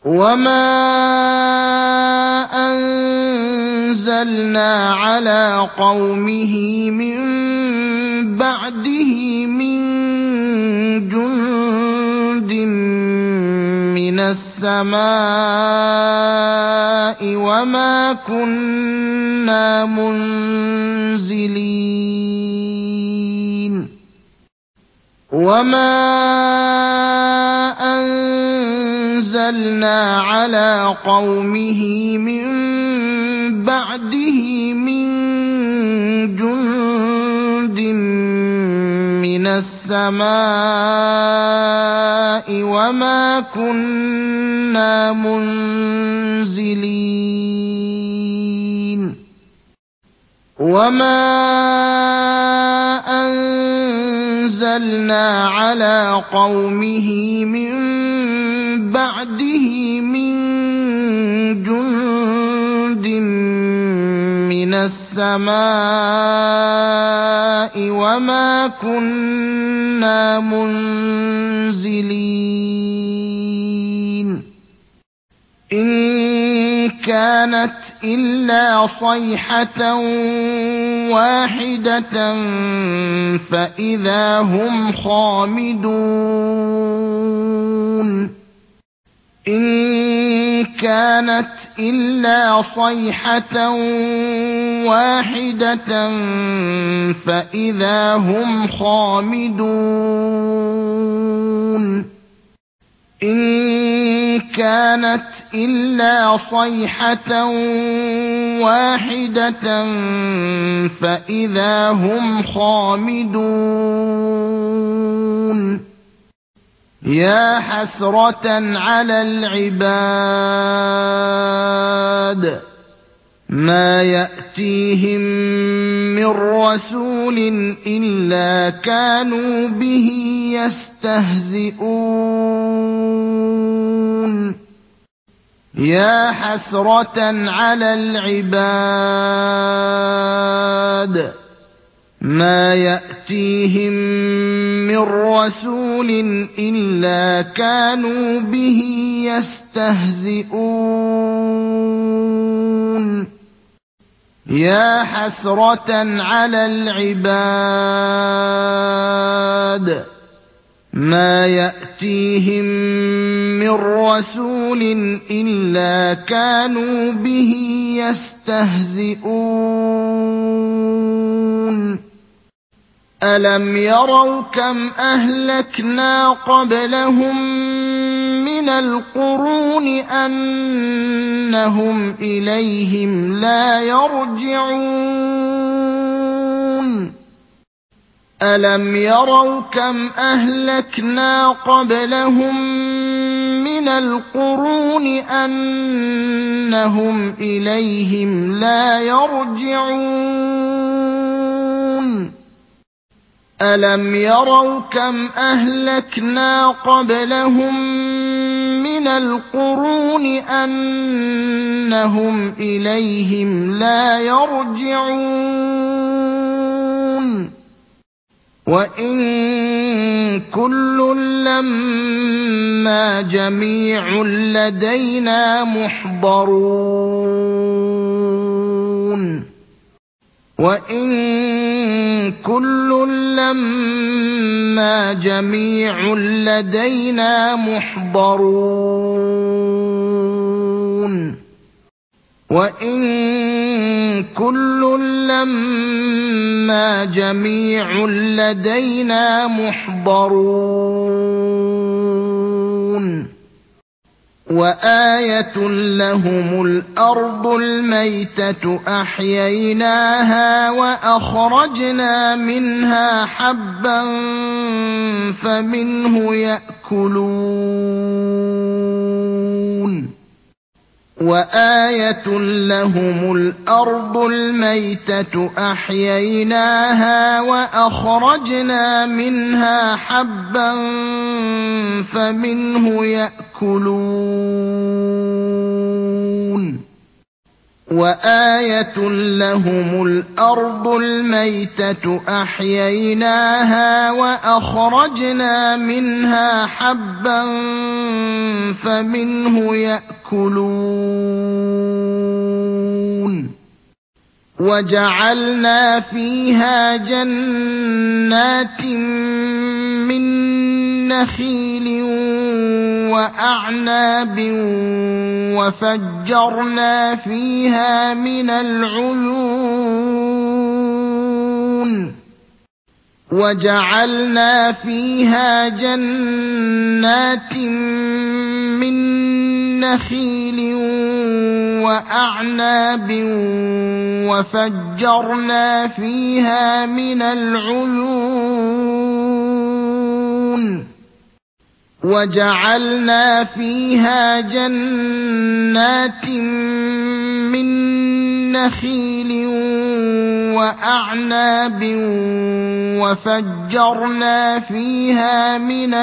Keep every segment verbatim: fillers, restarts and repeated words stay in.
وَمَا أَنزَلْنَا عَلَىٰ قَوْمِهِ مِن بَعْدِهِ مِن جُندٍ مِّنَ السَّمَاءِ وَمَا كُنَّا مُنزِلِينَ وَمَا أَنزَلْنَا عَلَىٰ قَوْمِهِ مِن بَعْدِهِ مِن جُندٍ مِّنَ السَّمَاءِ وَمَا كُنَّا مُنزِلِينَ وَمَا أَنزَلْنَا عَلَىٰ قَوْمِهِ مِن بَعْدِهِ مِن جُندٍ مِّنَ السَّمَاءِ وَمَا كُنَّا مُنزِلِينَ إِن كَانَتْ إِلَّا صَيْحَةً وَاحِدَةً فَإِذَا هُمْ خَامِدُونَ إِن كَانَتْ إِلَّا صَيْحَةً وَاحِدَةً فَإِذَا هُمْ خَامِدُونَ إِن كَانَتْ إِلَّا صَيْحَةً وَاحِدَةً فَإِذَا هُمْ خَامِدُونَ يَا حَسْرَةً عَلَى الْعِبَادِ مَا يَأْتِيهِم مِّن رَّسُولٍ إِلَّا كَانُوا بِهِ يَسْتَهْزِئُونَ يَا حَسْرَةً عَلَى الْعِبَادِ مَا يَأْتِيهِم مِّن رَّسُولٍ إِلَّا كَانُوا بِهِ يَسْتَهْزِئُونَ يَا حَسْرَةً عَلَى الْعِبَادِ مَا يَأْتِيهِم مِّن رَّسُولٍ إِلَّا كَانُوا بِهِ يَسْتَهْزِئُونَ أَلَمْ يَرَوْا كَمْ أَهْلَكْنَا قَبْلَهُم مِّنَ الْقُرُونِ أَنَّهُمْ إِلَيْهِمْ لَا يَرْجِعُونَ أَلَمْ يَرَوْا كَمْ أَهْلَكْنَا قَبْلَهُم مِّنَ الْقُرُونِ أَنَّهُمْ إِلَيْهِمْ لَا يَرْجِعُونَ أَلَمْ يَرَوْا كَمْ أَهْلَكْنَا قَبْلَهُم مِّنَ الْقُرُونِ أَنَّهُمْ إِلَيْهِمْ لَا يَرْجِعُونَ وَإِن كُلٌّ لَّمَّا جَمِيعٌ لَّدَيْنَا مُحْضَرُونَ وَإِن كُلٌّ لَّمَّا جَمِيعٌ لَّدَيْنَا مُحْضَرُونَ وَإِن كُلٌّ لَّمَّا جَمِيعٌ لَّدَيْنَا مُحْضَرُونَ وَآيَةٌ لَّهُمُ الْأَرْضُ الْمَيْتَةُ أَحْيَيْنَاهَا وَأَخْرَجْنَا مِنْهَا حَبًّا فَمِنْهُ يَأْكُلُونَ وَآيَةٌ لَّهُمُ الْأَرْضُ الْمَيْتَةُ أَحْيَيْنَاهَا وَأَخْرَجْنَا مِنْهَا حَبًّا فَمِنْهُ يَأْكُلُونَ وَآيَةٌ لَّهُمُ الْأَرْضُ الْمَيْتَةُ أَحْيَيْنَاهَا وَأَخْرَجْنَا مِنْهَا حَبًّا فَمِنْهُ يَأْكُلُونَ وَجَعَلْنَا فِيهَا جَنَّاتٍ مِّن نَّخِيلٍ وَأَعْنَابٍ وَفَجَّرْنَا فِيهَا مِنَ الْعُيُونِ وَجَعَلْنَا فِيهَا جَنَّاتٍ مِّن نَّخِيلٍ وَأَعْنَابٍ وَفَجَّرْنَا فِيهَا مِنَ الْعُيُونِ وَجَعَلْنَا فِيهَا جَنَّاتٍ مِّن نَّخِيلٍ وَأَعْنَابٍ وَفَجَّرْنَا فِيهَا مِنَ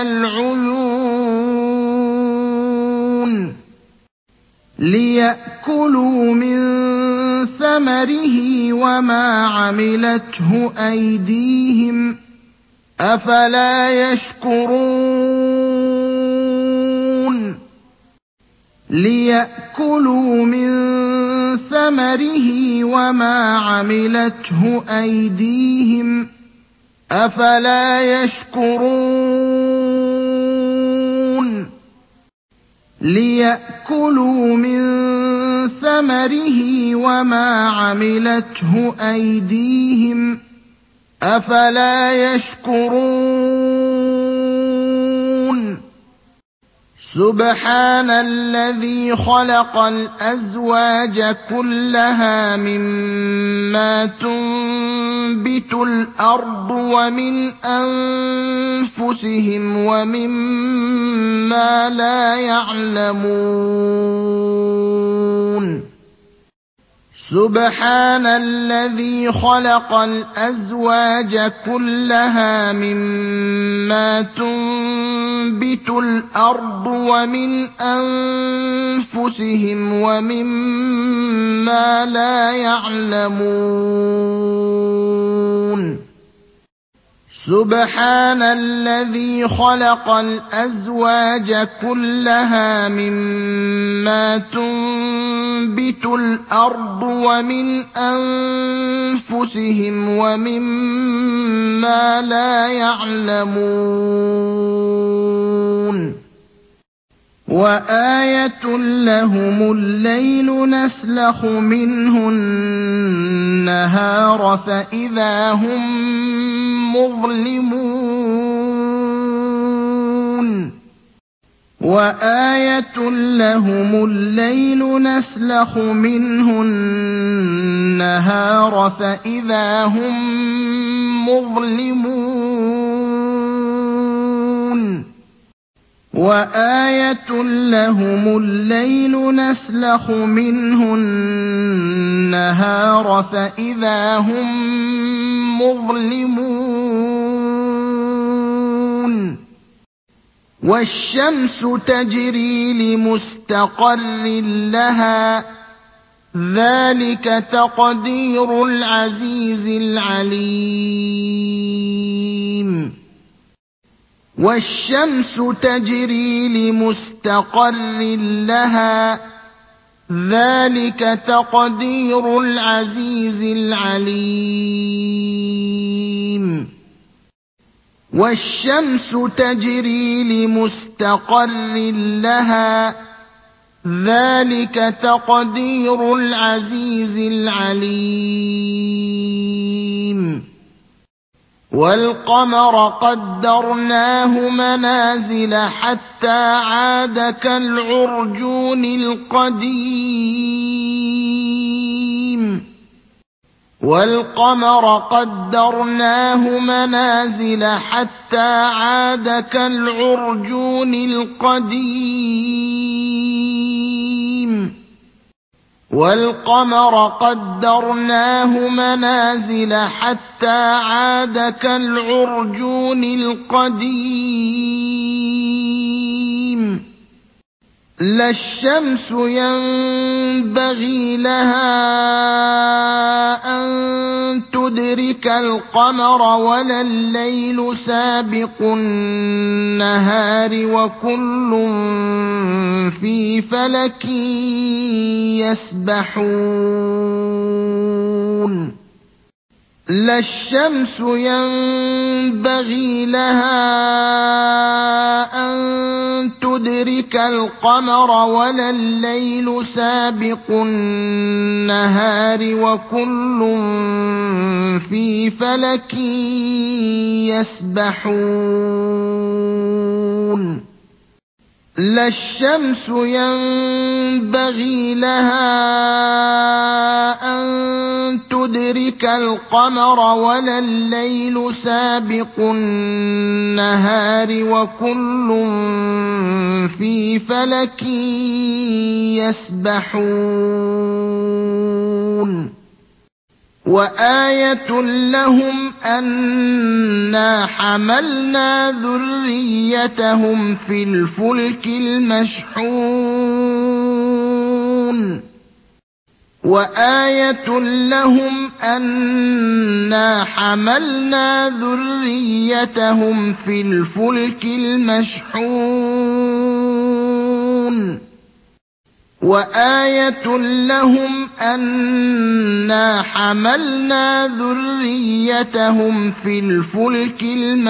الْعُيُونِ لِيَأْكُلُوا مِن ثَمَرِهِ وَمَا عَمِلَتْهُ أَيْدِيهِمْ ۖ أَفَلَا يَشْكُرُونَ لِيَأْكُلُوا مِن ثَمَرِهِ وَمَا عَمِلَتْهُ أَيْدِيهِمْ ۖ أَفَلَا يَشْكُرُونَ لِيَأْكُلُوا مِن ثَمَرِهِ وَمَا عَمِلَتْهُ أَيْدِيهِمْ ۖ أَفَلَا يَشْكُرُونَ سُبْحَانَ الَّذِي خَلَقَ الْأَزْوَاجَ كُلَّهَا مِمَّا تُنبِتُ الْأَرْضُ وَمِنْ أَنفُسِهِمْ وَمِمَّا لَا يَعْلَمُونَ سُبْحَانَ الَّذِي خَلَقَ الْأَزْوَاجَ كُلَّهَا مِمَّا تُنبِتُ الْأَرْضُ وَمِنْ أَنفُسِهِمْ وَمِمَّا لَا يَعْلَمُونَ سُبْحَانَ الَّذِي خَلَقَ الْأَزْوَاجَ كُلَّهَا مِمَّا تُنبِتُ الْأَرْضُ وَمِنْ أَنفُسِهِمْ وَمِمَّا لَا يَعْلَمُونَ وَآيَةٌ لَّهُمُ اللَّيْلُ نَسْلَخُ مِنْهُ النَّهَارَ فَإِذَا هُم مُّظْلِمُونَ وَآيَةٌ لَّهُمُ اللَّيْلُ نَسْلَخُ مِنْهُ النَّهَارَ فَإِذَا هُم مُّظْلِمُونَ وَآيَةٌ لَّهُمُ اللَّيْلُ نَسْلَخُ مِنْهُ النَّهَارَ فَإِذَا هُم مُّظْلِمُونَ وَالشَّمْسُ تَجْرِي لِمُسْتَقَرٍّ لَّهَا ۚ ذَٰلِكَ تَقْدِيرُ الْعَزِيزِ الْعَلِيمِ وَالشَّمْسُ تَجْرِي لِمُسْتَقَرٍّ لَّهَا ۚ ذَٰلِكَ تَقْدِيرُ الْعَزِيزِ الْعَلِيمِ وَالشَّمْسُ تَجْرِي لِمُسْتَقَرٍّ لَّهَا ۚ ذَٰلِكَ تَقْدِيرُ الْعَزِيزِ الْعَلِيمِ وَالْقَمَرَ قَدَّرْنَاهُ مَنَازِلَ حَتَّىٰ عَادَ كَالْعُرْجُونِ الْقَدِيمِ وَالْقَمَرَ قَدَّرْنَاهُ مَنَازِلَ حَتَّىٰ عَادَ كَالْعُرْجُونِ الْقَدِيمِ وَالْقَمَرَ قَدَّرْنَاهُ مَنَازِلَ حَتَّىٰ عَادَ كَالْعُرْجُونِ الْقَدِيمِ لا الشمس ينبغي لها أن تدرك القمر ولا الليل سابق النهار وكل في فلك يسبحون لا الشمس ينبغي لها أن تدرك القمر ولا الليل سابق النهار وكل في فلك يسبحون لا الشمس ينبغي لها أن تدرك القمر ولا الليل سابق النهار وكل في فلك يسبحون وآية لهم أنا حملنا ذريتهم في الفلك المشحون وآية لهم أنا حملنا ذريتهم في الفلك المشحون وآية لهم أنا حملنا ذريتهم في الفلك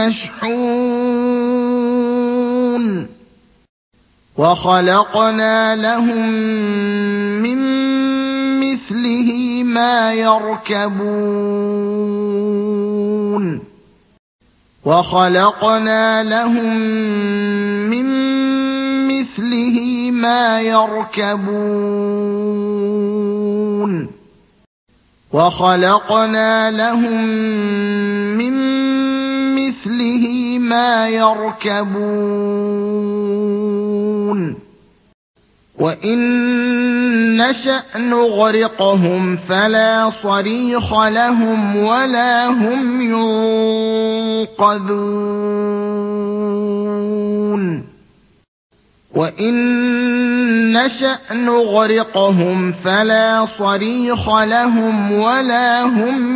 المشحون وخلقنا لهم من مثله ما يركبون وخلقنا لهم من مثله ما يركبون وخلقنا لهم من مثله ما يركبون وإن نشأ نغرقهم فلا صريخ لهم ولا هم ينقذون وإن نشأ نغرقهم فلا صريخ لهم ولا هم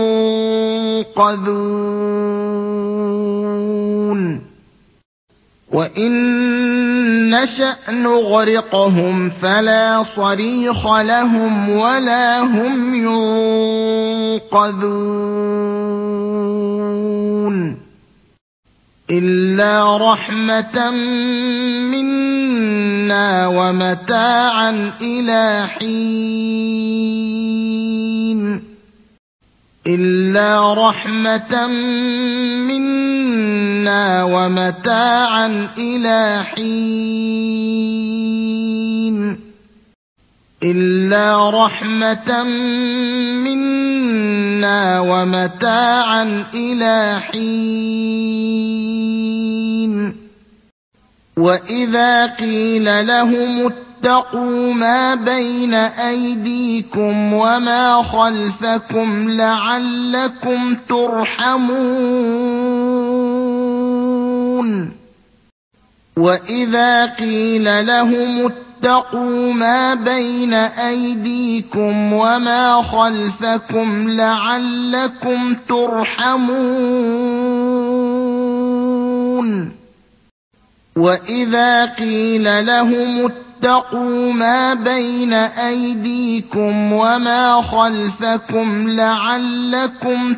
ينقذون وإن نشأ نغرقهم فلا صريخ لهم ولا هم ينقذون إلا رحمة منا ومتاعا إلى حين إلا رحمة منا ومتاعا إلى حين إلا رحمة منا ومتاعا إلى حين وإذا قيل لهم اتقوا ما بين أيديكم وما خلفكم لعلكم ترحمون وإذا قيل لهم اتقوا ما بين أيديكم وما خلفكم لعلكم ترحمون وإذا قيل لهم اتقوا ما بين أيديكم وما خلفكم لعلكم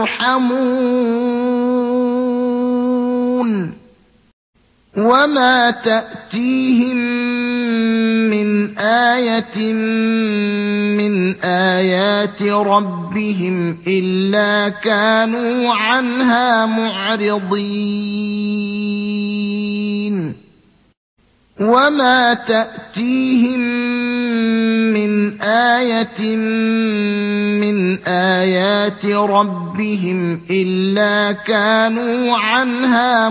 ترحمون وما تأتيهم من آية من آيات ربهم إلا كانوا عنها معرضين وما تأتيهم من آية من آيات ربهم إلا كانوا عنها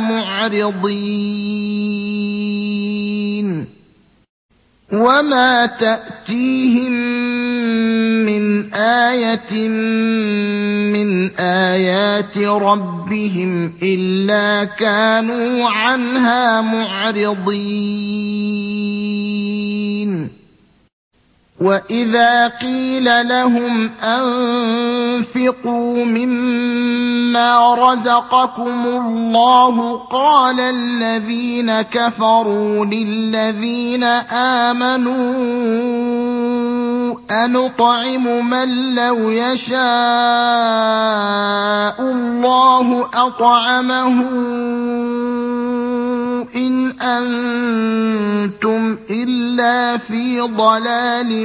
معرضين وما تأتيهم من مِّنْ آيَةٍ مِّنْ آيَاتِ رَبِّهِمْ إِلَّا كَانُوا عَنْهَا مُعْرِضِينَ وَإِذَا قِيلَ لَهُمْ أَنفِقُوا مِمَّا رَزَقَكُمُ اللَّهُ قَالَ الَّذِينَ كَفَرُوا لِلَّذِينَ آمَنُوا أَنُطْعِمُ مَن لَّوْ يَشَاءُ اللَّهُ أَطْعَمَهُ إِنْ أَنتُمْ إِلَّا فِي ضَلَالٍ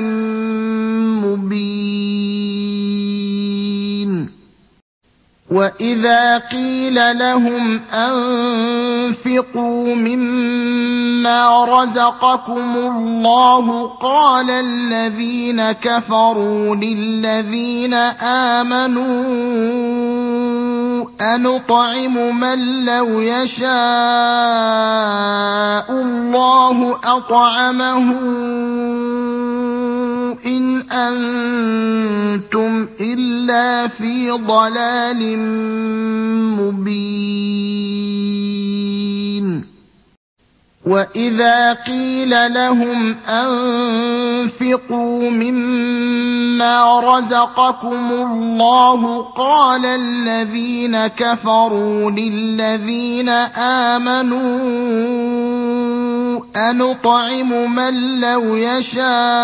مُّبِينٍ وَإِذَا قِيلَ لَهُمْ أَنفِقُوا مِمَّا رَزَقَكُمُ اللَّهُ قَالَ الَّذِينَ كَفَرُوا لِلَّذِينَ آمَنُوا أَنُطْعِمُ مَن لَّوْ يَشَاءُ اللَّهُ أَطْعَمَهُ إِنْ أَنتُمْ إِلَّا فِي ضَلَالٍ مُّبِينٍ وَإِذَا قِيلَ لَهُمْ أَنفِقُوا مِمَّا رَزَقَكُمُ اللَّهُ قَالَ الَّذِينَ كَفَرُوا لِلَّذِينَ آمَنُوا أَنُطْعِمُ مَن لَّوْ يَشَاءُ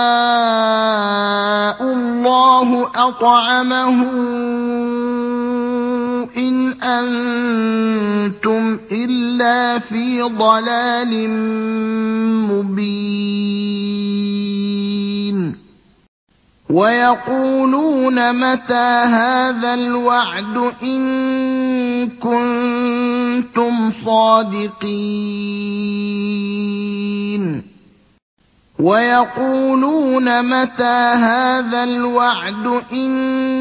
اللَّهُ أَطْعَمَهُ إِنْ أَنتُمْ إِلَّا فِي ضَلَالٍ مُّبِينٍ وَيَقُولُونَ مَتَىٰ هَٰذَا الْوَعْدُ إِن كُنتُمْ صَادِقِينَ وَيَقُولُونَ مَتَىٰ هَٰذَا الْوَعْدُ إِن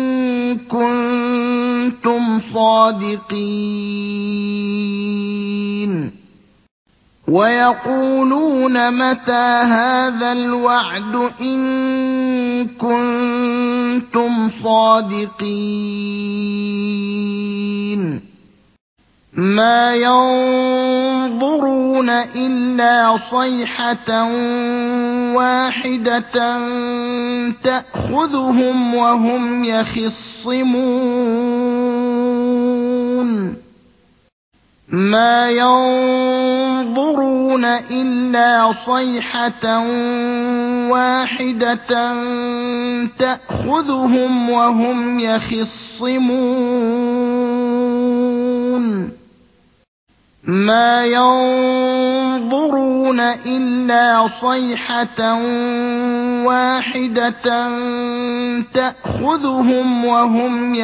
كُنتُمْ صَادِقِينَ وَيَقُولُونَ مَتَىٰ هَٰذَا الْوَعْدُ إِن كُنتُمْ صَادِقِينَ مَا يَنظُرُونَ إِلَّا صَيْحَةً وَاحِدَةً تَأْخُذُهُمْ وَهُمْ يَخِصِّمُونَ مَا يَنظُرُونَ إِلَّا صَيْحَةً وَاحِدَةً تَأْخُذُهُمْ وَهُمْ يَخِصِّمُونَ مَا يَنظُرُونَ إِلَّا صَيْحَةً وَاحِدَةً تَأْخُذُهُمْ وَهُمْ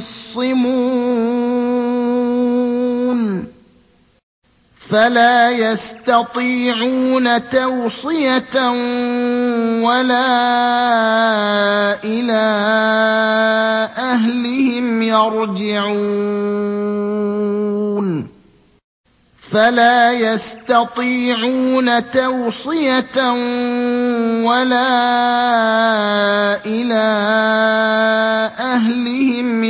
يَخِصِّمُونَ فَلَا يَسْتَطِيعُونَ تَوْصِيَةً وَلَا إِلَىٰ أَهْلِهِمْ يَرْجِعُونَ فَلَا يَسْتَطِيعُونَ تَوْصِيَةً وَلَا إِلَىٰ أَهْلِهِمْ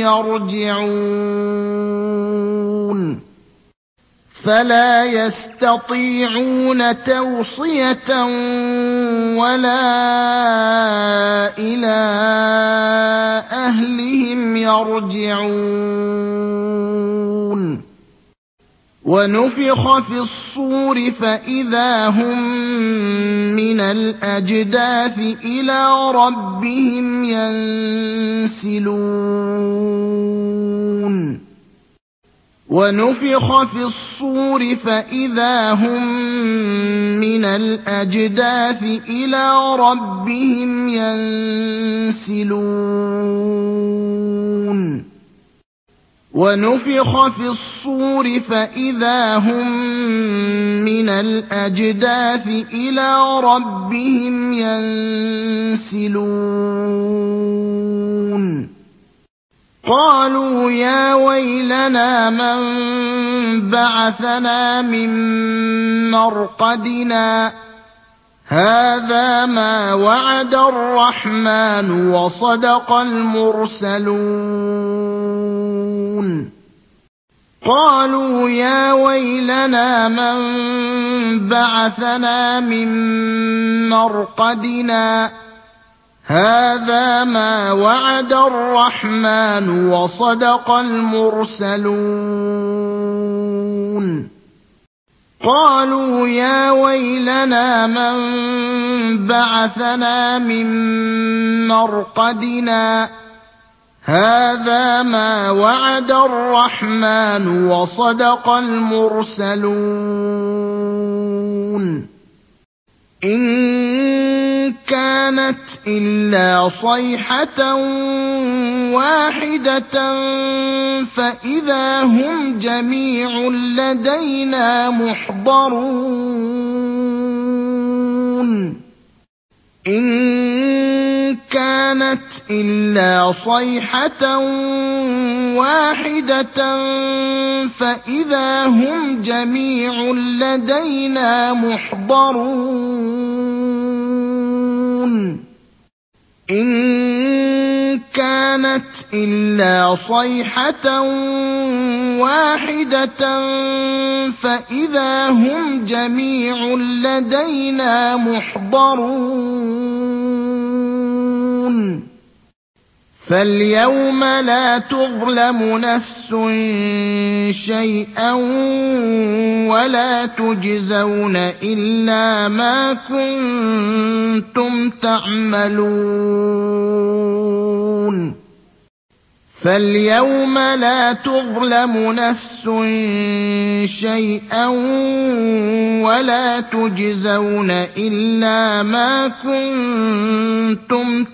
يَرْجِعُونَ فَلَا يَسْتَطِيعُونَ تَوْصِيَةً وَلَا إِلَىٰ أَهْلِهِمْ يَرْجِعُونَ وَنُفِخَ فِي الصُّورِ فَإِذَا هُم مِّنَ الْأَجْدَاثِ إِلَىٰ رَبِّهِمْ يَنسِلُونَ وَنُفِخَ فِي الصُّورِ فَإِذَا هُم مِّنَ الْأَجْدَاثِ إِلَىٰ رَبِّهِمْ يَنسِلُونَ وَنُفِخَ فِي الصُّورِ فَإِذَا هُم مِّنَ الْأَجْدَاثِ إِلَىٰ رَبِّهِمْ يَنسِلُونَ قَالُوا يَا وَيْلَنَا مَن بَعَثَنَا مِن مَّرْقَدِنَا هَٰذَا مَا وَعَدَ الرَّحْمَٰنُ وَصَدَقَ الْمُرْسَلُونَ قَالُوا يَا وَيْلَنَا مَن بَعَثَنَا مِن مَّرْقَدِنَا ۜۗ هَٰذَا مَا وَعَدَ الرَّحْمَٰنُ وَصَدَقَ الْمُرْسَلُونَ قَالُوا يَا وَيْلَنَا مَن بَعَثَنَا مِن مَّرْقَدِنَا ۜۗ هَٰذَا مَا وَعَدَ الرَّحْمَٰنُ وَصَدَقَ الْمُرْسَلُونَ إِن كَانَتْ إِلَّا صَيْحَةً وَاحِدَةً فَإِذَا هُمْ جَمِيعٌ لَّدَيْنَا مُحْضَرُونَ إِن كَانَتْ إِلَّا صَيْحَةً وَاحِدَةً فَإِذَا هُمْ جَمِيعٌ لَّدَيْنَا مُحْضَرُونَ إِن كَانَتْ إِلَّا صَيْحَةً وَاحِدَةً فَإِذَا هُمْ جَمِيعٌ لَّدَيْنَا مُحْضَرُونَ فَالْيَوْمَ لَا تُظْلَمُ نَفْسٌ شَيْئًا وَلَا تُجْزَوْنَ إِلَّا مَا كُنتُمْ تَعْمَلُونَ فَالْيَوْمَ لَا تُظْلَمُ نَفْسٌ شَيْئًا وَلَا تُجْزَوْنَ إِلَّا مَا كُنتُمْ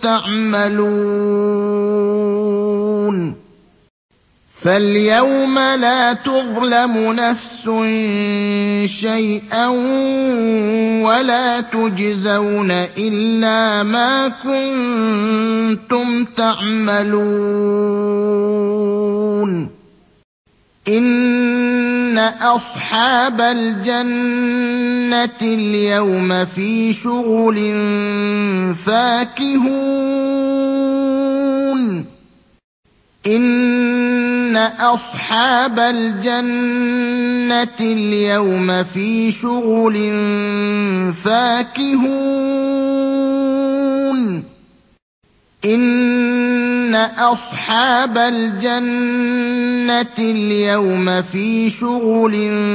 تَعْمَلُونَ فَالْيَوْمَ لَا تُظْلَمُ نَفْسٌ شَيْئًا وَلَا تُجْزَوْنَ إِلَّا مَا كُنتُمْ تَعْمَلُونَ إِنَّ أَصْحَابَ الْجَنَّةِ الْيَوْمَ فِي شُغُلٍ فَاكِهُونَ إِنَّ أَصْحَابَ الْجَنَّةِ الْيَوْمَ فِي شُغُلٍ فَاكِهُونَ إِنَّ أَصْحَابَ الْجَنَّةِ الْيَوْمَ فِي شُغُلٍ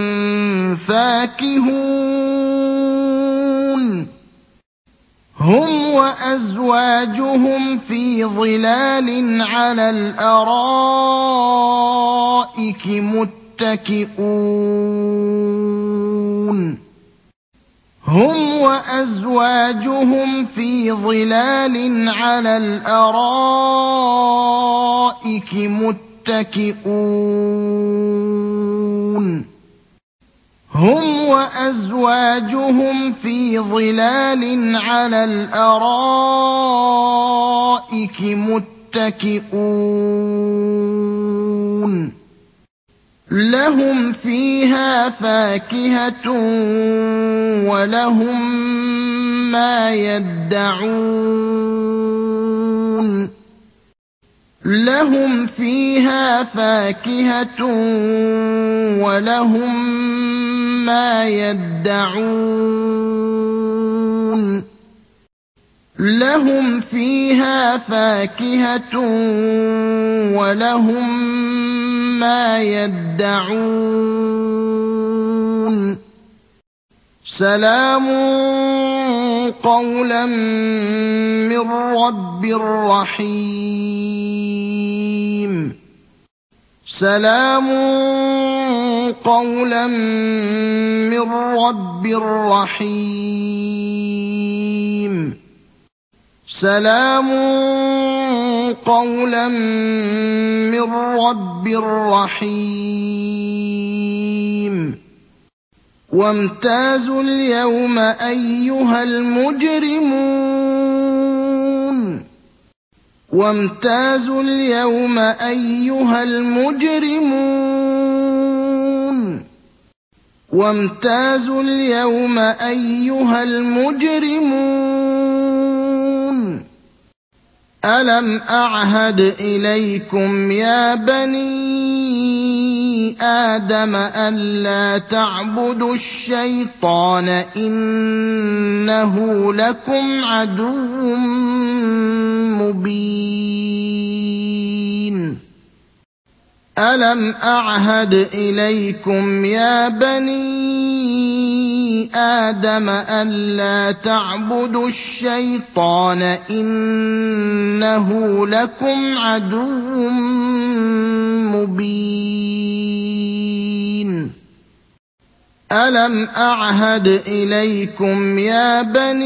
فَاكِهُونَ هُمْ وَأَزْوَاجُهُمْ فِي ظِلَالٍ عَلَى الْأَرَائِكِ مُتَّكِئُونَ هُمْ وَأَزْوَاجُهُمْ فِي ظِلَالٍ عَلَى الْأَرَائِكِ مُتَّكِئُونَ هُمْ وَأَزْوَاجُهُمْ فِي ظِلَالٍ عَلَى الْأَرَائِكِ مُتَّكِئُونَ لَهُمْ فِيهَا فَاكِهَةٌ وَلَهُم مَّا يَدَّعُونَ لَهُمْ فِيهَا فَاكِهَةٌ وَلَهُم مَّا يَدَّعُونَ لَهُمْ فِيهَا فَاكِهَةٌ وَلَهُم مَّا يَدَّعُونَ سَلَامٌ قَوْلًا مِّن رَّبٍّ رَّحِيمٍ سَلَامٌ قَوْلًا مِّن رَّبٍّ رَّحِيمٍ سَلَامٌ قَوْلًا مِّن رَّبٍّ رَّحِيمٍ وَامْتَازُوا الْيَوْمَ أَيُّهَا الْمُجْرِمُونَ وَامْتَازُوا الْيَوْمَ أَيُّهَا الْمُجْرِمُونَ وامتازوا اليوم أيها المجرمون ألم أعهد إليكم يا بني آدم ألا تعبدوا الشيطان إنه لكم عدو مبين ألم أعهد إليكم يا بني آدم ألا تعبدوا الشيطان إنه لكم عدو مبين ألم أعهد إليكم يا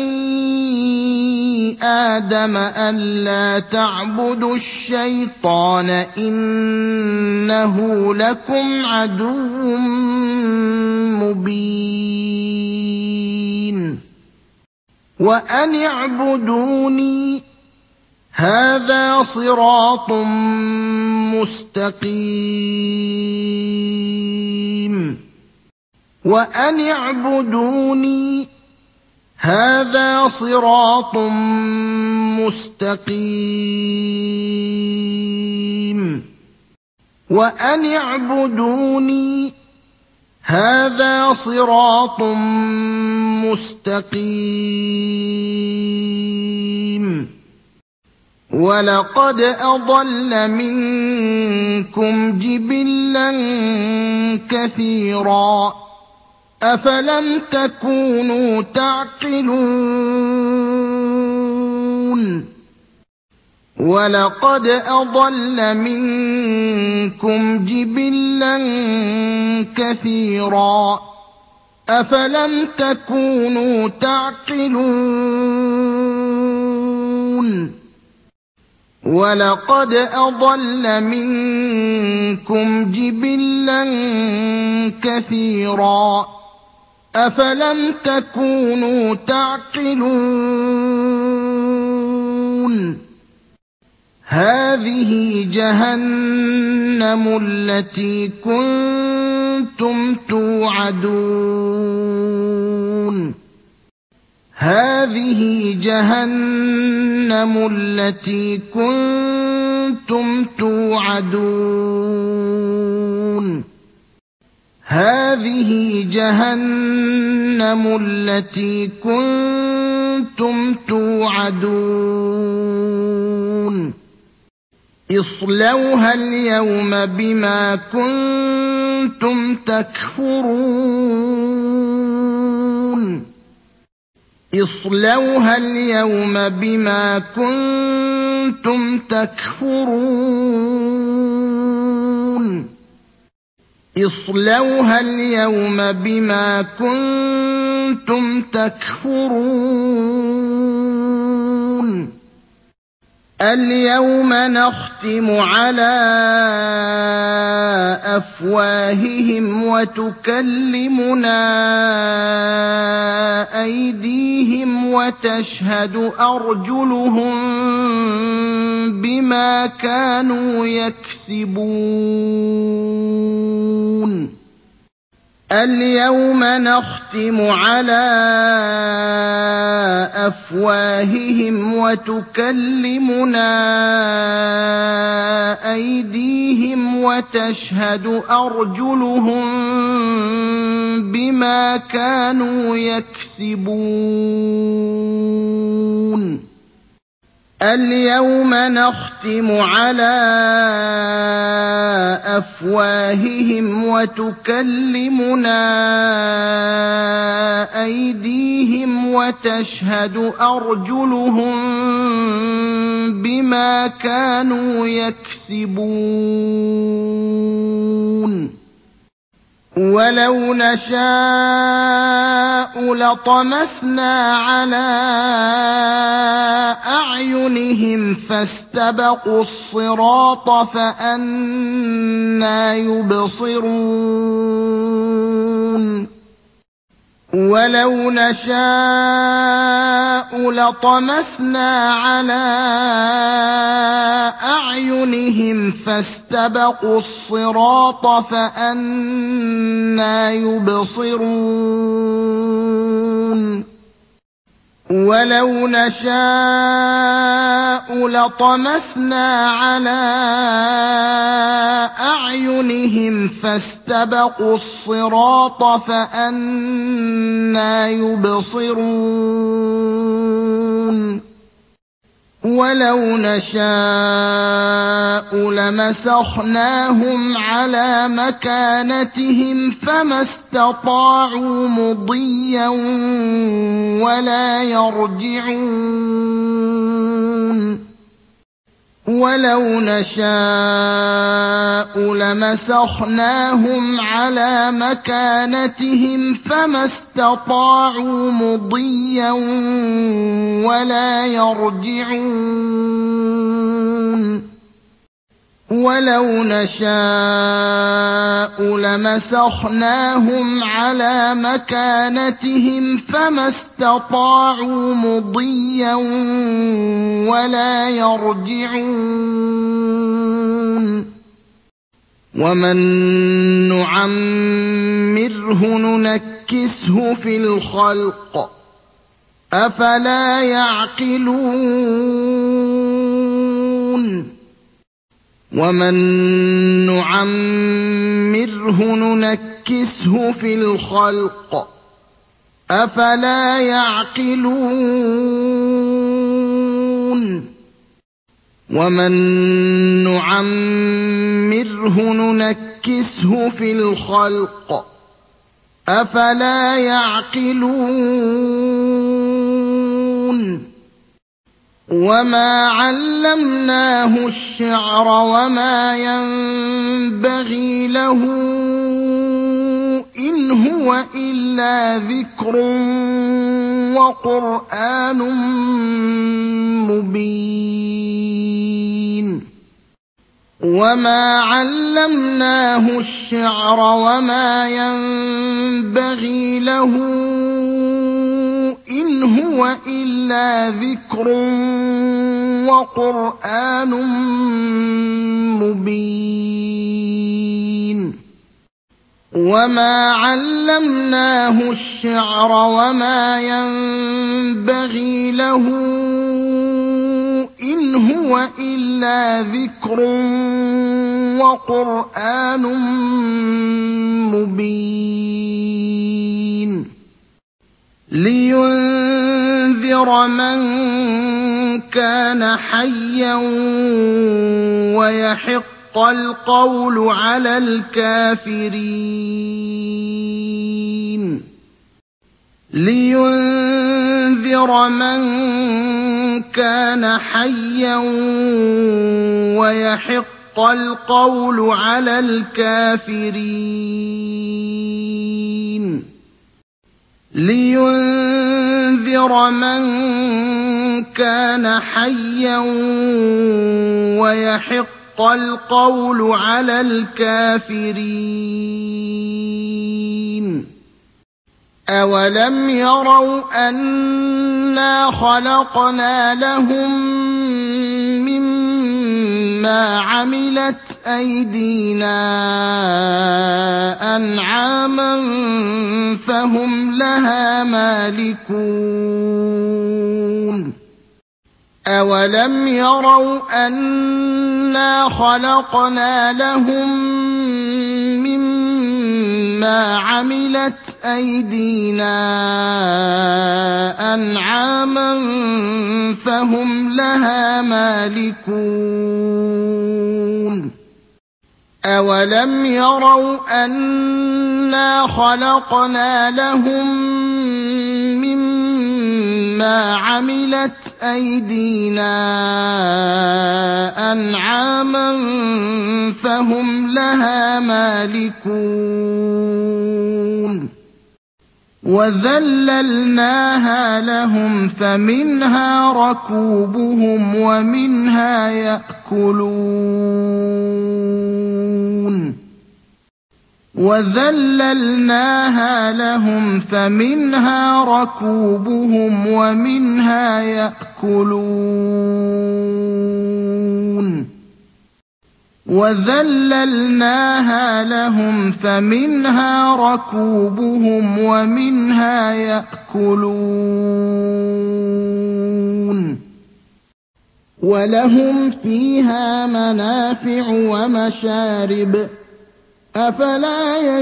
بني آدم ألا تعبدوا الشيطان إنه لكم عدو مبين وأن اعبدوني هذا صراط مستقيم وأن اعبدوني هذا صراط مستقيم وأن اعبدوني هذا صراط مستقيم ولقد أضل منكم جبلا كثيرا أفلم تكونوا تعقلون ولقد أضل منكم جبلا كثيرا أفلم تكونوا تعقلون ولقد أضل منكم جبلا كثيرا أفلم تكونوا تعقلون هذه جهنم التي كنتم توعدون هذه جهنم التي كنتم توعدون هذه جهنم التي كنتم توعدون اصلوها اليوم بما كنتم تكفرون اصلوها اليوم بما كنتم تكفرون اصلوها اليوم بما كنتم تكفرون اليوم نختم على أفواههم وتكلمنا أيديهم وتشهد أرجلهم بما كانوا يكسبون اليوم نختم على أفواههم وتكلمنا أيديهم وتشهد أرجلهم بما كانوا يكسبون اليوم نختم على أفواههم وتكلمنا أيديهم وتشهد أرجلهم بما كانوا يكسبون ولو نشاء لطمسنا على أعينهم فاستبقوا الصراط فأنى يبصرون وَلَوْ نَشَاءُ لَطَمَسْنَا عَلَىٰ أَعْيُنِهِمْ فَاسْتَبَقُوا الصِّرَاطَ فَأَنَّىٰ يُبْصِرُونَ وَلَوْ نَشَاءُ لَطَمَسْنَا عَلَىٰ أَعْيُنِهِمْ فَاسْتَبَقُوا الصِّرَاطَ فَأَنَّىٰ يُبْصِرُونَ وَلَوْ نَشَاءُ لَمَسَخْنَاهُمْ عَلَىٰ مَكَانَتِهِمْ فَمَا اسْتَطَاعُوا مُضِيًّا وَلَا يَرْجِعُونَ وَلَوْ نَشَاءُ لَمَسَخْنَاهُمْ عَلَىٰ مَكَانَتِهِمْ فَمَا اسْتَطَاعُوا مُضِيًّا وَلَا يَرْجِعُونَ وَلَوْ نَشَاءُ لَمَسَخْنَاهُمْ عَلَىٰ مَكَانَتِهِمْ فَمَا اسْتَطَاعُوا مُضِيًّا وَلَا يَرْجِعُونَ وَمَن نُّعَمِّرْهُ نُنَكِّسْهُ فِي الْخَلْقِ ۖ أَفَلَا يَعْقِلُونَ وَمَن نُّعَمِّرْهُ نُنَكِّسْهُ فِي الْخَلْقِ ۖ أَفَلَا يَعْقِلُونَ وَمَن نُّعَمِّرْهُ نُنَكِّسْهُ فِي الْخَلْقِ ۖ أَفَلَا يَعْقِلُونَ وَمَا عَلَّمْنَاهُ الشِّعْرَ وَمَا يَنبَغِي لَهُ ۚ إِنْ هُوَ إِلَّا ذِكْرٌ وَقُرْآنٌ مُّبِينٌ وَمَا عَلَّمْنَاهُ الشِّعْرَ وَمَا يَنبَغِي لَهُ ۚ إِنْ هُوَ إِلَّا ذِكْرٌ وَقُرْآنٌ مُّبِينٌ وَمَا عَلَّمْنَاهُ الشِّعْرَ وَمَا يَنبَغِي لَهُ ۚ إِنْ هُوَ إِلَّا ذِكْرٌ وَقُرْآنٌ مُّبِينٌ لِّيُنذِرَ مَن كَانَ حَيًّا وَيَحِقَّ الْقَوْلُ عَلَى الْكَافِرِينَ لِيُنذِرَ مَن كَانَ حَيًّا وَيَحِقَّ الْقَوْلُ عَلَى الْكَافِرِينَ لِيُنذِرَ مَن كَانَ حَيًّا وَيَحِقَّ الْقَوْلُ عَلَى الْكَافِرِينَ أَوَلَمْ يَرَوْا أَنَّا خَلَقْنَا لَهُم مِّمَّا عَمِلَتْ أَيْدِينَا أَنْعَامًا فَهُمْ لَهَا مَالِكُونَ أَوَلَمْ يَرَوْا أَنَّا خَلَقْنَا لَهُم مِّمَّا عَمِلَتْ أَيْدِينَا أَنْعَامًا فَهُمْ لَهَا مَالِكُونَ أَوَلَمْ يَرَوْا أَنَّا خَلَقْنَا لَهُم مِّمَّا عَمِلَتْ أَيْدِينَا أَنْعَامًا فَهُمْ لَهَا مَالِكُونَ وَذَلَّلْنَاهَا لَهُمْ فَمِنْهَا رَكُوبُهُمْ وَمِنْهَا يَأْكُلُونَ وَذَلَّلْنَاهَا لَهُمْ فَمِنْهَا رَكُوبُهُمْ وَمِنْهَا يَأْكُلُونَ وَذَلَّلْنَاهَا لَهُمْ فَمِنْهَا رَكُوبُهُمْ وَمِنْهَا يَأْكُلُونَ وَلَهُمْ فِيهَا مَنَافِعُ وَمَشَارِبُ ۖ أَفَلَا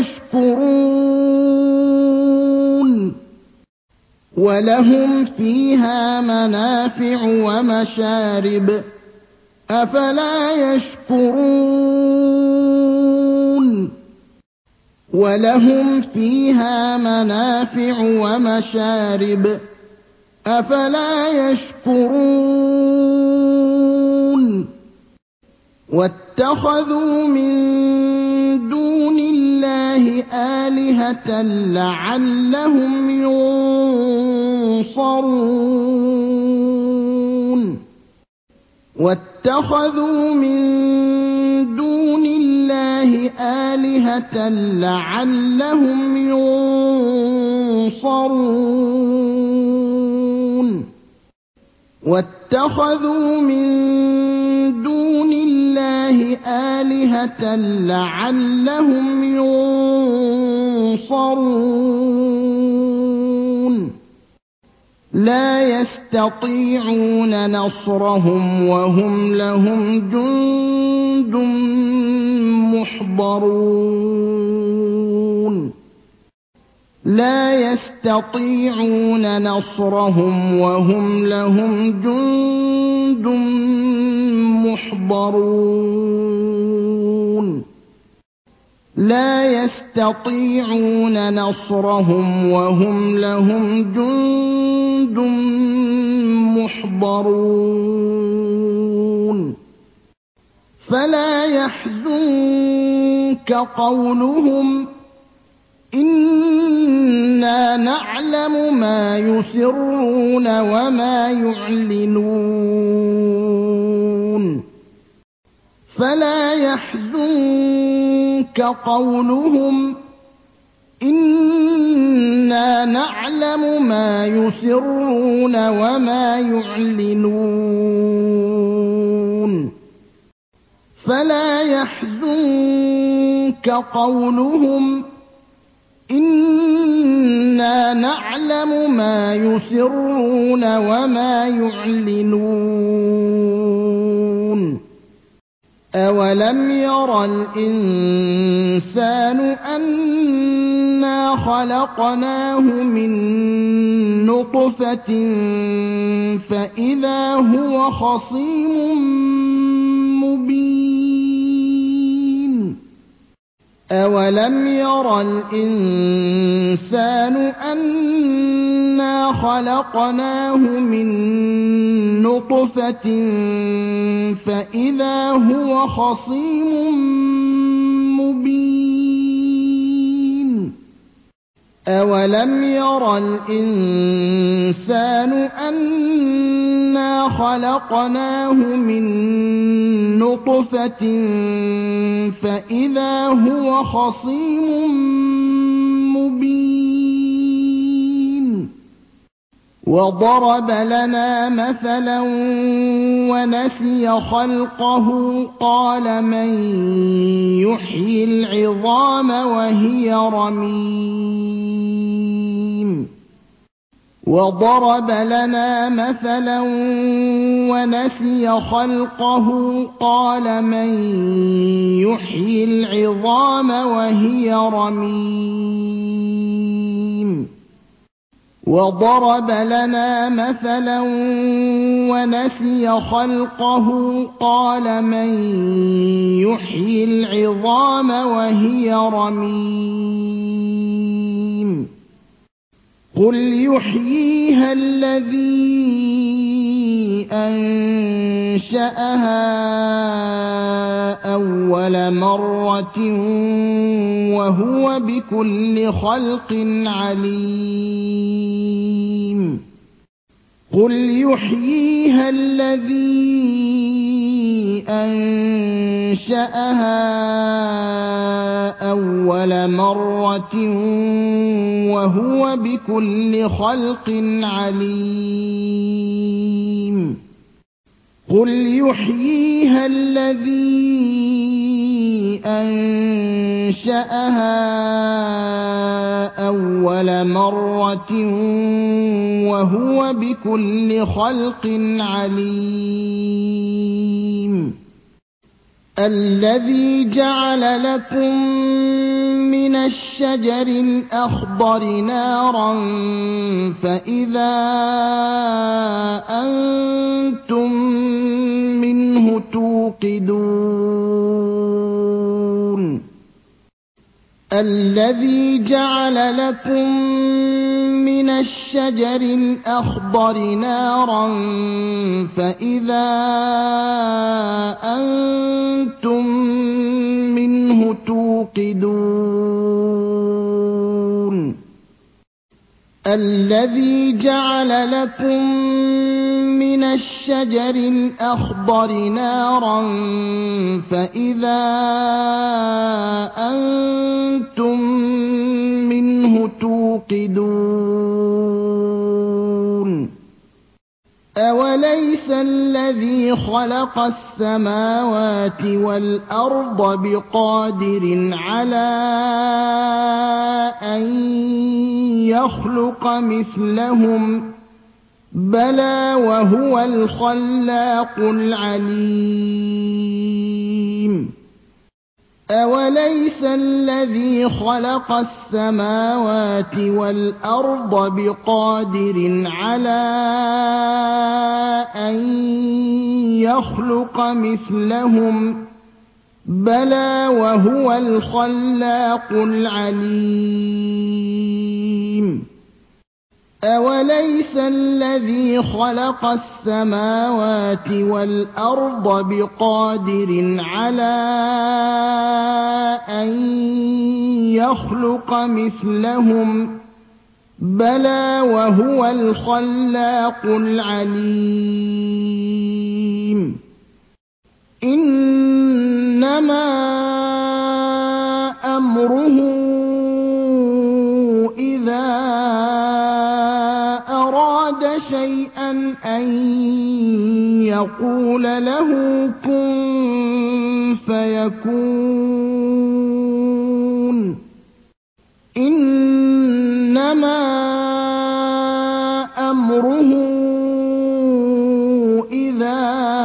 يَشْكُرُونَ وَلَهُمْ فِيهَا مَنَافِعُ وَمَشَارِبُ ۖ أَفَلَا يَشْكُرُونَ وَلَهُمْ فِيهَا مَنَافِعُ وَمَشَارِبُ ۖ أَفَلَا يَشْكُرُونَ وَاتَّخَذُوا مِن دُونِ اللَّهِ آلِهَةً لَّعَلَّهُمْ يُنصَرُونَ وَاتَّخَذُوا مِن دُونِ اللَّهِ آلِهَةً لَّعَلَّهُمْ يُنصَرُونَ وَاتَّخَذُوا مِن دُونِ اللَّهِ آلِهَةً لَّعَلَّهُمْ يُنصَرُونَ لَا يَسْتَطِيعُونَ نَصْرَهُمْ وَهُمْ لَهُمْ جُندٌ مُّحْضَرُونَ لَا يَسْتَطِيعُونَ نَصْرَهُمْ وَهُمْ لَهُمْ جُندٌ مُّحْضَرُونَ لَا يَسْتَطِيعُونَ نَصْرَهُمْ وَهُمْ لَهُمْ جُندٌ مُّحْضَرُونَ فَلَا يَحْزُنكَ قَوْلُهُمْ ۘ إِنَّا نَعْلَمُ مَا يُسِرُّونَ وَمَا يُعْلِنُونَ فَلَا يَحْزُنكَ قَوْلُهُمْ ۘ إِنَّا نَعْلَمُ مَا يُسِرُّونَ وَمَا يُعْلِنُونَ فَلَا يَحْزُنكَ قَوْلُهُمْ ۘ إِنَّا نَعْلَمُ مَا يُسِرُّونَ وَمَا يُعْلِنُونَ أَوَلَمْ يَرَ الْإِنسَانُ أَنَّا خَلَقْنَاهُ مِن نُّطْفَةٍ فَإِذَا هُوَ خَصِيمٌ مُّبِينٌ أَوَلَمْ يَرَ الْإِنسَانُ أَنَّا خَلَقْنَاهُ مِن نُّطْفَةٍ فَإِذَا هُوَ خَصِيمٌ مُّبِينٌ أَوَلَمْ يَرَ الْإِنسَانُ أَنَّا خَلَقْنَاهُ مِن نُّطْفَةٍ فَإِذَا هُوَ خَصِيمٌ مُّبِينٌ وَضَرَبَ لَنَا مَثَلًا وَنَسِيَ خَلْقَهُ قَالَ مَن يُحْيِي الْعِظَامَ وَهِيَ رَمِيمٌ وَضَرَبَ لَنَا مَثَلًا وَنَسِيَ خَلْقَهُ قَالَ مَن يُحْيِي الْعِظَامَ وَهِيَ رَمِيمٌ وَضَرَبَ لَنَا مَثَلًا وَنَسِيَ خَلْقَهُ قَالَ مَن يُحْيِي الْعِظَامَ وَهِيَ رَمِيمٌ قُلْ يُحْيِيهَا الَّذِي أَنشَأَهَا أَوَّلَ مَرَّةٍ وَهُوَ بِكُلِّ خَلْقٍ عَلِيمٌ قُلْ يُحْيِيهَا الَّذِي أنشأها أول مرة وهو بكل خلق عليم قل يحييها الذي أنشأها أول مرة وهو بكل خلق عليم الذي جعل لكم من الشجر الأخضر نارا فإذا أنتم منه توقدون الذي جعل لكم من الشجر الأخضر نارا فإذا أنتم منه توقدون الذي جعل لكم من الشجر الأخضر نارا فإذا أنتم منه توقدون أوليس الذي خلق السماوات والأرض بقادر على أن يخلق مثلهم بلى وهو الخلاق العليم أوليس الذي خلق السماوات والأرض بقادر على أن يخلق مثلهم بلى وهو الخلاق العليم أوليس الذي خلق السماوات والأرض بقادر على أن يخلق مثلهم بلى وهو الخلاق العليم إنما أمره إذا أراد شيئا أن يقول له كن فيكون إنما أمره إذا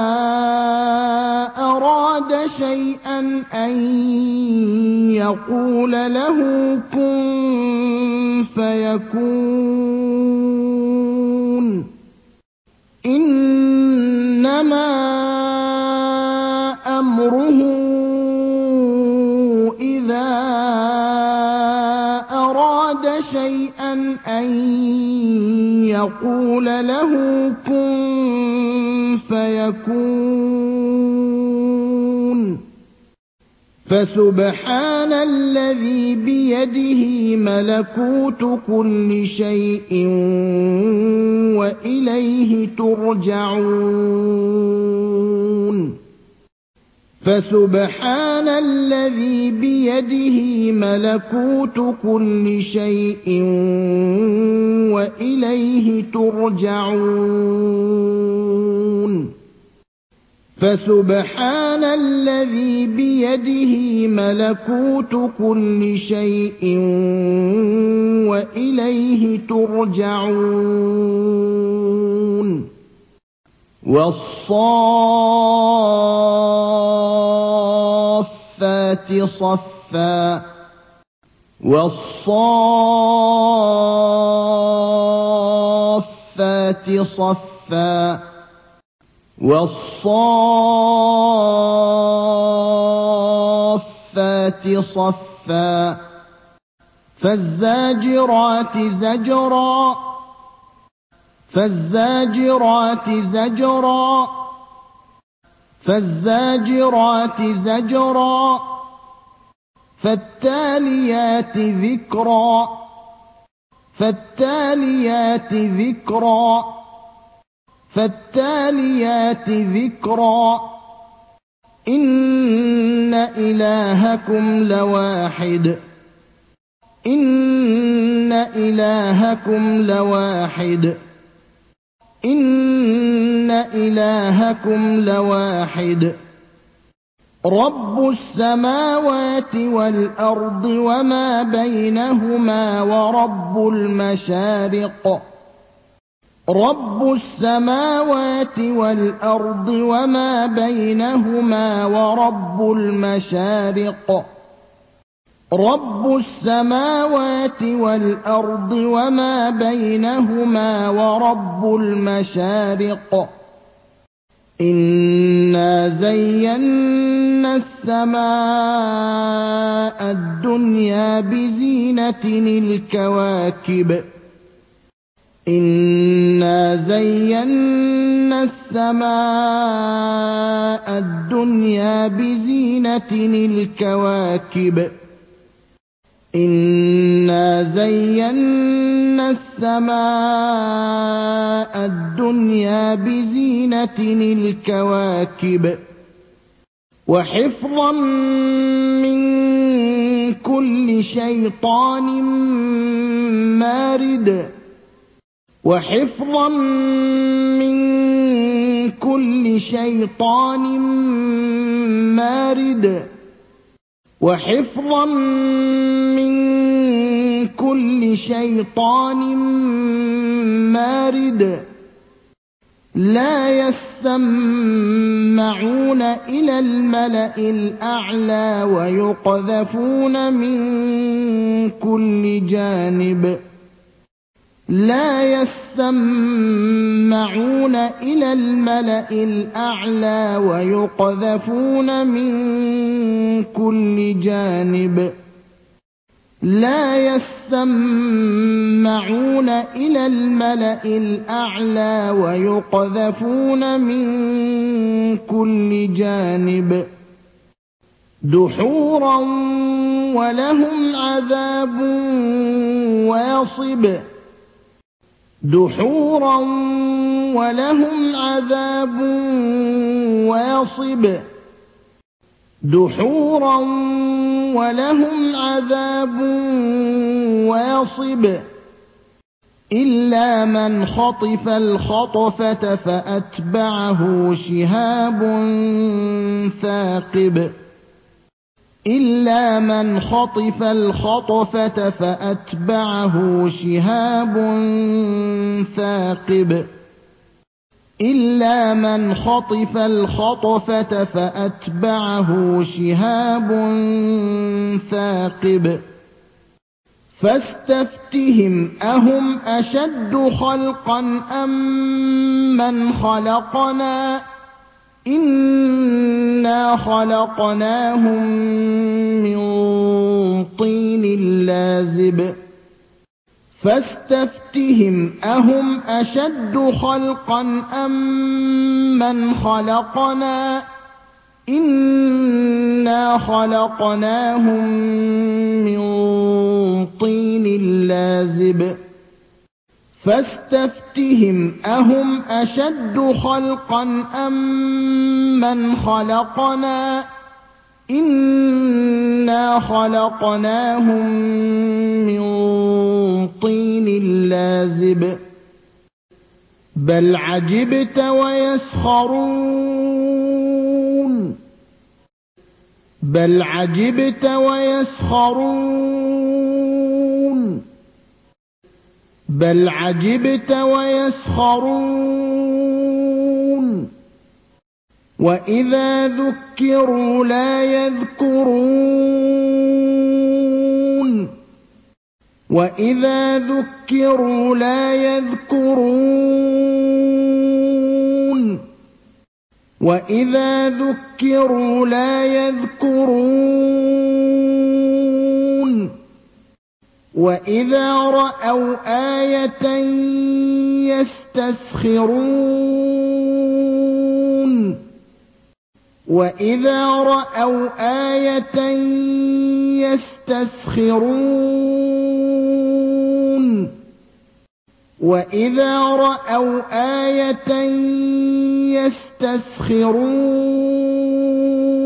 أراد شيئا أن يقول له كن فيكون إنما أمره إذا أراد شيئا أن يقول له كن فيكون فسبحان الذي بيده ملكوت كل شيء وإليه ترجعون فسبحان الذي بيده ملكوت كل شيء وإليه ترجعون فسبحان الذي بيده ملكوت كل شيء وإليه ترجعون والصافات صفا والصافات صفا والصافات صفا فالزاجرات زجرا فالزاجرات زجرا فالزاجرات زجرا فالتاليات ذكرا فالتاليات ذكرا فالتاليات ذكرا إِنَّ إِلَٰهَكُمْ لَوَاحِدٌ إِنَّ إِلَٰهَكُمْ لَوَاحِدٌ إِنَّ إِلَٰهَكُمْ لَوَاحِدٌ رَبُّ السَّمَاوَاتِ وَالْأَرْضِ وَمَا بَيْنَهُمَا وَرَبُّ الْمَشَارِقِ رَبُّ السَّمَاوَاتِ وَالْأَرْضِ وَمَا بَيْنَهُمَا وَرَبُّ الْمَشَارِقِ رَبُّ السَّمَاوَاتِ وَالْأَرْضِ وَمَا بَيْنَهُمَا وَرَبُّ الْمَشَارِقِ إِنَّا زَيَّنَّا السَّمَاءَ الدُّنْيَا بِزِينَةٍ الْكَوَاكِبِ إِنَّا زَيَّنَّا السَّمَاءَ الدُّنْيَا بِزِينَةٍ الْكَوَاكِبِ إِنَّا زَيَّنَّا السَّمَاءَ الدُّنْيَا بِزِينَةٍ الْكَوَاكِبِ وَحِفْظًا مِّن كُلِّ شَيْطَانٍ مَّارِدٍ وَحِفْظًا مِّن كُلِّ شَيْطَانٍ مَّارِدٍ وَحِفْظًا مِّن كُلِّ شَيْطَانٍ مَّارِدٍ لَّا يَسَّمَّعُونَ إِلَى الْمَلَإِ الْأَعْلَىٰ وَيُقْذَفُونَ مِن كُلِّ جَانِبٍ لَّا يَسَّمَّعُونَ إِلَى الْمَلَإِ الْأَعْلَىٰ وَيُقْذَفُونَ مِن كُلِّ جَانِبٍ لَّا يَسَّمَّعُونَ إِلَى الْمَلَإِ الْأَعْلَىٰ وَيُقْذَفُونَ مِن كُلِّ جَانِبٍ دُحُورًا وَلَهُمْ عَذَابٌ وَاصِبٌ دُحُورًا وَلَهُمْ عَذَابٌ وَاصِبٌ دُحُورًا وَلَهُمْ عَذَابٌ وَاصِبٌ إِلَّا مَنْ خَطِفَ الْخَطْفَةَ فَأَتْبَعَهُ شِهَابٌ ثَاقِبٌ إِلَّا مَنْ خَطِفَ الْخَطْفَةَ فَأَتْبَعَهُ شِهَابٌ ثَاقِبٌ إِلَّا مَنْ خَطِفَ الْخَطْفَةَ فَأَتْبَعَهُ شِهَابٌ ثَاقِبٌ فَاسْتَفْتِهِمْ أَهُمْ أَشَدُّ خَلْقًا أَم مَّنْ خَلَقْنَا إِنَّا خَلَقْنَاهُم مِّن طِينٍ لَّازِبٍ فَاسْتَفْتِهِمْ أَهُمْ أَشَدُّ خَلْقًا أَم مَّنْ خَلَقْنَا إِنَّا خَلَقْنَاهُم مِّن طِينٍ لَّازِبٍ فَاسْتَفْتِهِمْ أَهُمْ أَشَدُّ خَلْقًا أَم مَّنْ خَلَقْنَا إِنَّا خَلَقْنَاهُم مِّن طِينٍ لَّازِبٍ بَلْ عَجِبْتَ وَيَسْخَرُونَ بَلْ عَجِبْتَ وَيَسْخَرُونَ بَلْ عَجِبْتَ وَيَسْخَرُونَ وَإِذَا ذُكِّرُوا لَا يَذْكُرُونَ وَإِذَا ذُكِّرُوا لَا يَذْكُرُونَ وَإِذَا ذُكِّرُوا لَا يَذْكُرُونَ وَإِذَا رَأَوْا آيَةً يَسْتَسْخِرُونَ وَإِذَا رَأَوْا آيَةً يَسْتَسْخِرُونَ وَإِذَا رَأَوْا آيَةً يَسْتَسْخِرُونَ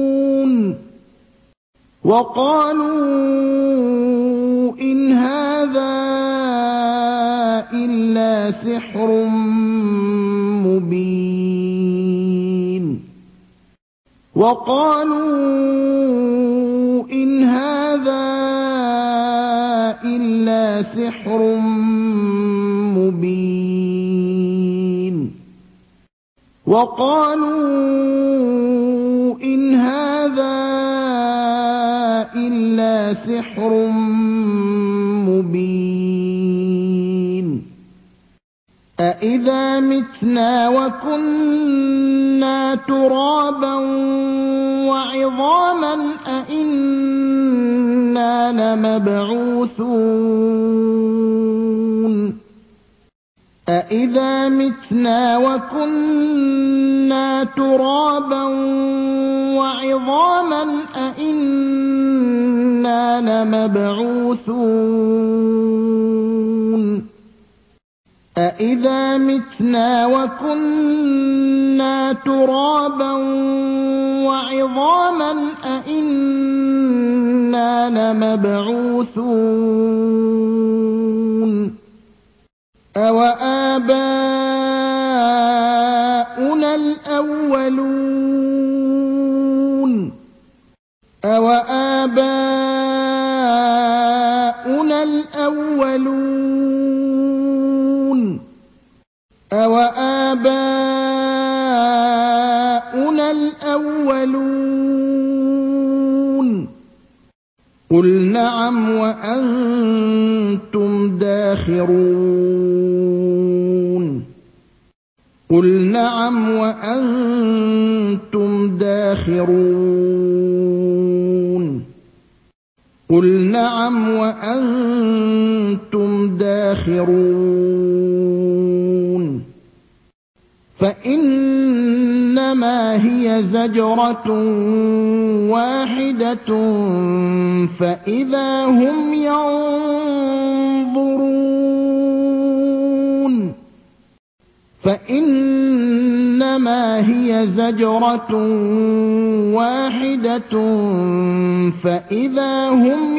وَقَالُوا إِنْ هَٰذَا إِلَّا سِحْرٌ مُّبِينٌ وَقَالُوا إِنْ هَٰذَا إِلَّا سِحْرٌ مُّبِينٌ وَقَالُوا إِنْ هَٰذَا إِلَّا سِحْرٌ مُّبِينٌ أَإِذَا مِتْنَا وَكُنَّا تُرَابًا وَعِظَامًا أَإِنَّا لَمَبْعُوثُونَ أَإِذَا مِتْنَا وَكُنَّا تُرَابًا وَعِظَامًا أَإِنَّا لَمَبْعُوثُونَ أَإِذَا مِتْنَا وَكُنَّا تُرَابًا وَعِظَامًا أَإِنَّا لَمَبْعُوثُونَ أَوَآبَاؤُنَا الْأَوَّلُونَ أَوَآبَاؤُنَا الْأَوَّلُونَ أَوَآبَاؤُنَا الْأَوَّلُونَ قُلْ نَعَمْ وَأَنتُمْ دَاخِرُونَ قُلْ نَعَمْ وَأَنتُمْ دَاخِرُونَ قُلْ نَعَمْ وَأَنتُمْ دَاخِرُونَ فَإِنَّمَا هِيَ زَجْرَةٌ وَاحِدَةٌ فَإِذَا هُمْ يَنظُرُونَ فَإِنَّمَا هِيَ زَجْرَةٌ وَاحِدَةٌ فَإِذَا هُمْ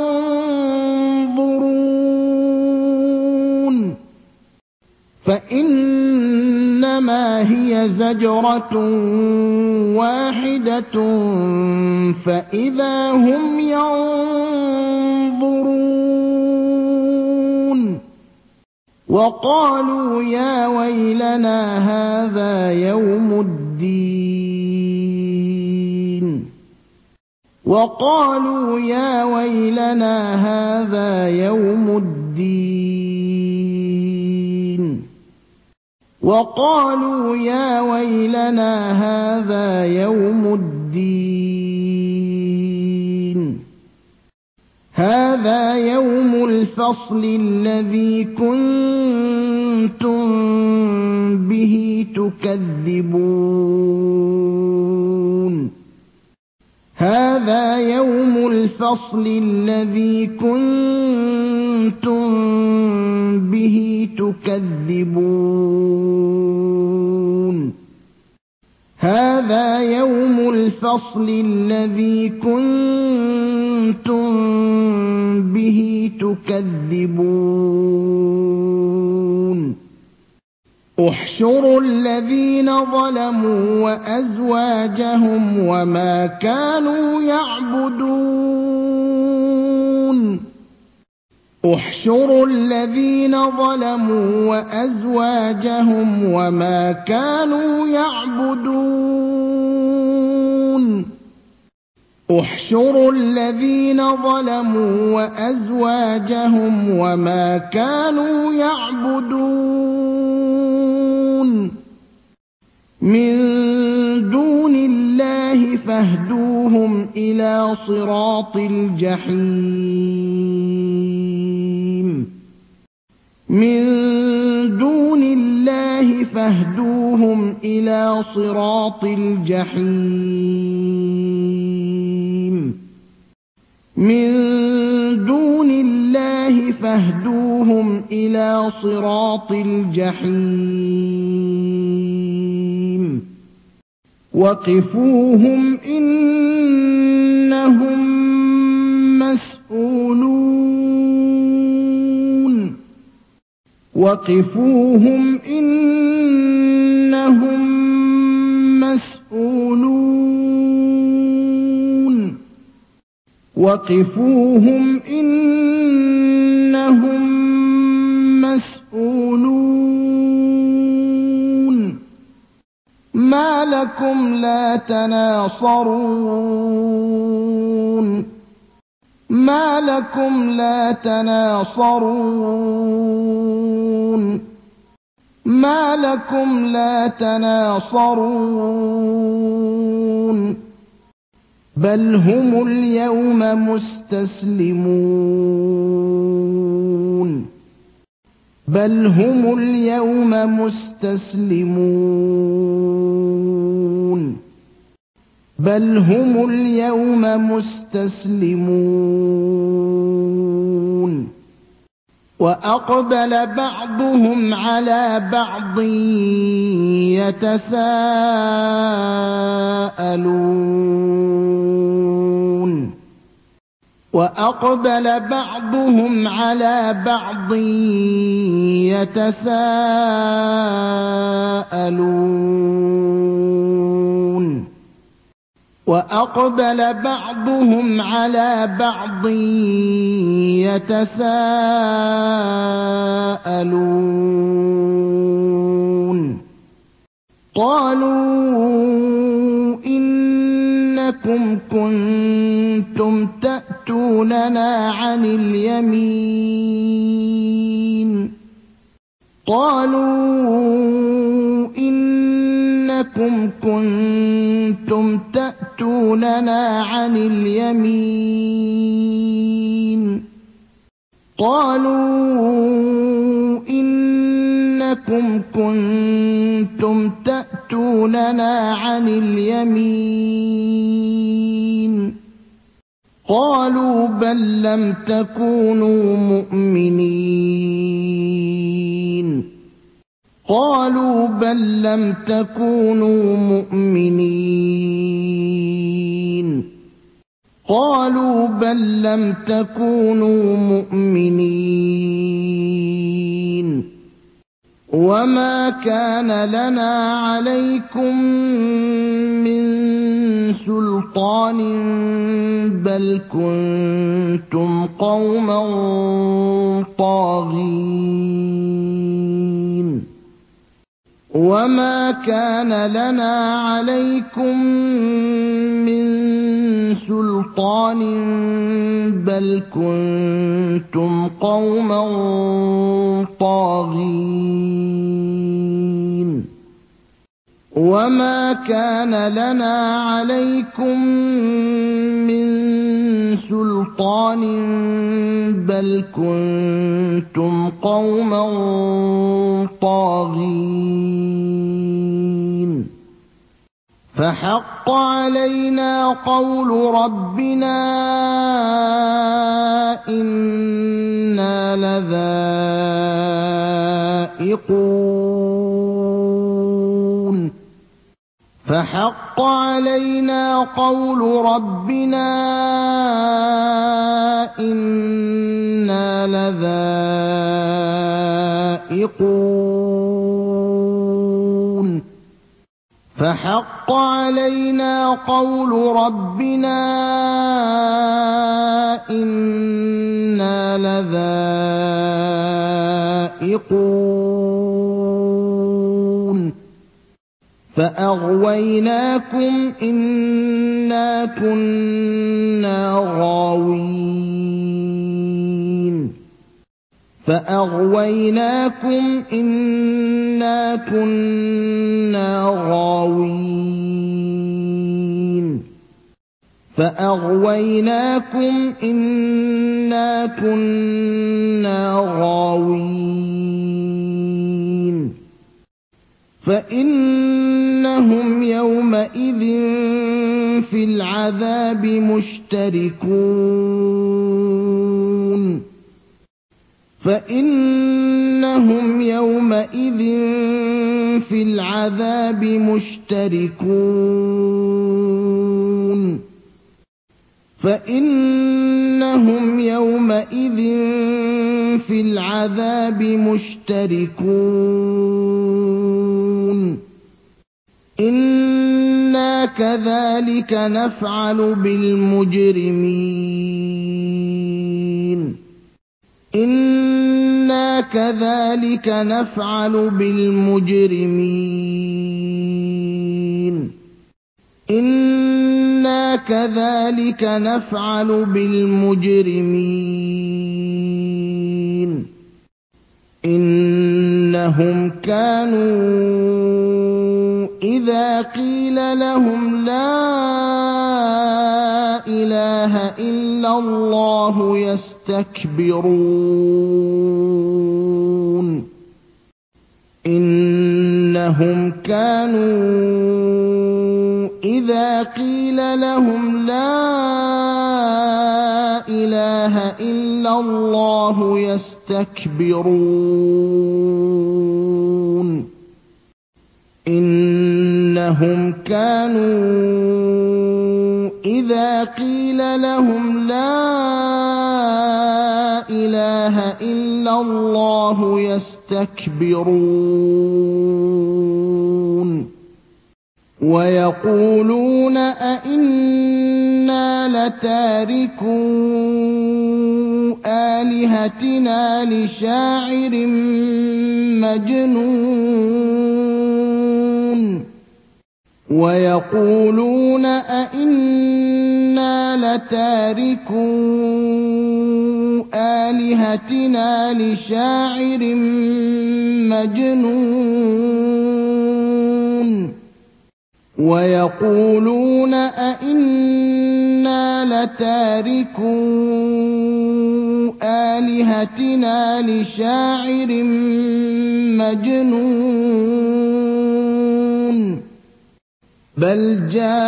يَنظُرُونَ فَإِنَّمَا هِيَ زَجْرَةٌ وَاحِدَةٌ فَإِذَا هُمْ يَنظُرُونَ وَقَالُوا يَا وَيْلَنَا هَٰذَا يَوْمُ الدِّينِ وَقَالُوا يَا وَيْلَنَا هَٰذَا يَوْمُ الدِّينِ وَقَالُوا يَا وَيْلَنَا هَٰذَا يَوْمُ الدِّينِ هَٰذَا يَوْمُ الْفَصْلِ الَّذِي كُنتُم بِهِ تُكَذِّبُونَ هَٰذَا يَوْمُ الْفَصْلِ الَّذِي كُنتُم بِهِ تُكَذِّبُونَ هَٰذَا يَوْمُ الْفَصْلِ الَّذِي كُنتُم بِهِ تُكَذِّبُونَ احْشُرُوا الَّذِينَ ظَلَمُوا وَأَزْوَاجَهُمْ وَمَا كَانُوا يَعْبُدُونَ احْشُرُوا الَّذِينَ ظَلَمُوا وَأَزْوَاجَهُمْ وَمَا كَانُوا يَعْبُدُونَ احْشُرُوا الَّذِينَ ظَلَمُوا وَأَزْوَاجَهُمْ وَمَا كَانُوا يَعْبُدُونَ مِن دُونِ اللَّهِ فَاهْدُوهُمْ إِلَىٰ صِرَاطِ الْجَحِيمِ مِن دُونِ اللَّهِ فَاهْدُوهُمْ إِلَىٰ صِرَاطِ الْجَحِيمِ مِن دُونِ اللَّهِ فَاهْدُوهُمْ إِلَىٰ صِرَاطِ الْجَحِيمِ وَقِفُوهُمْ إِنَّهُم مسؤولون وقفوهم إنهم مسؤولون وقفوهم إنهم مسؤولون ما لكم لا تناصرون ما لكم لا تناصرون ما لكم لا تناصرون بل هم اليوم مستسلمون بل هم اليوم مستسلمون بل هم اليوم مستسلمون وأقبل بعضهم على بعض يتساءلون وأقبل بعضهم على بعض يتساءلون وأقبل بعضهم على بعض يتساءلون قالوا إنكم كنتم تأتوننا عن اليمين قالوا إنكم كنتم تأتوننا عن اليمين قالوا إنكم كنتم تأتوننا عن اليمين قالوا بل لم تكونوا مؤمنين قالوا بل لم تكونوا مؤمنين قالوا بل لم تكونوا مؤمنين وما كان لنا عليكم من سلطان بل كنتم قوما طاغين وما كان لنا عليكم من سلطان بل كنتم قوما طاغين وما كان لنا عليكم من سلطان بل كنتم قوما طاغين فحق علينا قول ربنا إنا لذائقون فحق علينا قول ربنا إنا لذائقون فحق علينا قول ربنا إنا لذائقون فأغويناكم إنا كنا غاوين فأغويناكم إنا كنا غاوين فأغويناكم إنا كنا غاوين فإنهم يومئذ في العذاب مشتركون فإنهم يومئذ في العذاب مشتركون فإنهم يومئذ في العذاب مشتركون إنا كذلك نفعل بالمجرمين إنا كذلك نفعل بالمجرمين إنا كذلك نفعل بالمجرمين إنهم كانوا إذا قيل لهم لا إله إلا الله يستكبرون إنهم كانوا إذا قيل لهم لا إله إلا الله يستكبرون إنهم كانوا إذا قيل لهم لا إله إلا الله يستكبرون ويقولون أئنا لتاركو آلهتنا لشاعر مجنون ويقولون أئنا لتاركو آلهتنا لشاعر مجنون ويقولون أئنا لتاركو آلهتنا لشاعر مجنون بل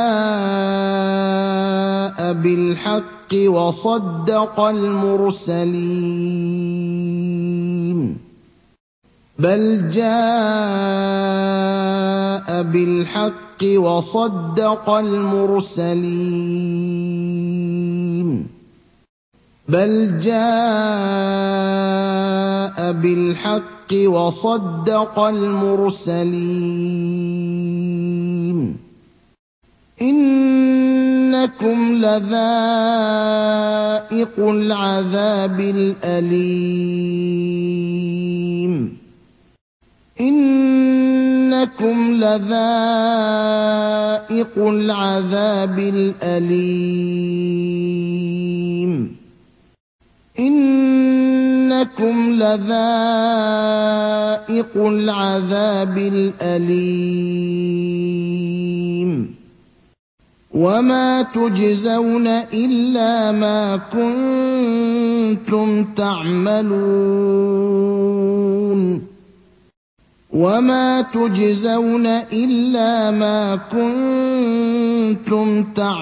جاء بالحق وصدق المرسلين بل جاء بالحق وصدق المرسلين بل جاء بالحق وصدق المرسلين إنكم لذائق العذاب الأليم إنكم لذائق العذاب الأليم إنكم لذائق العذاب الأليم وما تجزون إلا ما كنتم تعملون وما تجزون إلا ما كنتم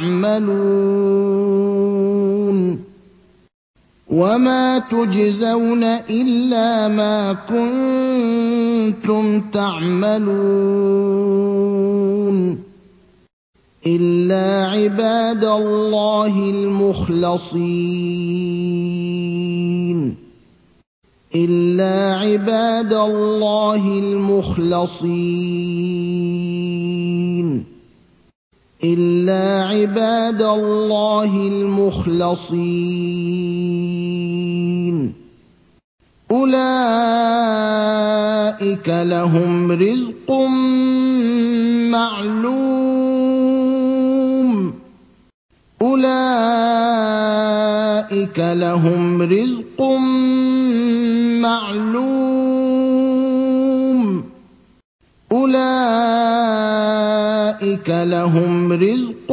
تعملون وما تجزون إلا ما كنتم تعملون إلا عباد الله المخلصين إلا عباد الله المخلصين إلا عباد الله المخلصين أولئك لهم رزق معلوم أولئك لهم رزق معلوم أولئك لهم رزق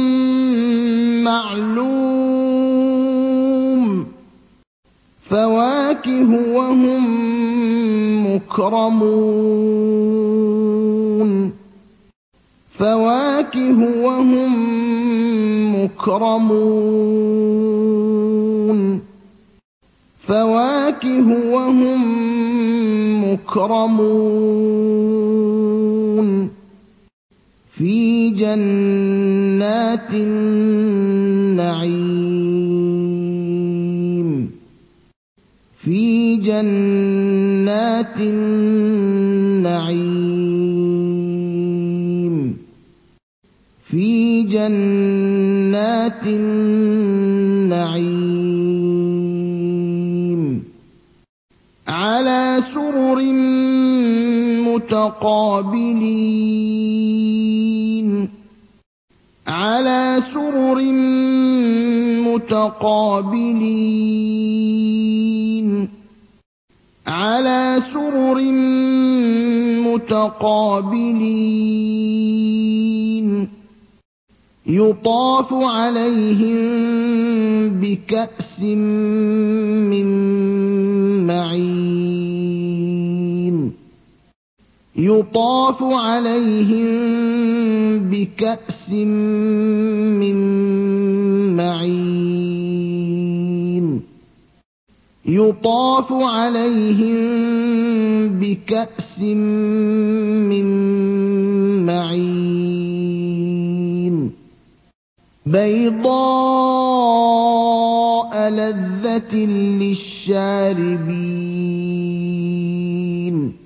معلوم فواكه وهم مكرمون فواكه وهم مكرمون فواكه وهم مكرمون في جنات النعيم جَنَّاتِ النَّعِيمِ فِي جَنَّاتِ النَّعِيمِ عَلَىٰ سُرُرٍ مُّتَقَابِلِينَ عَلَىٰ سُرُرٍ مُّتَقَابِلِينَ عَلَىٰ سُرُرٍ مُّتَقَابِلِينَ يُطَافُ عَلَيْهِم بِكَأْسٍ مِّن مَّعِينٍ يُطَافُ عَلَيْهِم بِكَأْسٍ مِّن مَّعِينٍ يُطَافُ عَلَيْهِم بِكَأْسٍ مِّن مَّعِينٍ بَيْضَاءَ لَذَّةٍ لِّلشَّارِبِينَ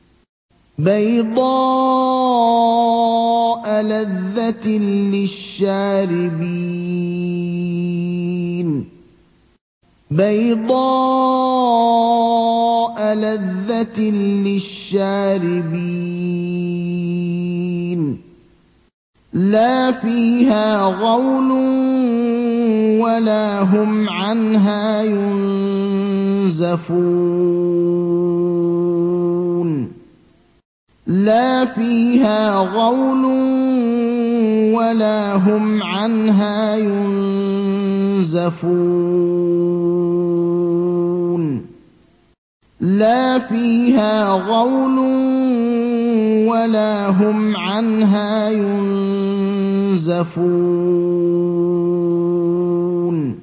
بَيْضَاءَ لَذَّةٍ لِّلشَّارِبِينَ بَيْضَاءَ لَذَّةٍ لِّلشَّارِبِينَ لَا فِيهَا غَوْلٌ وَلَا هُمْ عَنْهَا يُنزَفُونَ لَا فِيهَا غَوْلٌ وَلَا هُمْ عَنْهَا يُنزَفُونَ لَا فِيهَا غَوْلٌ وَلَا هُمْ عَنْهَا يُنزَفُونَ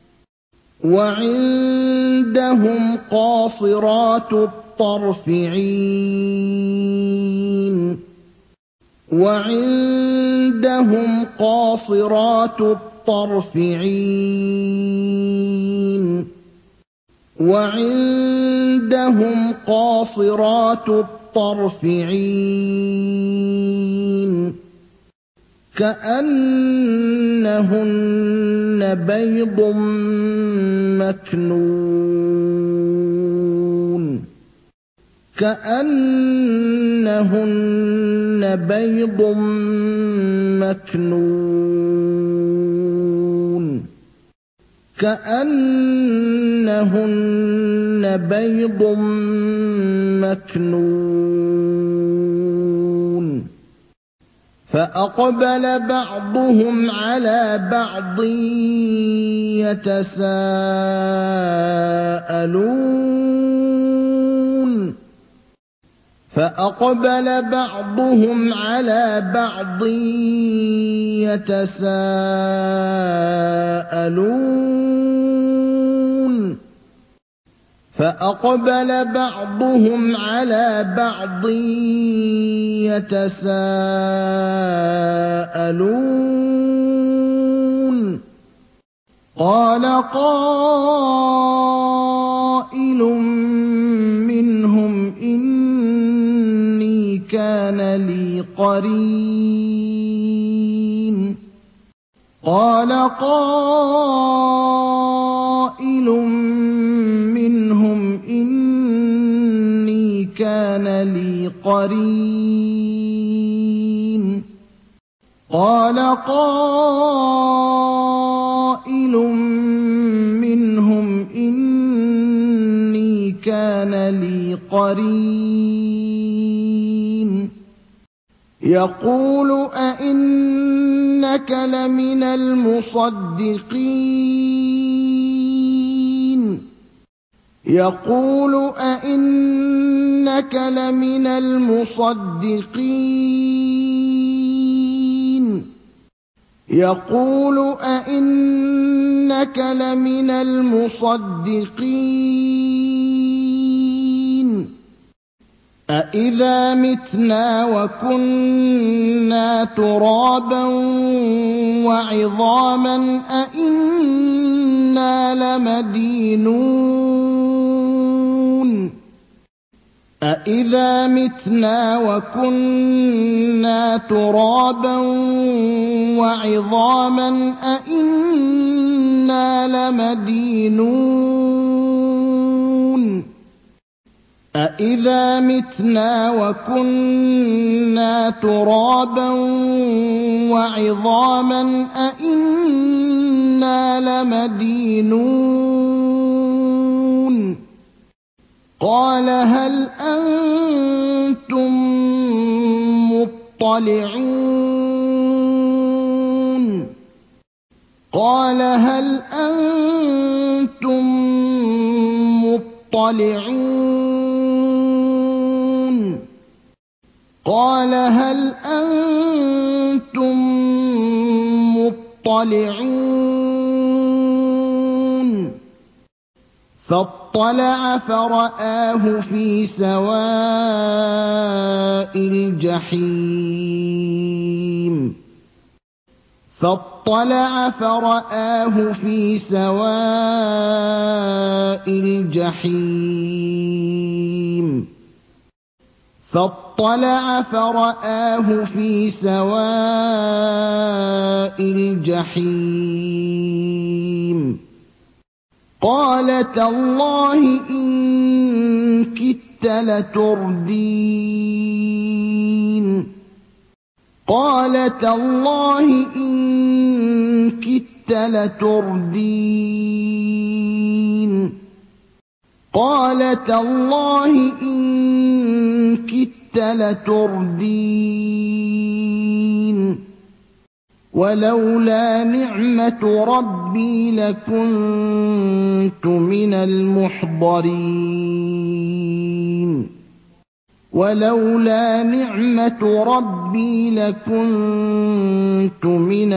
وَعِندَهُمْ قَاصِرَاتُ الطَّرْفِ عِينٌ وَعِندَهُمْ قَاصِرَاتُ الطَّرْفِ عِينٌ وَعِندَهُمْ قَاصِرَاتُ الطَّرْفِ عِينٌ كَأَنَّهُنَّ بَيْضٌ مَّكْنُونٌ كَأَنَّهُنَّ بَيْضٌ مَّكْنُونٌ كَأَنَّهُنَّ بَيْضٌ مَّكْنُونٌ فَأَقْبَلَ بَعْضُهُمْ عَلَىٰ بَعْضٍ يَتَسَاءَلُونَ فَأَقْبَلَ بَعْضُهُمْ عَلَىٰ بَعْضٍ يَتَسَاءَلُونَ فَأَقْبَلَ بَعْضُهُمْ عَلَىٰ بَعْضٍ يَتَسَاءَلُونَ قَالَ قَائِلٌ مِّنْهُمْ إِنِّي كَانَ لِي قَرِينٌ قَالَ قَائِلٌ مِّنْهُمْ إِنِّي كَانَ لِي قَرِينٌ قَالَ قَائِلٌ مِّنْهُمْ إِنِّي كَانَ لِي قَرِينٌ يَقُولُ أَإِنَّكَ لَمِنَ الْمُصَدِّقِينَ يَقُولُ أَإِنَّكَ لَمِنَ الْمُصَدِّقِينَ يَقُولُ أَإِنَّكَ لَمِنَ الْمُصَدِّقِينَ أَإِذَا مِتْنَا وَكُنَّا تُرَابًا وَعِظَامًا أَإِنَّا لَمَدِينُونَ أَإِذَا مِتْنَا وَكُنَّا تُرَابًا وَعِظَامًا أَإِنَّا لَمَدِينُونَ أَإِذَا مِتْنَا وَكُنَّا تُرَابًا وَعِظَامًا أَإِنَّا لَمَدِينُونَ قَالَ هَلْ أَنتُم مُّطَّلِعُونَ قَالَ هَلْ أَنتُم مُّطَّلِعُونَ قَالَ هَلْ أَنتُم مُّطَّلِعُونَ فَاطَّلَعَ فَرَآهُ فِي سَوَاءِ الْجَحِيمِ فَاطَّلَعَ فَرَآهُ فِي سَوَاءِ الْجَحِيمِ فَاطَّلَعَ فَرَآهُ فِي سَوَاءِ الْجَحِيمِ قَالَ تَاللَّهِ إِن كِدتَّ لَتُرْدِينِ قَالَ تَاللَّهِ إِن كِدتَّ لَتُرْدِينِ قَالَ تَاللَّهِ إِن كِدتَّ لَتُرْدِينِ وَلَوْلَا نِعْمَةُ رَبِّي لَكُنتُ مِنَ الْمُحْضَرِينَ وَلَوْلَا نِعْمَةُ رَبِّي لَكُنتُ مِنَ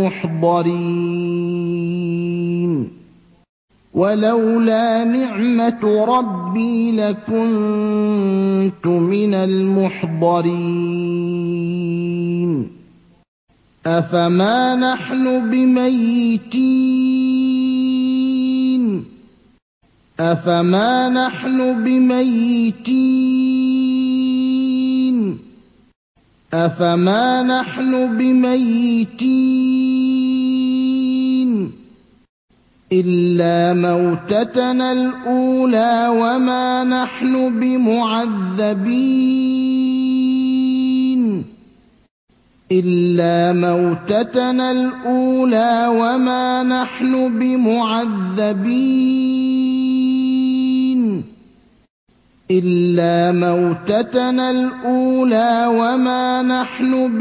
الْمُحْضَرِينَ وَلَوْلَا نِعْمَةُ رَبِّي لَكُنتُ مِنَ الْمُحْضَرِينَ أَفَمَا نَحْنُ بِمَيِّتِينَ أَفَمَا نَحْنُ بِمَيِّتِينَ أَفَمَا نَحْنُ بِمَيِّتِينَ إِلَّا مَوْتَتَنَا الْأُولَىٰ وَمَا نَحْنُ بِمُعَذَّبِينَ إِلَّا مَوْتَتَنَا الْأُولَىٰ وَمَا نَحْنُ بِمُعَذَّبِينَ إِلَّا مَوْتَتَنَا الْأُولَىٰ وَمَا نَحْنُ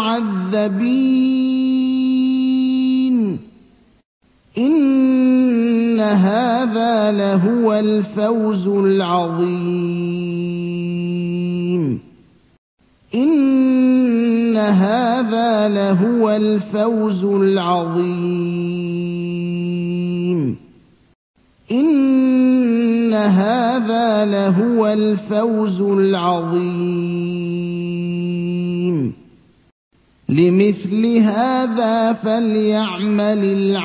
بِمُعَذَّبِينَ إِنَّ هَٰذَا لَهُوَ الْفَوْزُ الْعَظِيمُ إِنَّ هَٰذَا لَهُوَ الْفَوْزُ الْعَظِيمُ إِنَّ هَٰذَا لَهُوَ الْفَوْزُ الْعَظِيمُ لِمِثْلِ هَٰذَا فَلْيَعْمَلِ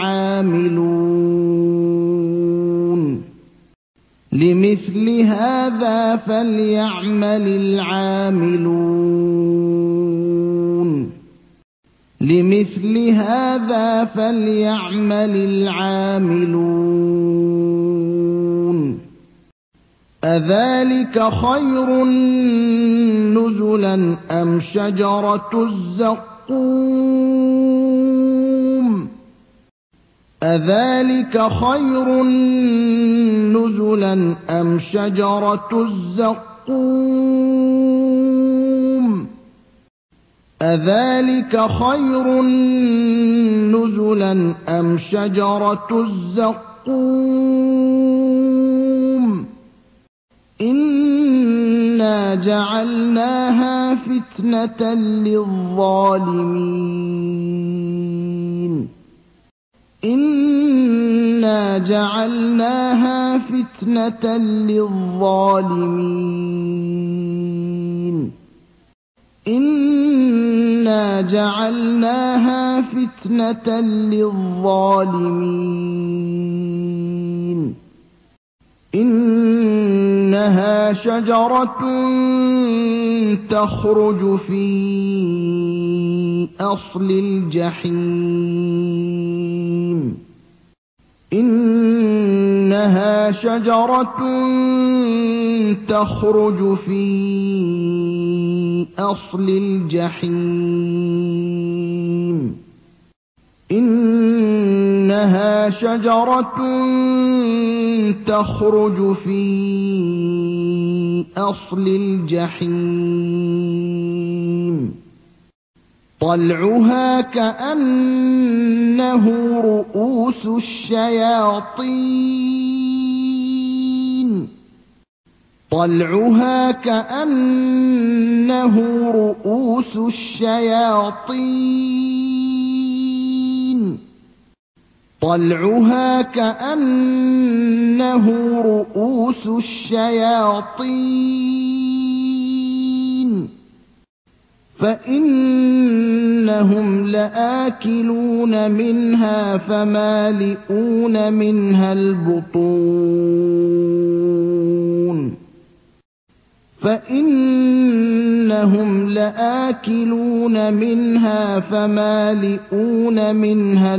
الْعَامِلُونَ لِمِثْلِ هَٰذَا فَلْيَعْمَلِ الْعَامِلُونَ لِمِثْلِ هَٰذَا فَلْيَعْمَلِ الْعَامِلُونَ أَذَٰلِكَ خَيْرٌ نُّزُلًا أَمْ شَجَرَةُ الزَّقُّومِ أَذَٰلِكَ خَيْرٌ نُّزُلًا أَمْ شَجَرَةُ الزَّقُّومِ أَذَٰلِكَ خَيْرٌ نُّزُلًا أَمْ شَجَرَةُ الزَّقُّومِ إِنَّا جَعَلْنَاهَا فِتْنَةً لِّلظَّالِمِينَ إِنَّا جَعَلْنَاهَا فِتْنَةً لِّلظَّالِمِينَ إِنَّا جَعَلْنَاهَا فِتْنَةً لِّلظَّالِمِينَ إِنَّ إنها شجرة تخرج في أصل الجحيم إنها شجرة تخرج في أصل الجحيم إنها شجرة تخرج في أصل الجحيم طلعها كأنه رءوس الشياطين طلعها كأنه رءوس الشياطين طلعها كأنه رءوس الشياطين فإنهم لآكلون منها فمالئون منها البطون فإنهم لآكلون منها فمالئون منها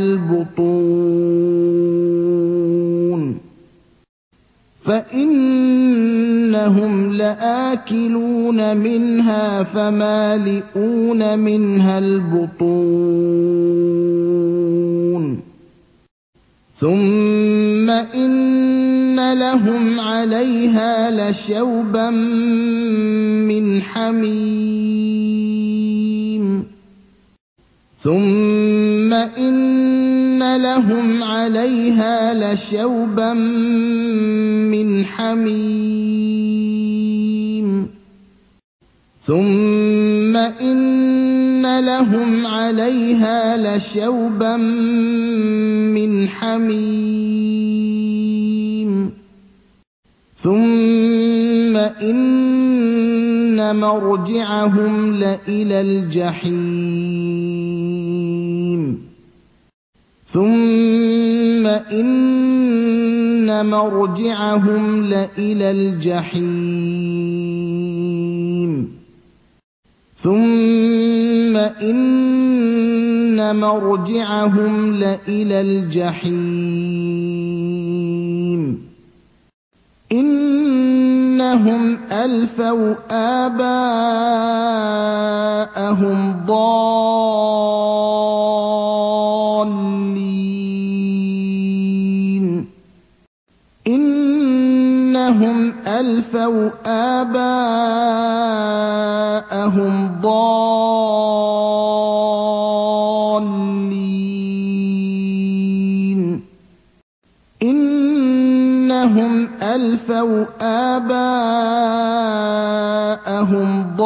البطون فإنهم لآكلون منها فمالئون منها البطون ثم إن لهم عليها لشوبا من حميم ثم إن لهم عليها لشوبا من حميم ثم إن لهم عليها لشوبا من حميم ثم إن مرجعهم لإلى الجحيم ثم إن مرجعهم لإلى الجحيم ثم إن مرجعهم لإلى الجحيم إنهم ألفوا آباءهم ضالين إنهم ألفوا آباءهم ضالين إنهم ألفوا آباءهم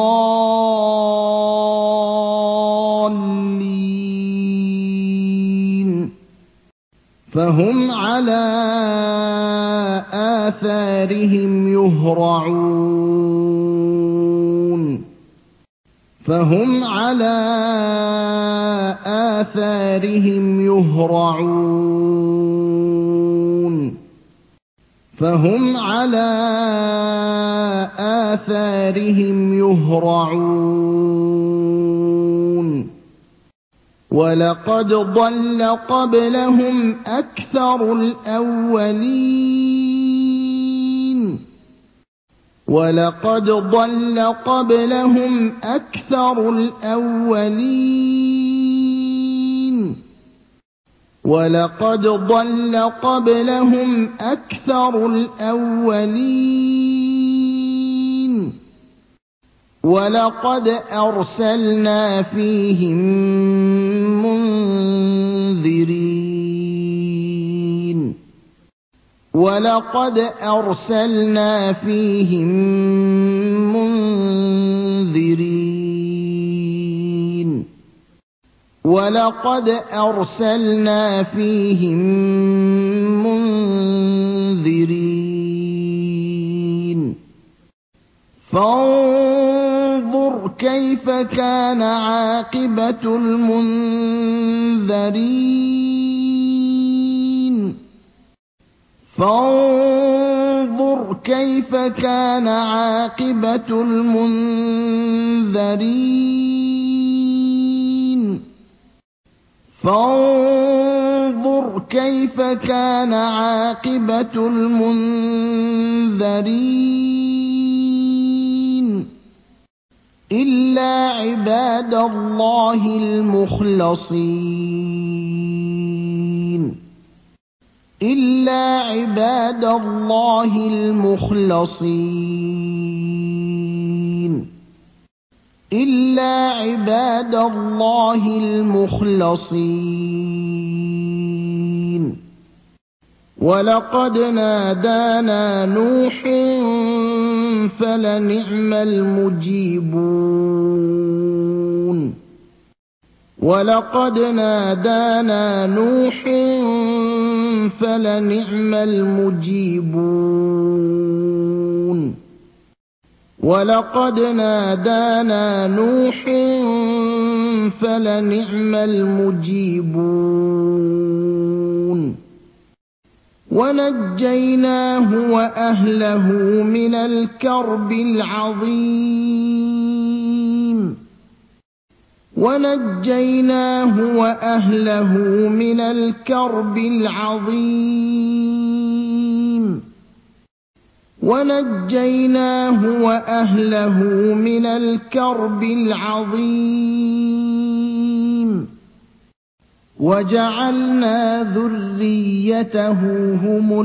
ضالين فهم على آثارهم يهرعون فهم على آثارهم يهرعون فهم على آثارهم يهرعون ولقد ضل قبلهم أكثر الأولين ولقد ضل قبلهم أكثر الأولين ولقد ضل قبلهم أكثر الأولين ولقد أرسلنا فيهم منذرين ولقد أرسلنا فيهم منذرين ولقد أرسلنا فيهم منذرين فانظر كيف كان عاقبة المنذرين فانظر فانظر كيف كان عاقبة المنذرين فانظر كيف كان عاقبة المنذرين إلا عباد الله المخلصين إلا عباد الله المخلصين إلا عباد الله المخلصين ولقد نادانا نوح فلنعم المجيبون ولقد نادانا نوح فلنعم المجيبون ولقد نادانا نوح فلنعم المجيبون ونجيناه وأهله من الكرب العظيم ونجيناه وأهله من الكرب العظيم ونجيناه وأهله من الكرب العظيم وجعلنا ذريته هم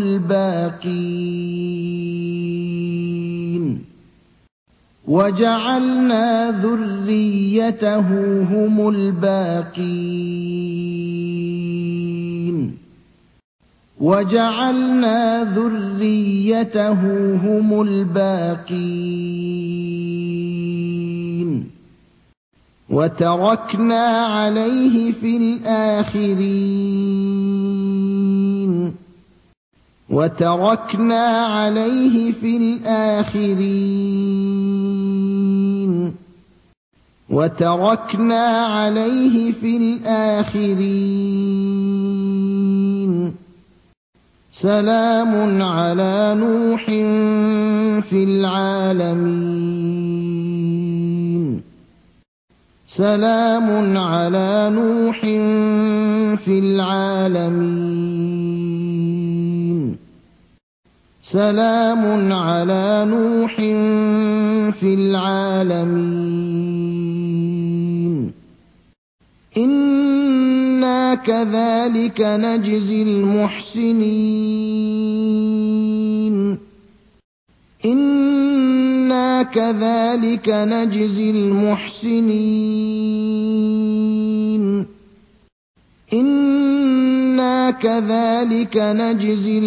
الباقين وجعلنا ذريته هم الباقين وجعلنا ذريته هم الباقين وتركنا عليه في الآخرين وتركنا عليه في الآخرين وتركنا عليه في الآخرين سلام على نوح في العالمين سلام على نوح في العالمين سلام على نوح في العالمين إنا كذلك نجزي المحسنين إنا كذلك نجزي المحسنين إنا كذلك نجزي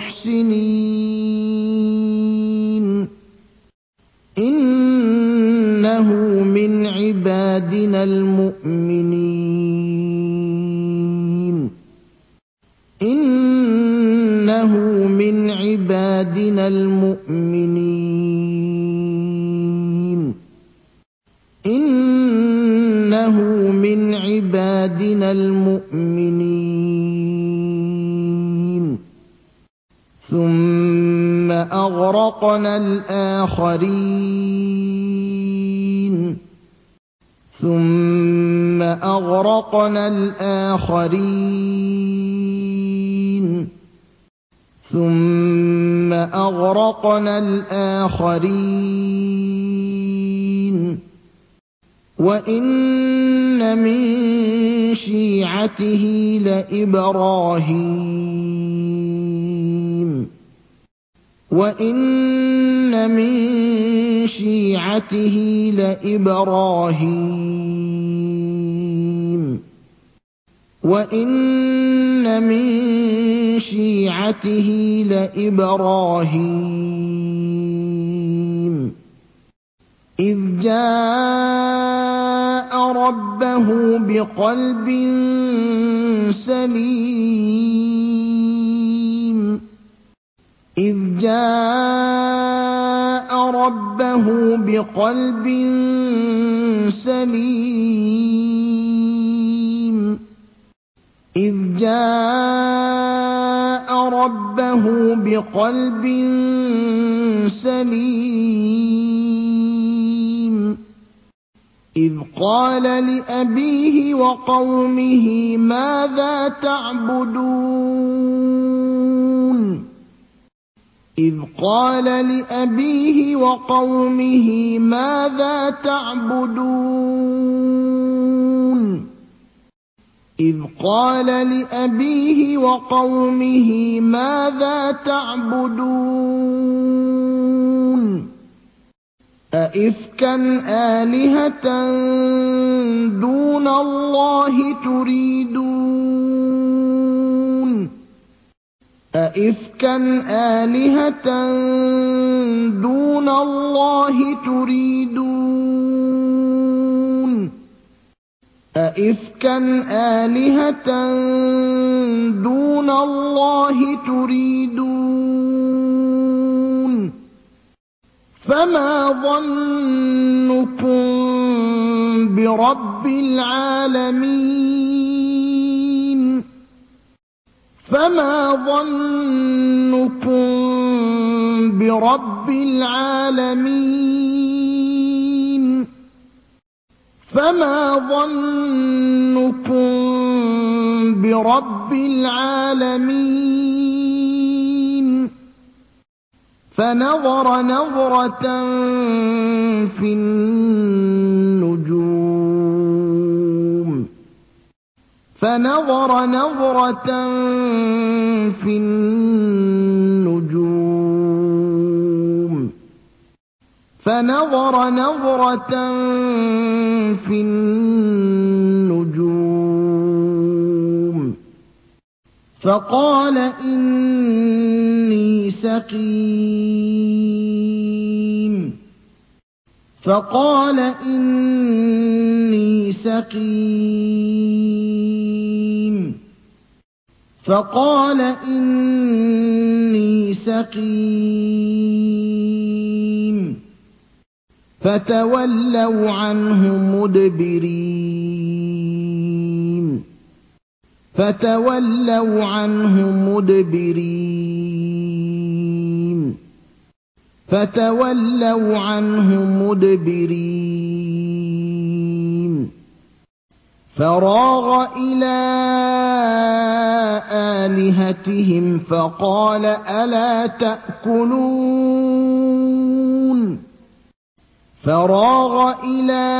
المحسنين إنه من عبادنا المؤمنين إنه من عبادنا المؤمنين إنه من عبادنا المؤمنين ثم أغرقنا الآخرين ثم أغرقنا الآخرين ثم أغرقنا الآخرين وإن من شيعته لإبراهيم وإن من شيعته لإبراهيم وإن من شيعته لإبراهيم إذ جاء ربه بقلب سليم إذ جاء ربه بقلب سليم إذ جاء رَبَّهُ بِقَلْبٍ سَلِيمٍ إِذْ قَالَ لِأَبِيهِ وَقَوْمِهِ مَاذَا تَعْبُدُونَ إِذْ قَالَ لِأَبِيهِ وَقَوْمِهِ مَاذَا تَعْبُدُونَ إِذْ قَالَ لِأَبِيهِ وَقَوْمِهِ مَاذَا تَعْبُدُونَ أَئِفْكًا آلِهَةً دُونَ اللَّهِ تُرِيدُونَ أَئِفْكًا آلِهَةً دُونَ اللَّهِ تُرِيدُونَ أَئِفْكًا آلِهَةً دُونَ اللَّهِ تُرِيدُونَ فَمَا ظَنُّكُم بِرَبِّ الْعَالَمِينَ فَمَا ظَنُّكُم بِرَبِّ الْعَالَمِينَ فَمَا ظَنُّكُم بِرَبِّ الْعَالَمِينَ فَنَظَرَ نَظْرَةً فِي النُّجُومِ فَنَظَرَ نَظْرَةً فِي النُّجُومِ فَنَظَرَ نَظْرَةً فِي النُّجُومِ فَقَالَ إِنِّي سَقِيمٌ فَقَالَ إِنِّي سَقِيمٌ فَقَالَ إِنِّي سَقِيمٌ فَتَوَلَّوْا عَنْهُ مُدْبِرِينَ فَتَوَلَّوْا عَنْهُ مُدْبِرِينَ فَتَوَلَّوْا عَنْهُ مُدْبِرِينَ فَرَاغَ إِلَىٰ آلِهَتِهِمْ فَقَالَ أَلَا تَأْكُلُونَ فَرَاغَ إِلَىٰ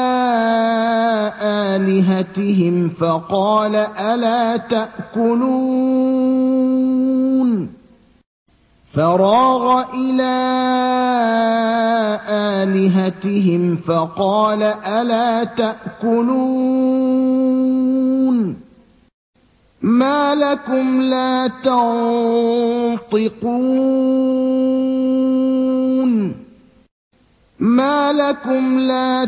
آلِهَتِهِمْ فَقَالَ أَلَا تَأْكُلُونَ فَرَاغَ إِلَىٰ آلِهَتِهِمْ فَقَالَ أَلَا تَأْكُلُونَ مَا لَكُمْ لَا تَنطِقُونَ مَا لَكُمْ لَا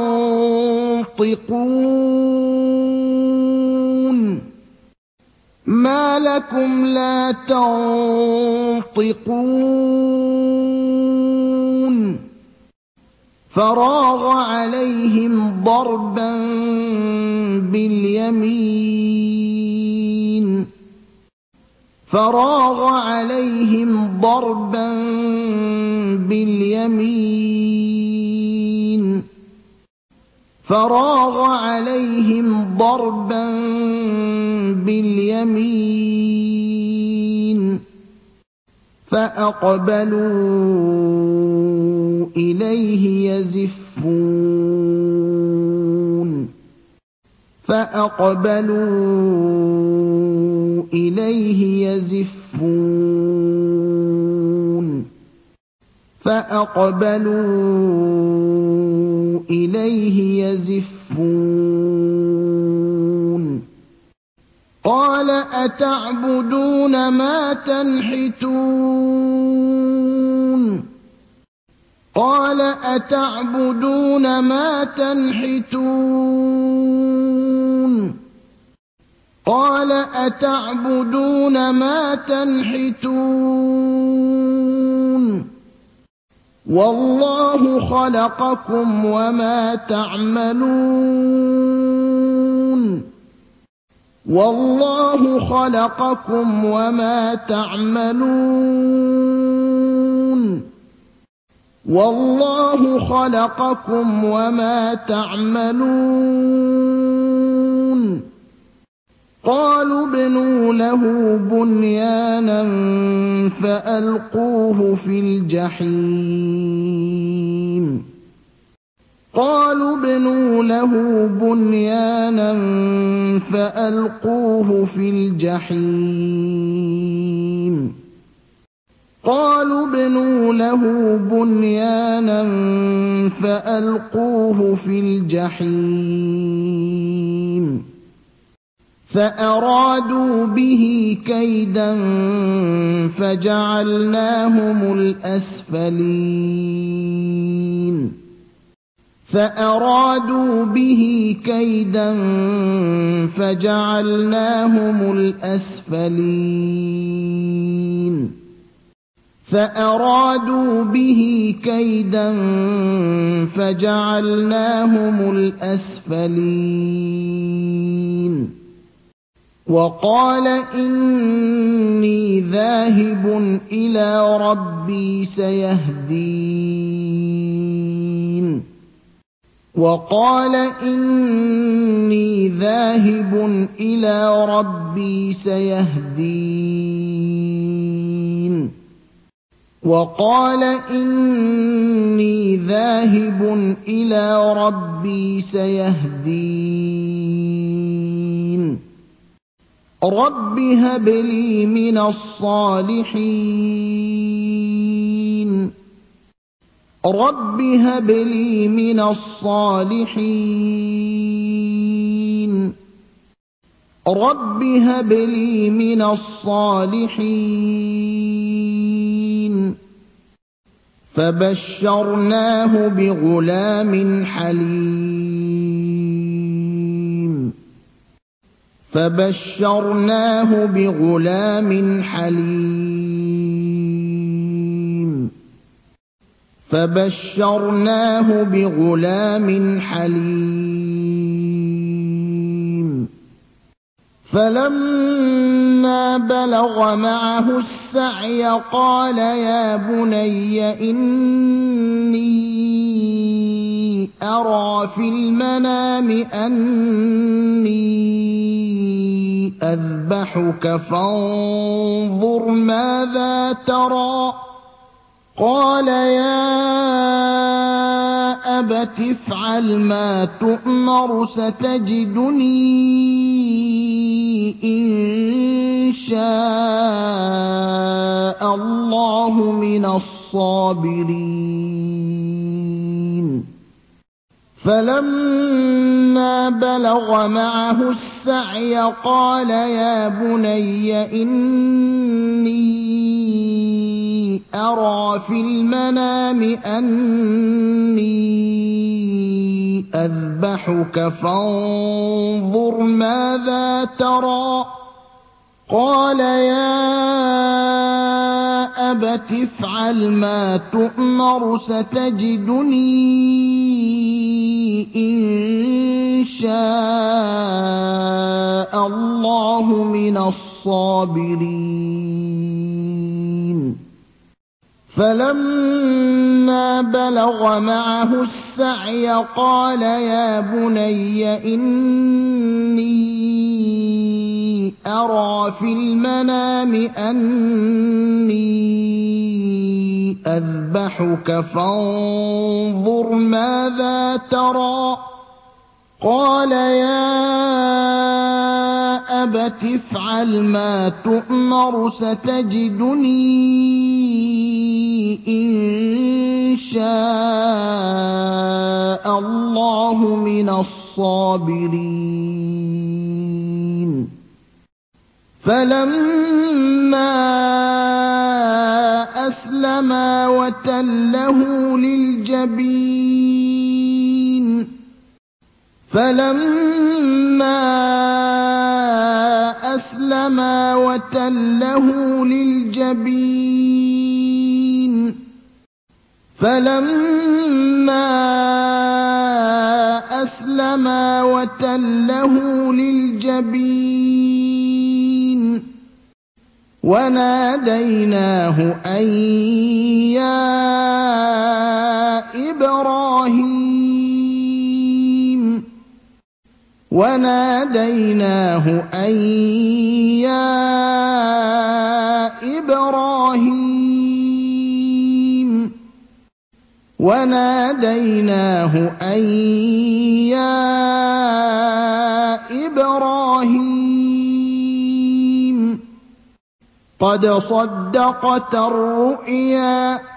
تَنطِقُونَ مَا لَكُمْ لَا تَنطِقُونَ فَرَاغَ عَلَيْهِمْ ضَرْبًا بِالْيَمِينِ فَرَاغَ عَلَيْهِمْ ضَرْبًا بِالْيَمِينِ فَرَاغَ عَلَيْهِمْ ضَرْبًا بِالْيَمِينِ فَأَقْبَلُوا إِلَيْهِ يَزِفُّونَ فَأَقْبَلُوا إِلَيْهِ يَزِفُّونَ فَأَقْبَلُوا إِلَيْهِ يَزِفُّونَ قَالَ أَتَعْبُدُونَ مَا تَنْحِتُونَ قَالَ أَتَعْبُدُونَ مَا تَنْحِتُونَ قَالَ أَتَعْبُدُونَ مَا تَنْحِتُونَ وَاللَّهُ خَلَقَكُمْ وَمَا تَعْمَلُونَ وَاللَّهُ خَلَقَكُمْ وَمَا تَعْمَلُونَ وَاللَّهُ خَلَقَكُمْ وَمَا تَعْمَلُونَ قَالُوا ابْنُوا لَهُ بُنْيَانًا فَأَلْقُوهُ فِي الْجَحِيمِ قَالُوا ابْنُوا لَهُ بُنْيَانًا فَأَلْقُوهُ فِي الْجَحِيمِ قَالُوا ابْنُوا لَهُ بُنْيَانًا فَأَلْقُوهُ فِي الْجَحِيمِ فَأَرَادُوا بِهِ كَيْدًا فَجَعَلْنَاهُمُ الْأَسْفَلِينَ فَأَرَادُوا بِهِ كَيْدًا فَجَعَلْنَاهُمُ الْأَسْفَلِينَ فَأَرَادُوا بِهِ كَيْدًا فَجَعَلْنَاهُمُ الْأَسْفَلِينَ وَقَالَ إِنِّي ذَاهِبٌ إِلَىٰ رَبِّي سَيَهْدِينِ وَقَالَ إِنِّي ذَاهِبٌ إِلَىٰ رَبِّي سَيَهْدِينِ وَقَالَ إِنِّي ذَاهِبٌ إِلَىٰ رَبِّي سَيَهْدِينِ رَبِّ هَبْ لِي مِنَ الصَّالِحِينَ رَبِّ هَبْ لِي مِنَ الصَّالِحِينَ رَبِّ هَبْ لِي مِنَ الصَّالِحِينَ فَبَشَّرْنَاهُ بِغُلَامٍ حَلِيمٍ فَبَشَّرْنَاهُ بِغُلَامٍ حَلِيمٍ فَبَشَّرْنَاهُ بِغُلَامٍ حَلِيمٍ فَلَمَّا بَلَغَ مَعَهُ السَّعْيَ قَالَ يَا بُنَيَّ إِنِّي أَرَىٰ فِي الْمَنَامِ أَنِّي أَذْبَحُكَ فَانظُرْ مَاذَا تَرَىٰ قَالَ يَا أَبَتِ افْعَلْ مَا تُؤْمَرُ سَتَجِدُنِي إِن شَاءَ اللَّهُ مِنَ الصَّابِرِينَ فَلَمَّا بَلَغَ مَعَهُ السَّعْيَ قَالَ يَا بُنَيَّ إِنِّي أَرَىٰ فِي الْمَنَامِ أَنِّي أَذْبَحُكَ فَانظُرْ مَاذَا تَرَىٰ قَالَ يَا أَبَتِ افْعَلْ مَا تُؤْمَرُ سَتَجِدُنِي إِن شَاءَ اللَّهُ مِنَ الصَّابِرِينَ فَلَمَّا بَلَغَ مَعَهُ السَّعْيَ قَالَ يَا بُنَيَّ إِنِّي أَرَىٰ فِي الْمَنَامِ أَنِّي أَذْبَحُكَ فَانظُرْ مَاذَا تَرَىٰ قَالَ يَا أَبَتِ افْعَلْ مَا تُؤْمَرُ سَتَجِدُنِي إِن شَاءَ اللَّهُ مِنَ الصَّابِرِينَ فَلَمَّا أَسْلَمَا وَتَلَّهُ لِلْجَبِينِ فَلَمَّا أَسْلَمَا وَتَلَّهُ لِلْجَبِينِ فَلَمَّا أَسْلَمَا وَتَلَّهُ لِلْجَبِينِ وَنَادَيْنَاهُ أَن يَا إِبْرَاهِيمُ وَنَادَيْنَاهُ أَن يَا إِبْرَاهِيمُ وَنَادَيْنَاهُ أَن يَا إِبْرَاهِيمُ قَدْ صَدَّقْتَ الرُّؤْيَا ۚ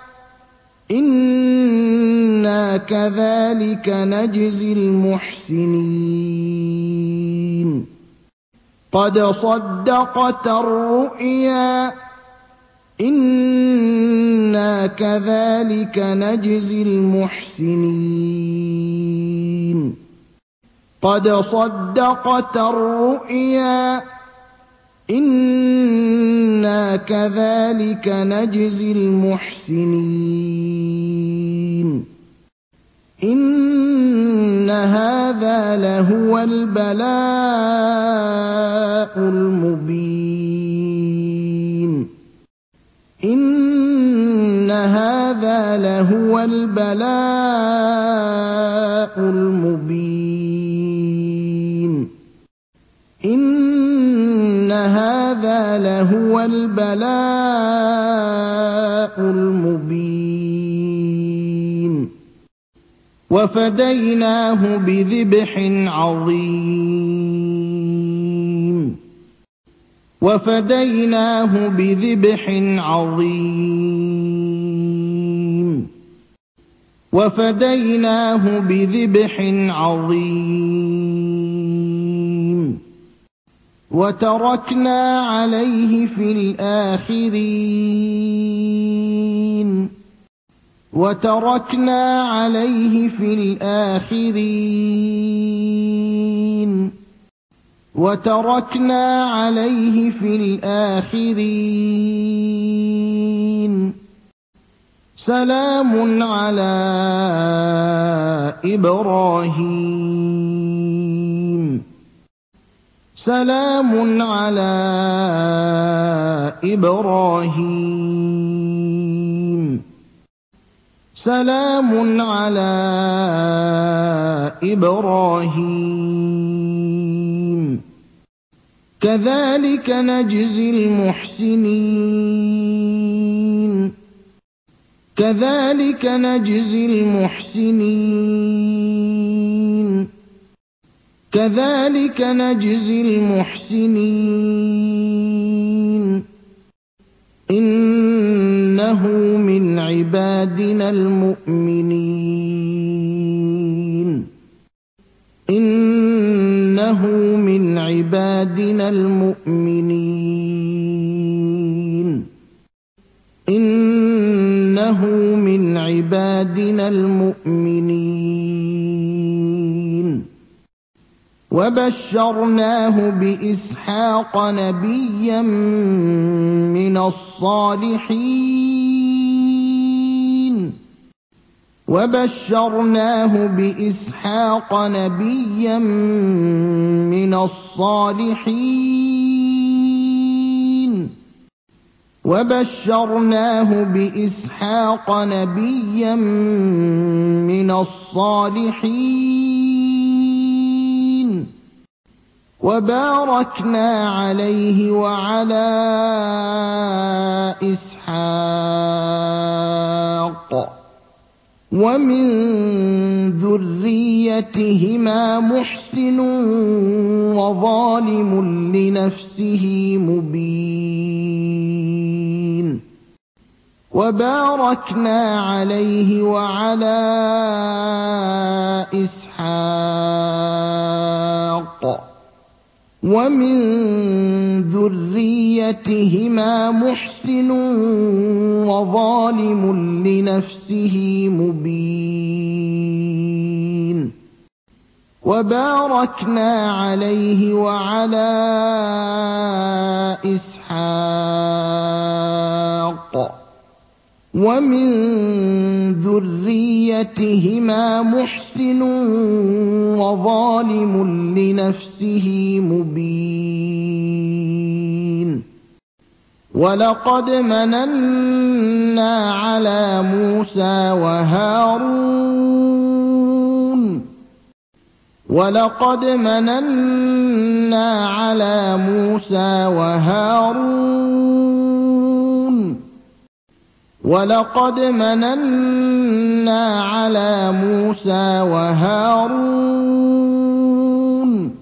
إِنَّا كَذَٰلِكَ نَجْزِي الْمُحْسِنِينَ قَدْ صَدَّقْتَ الرُّؤْيَا ۚ إِنَّا كَذَٰلِكَ نَجْزِي الْمُحْسِنِينَ قَدْ صَدَّقْتَ الرُّؤْيَا ۚ إِنَّا كَذَٰلِكَ نَجْزِي الْمُحْسِنِينَ إِنَّ هَٰذَا لَهُوَ الْبَلَاءُ الْمُبِينُ إِنَّ هَٰذَا لَهُوَ الْبَلَاءُ الْمُبِينُ إِنَّ هَٰذَا لَهُوَ الْبَلَاءُ الْمُبِينُ وَفَدَيْنَاهُ بِذِبْحٍ عَظِيمٍ وَفَدَيْنَاهُ بِذِبْحٍ عَظِيمٍ وَفَدَيْنَاهُ بِذِبْحٍ عَظِيمٍ وَتَرَكْنَا عَلَيْهِ فِي الْآخِرِينَ وَتَرَكْنَا عَلَيْهِ فِي الْآخِرِينَ وَتَرَكْنَا عَلَيْهِ فِي الْآخِرِينَ سَلَامٌ عَلَىٰ إِبْرَاهِيمَ سَلَامٌ عَلَىٰ إِبْرَاهِيمَ سَلَامٌ عَلَىٰ إِبْرَاهِيمَ كَذَٰلِكَ نَجْزِي الْمُحْسِنِينَ كَذَٰلِكَ نَجْزِي الْمُحْسِنِينَ كَذَٰلِكَ نَجْزِي الْمُحْسِنِينَ إِنَّهُ مِنْ عِبَادِنَا الْمُؤْمِنِينَ إِنَّهُ مِنْ عِبَادِنَا الْمُؤْمِنِينَ إِنَّهُ مِنْ عِبَادِنَا الْمُؤْمِنِينَ وَبَشَّرْنَاهُ بِإِسْحَاقَ نَبِيًّا مِّنَ الصَّالِحِينَ وَبَشَّرْنَاهُ بِإِسْحَاقَ نَبِيًّا مِّنَ الصَّالِحِينَ وَبَشَّرْنَاهُ بِإِسْحَاقَ نَبِيًّا مِّنَ الصَّالِحِينَ وَبَارَكْنَا عَلَيْهِ وَعَلَىٰ إِسْحَاقَ وَمِن ذُرِّيَّتِهِمَا مُحْسِنٌ وَظَالِمٌ لِّنَفْسِهِ مُبِينٌ وَبَارَكْنَا عَلَيْهِ وَعَلَىٰ إِسْحَاقَ وَمِن ذُرِّيَّتِهِمَا مُحْسِنٌ وَظَالِمٌ لِّنَفْسِهِ مُبِينٌ وَبَارَكْنَا عَلَيْهِ وَعَلَىٰ إِسْحَاقَ وَمِن ذُرِّيَّتِهِمَا مُحْسِنٌ وَظَالِمٌ لِّنَفْسِهِ مُبِينٌ وَلَقَدْ مَنَنَّا عَلَىٰ مُوسَىٰ وَهَارُونَ وَلَقَدْ مَنَنَّا عَلَىٰ مُوسَىٰ وَهَارُونَ وَلَقَدْ مَنَنَّا عَلَىٰ مُوسَىٰ وَهَارُونَ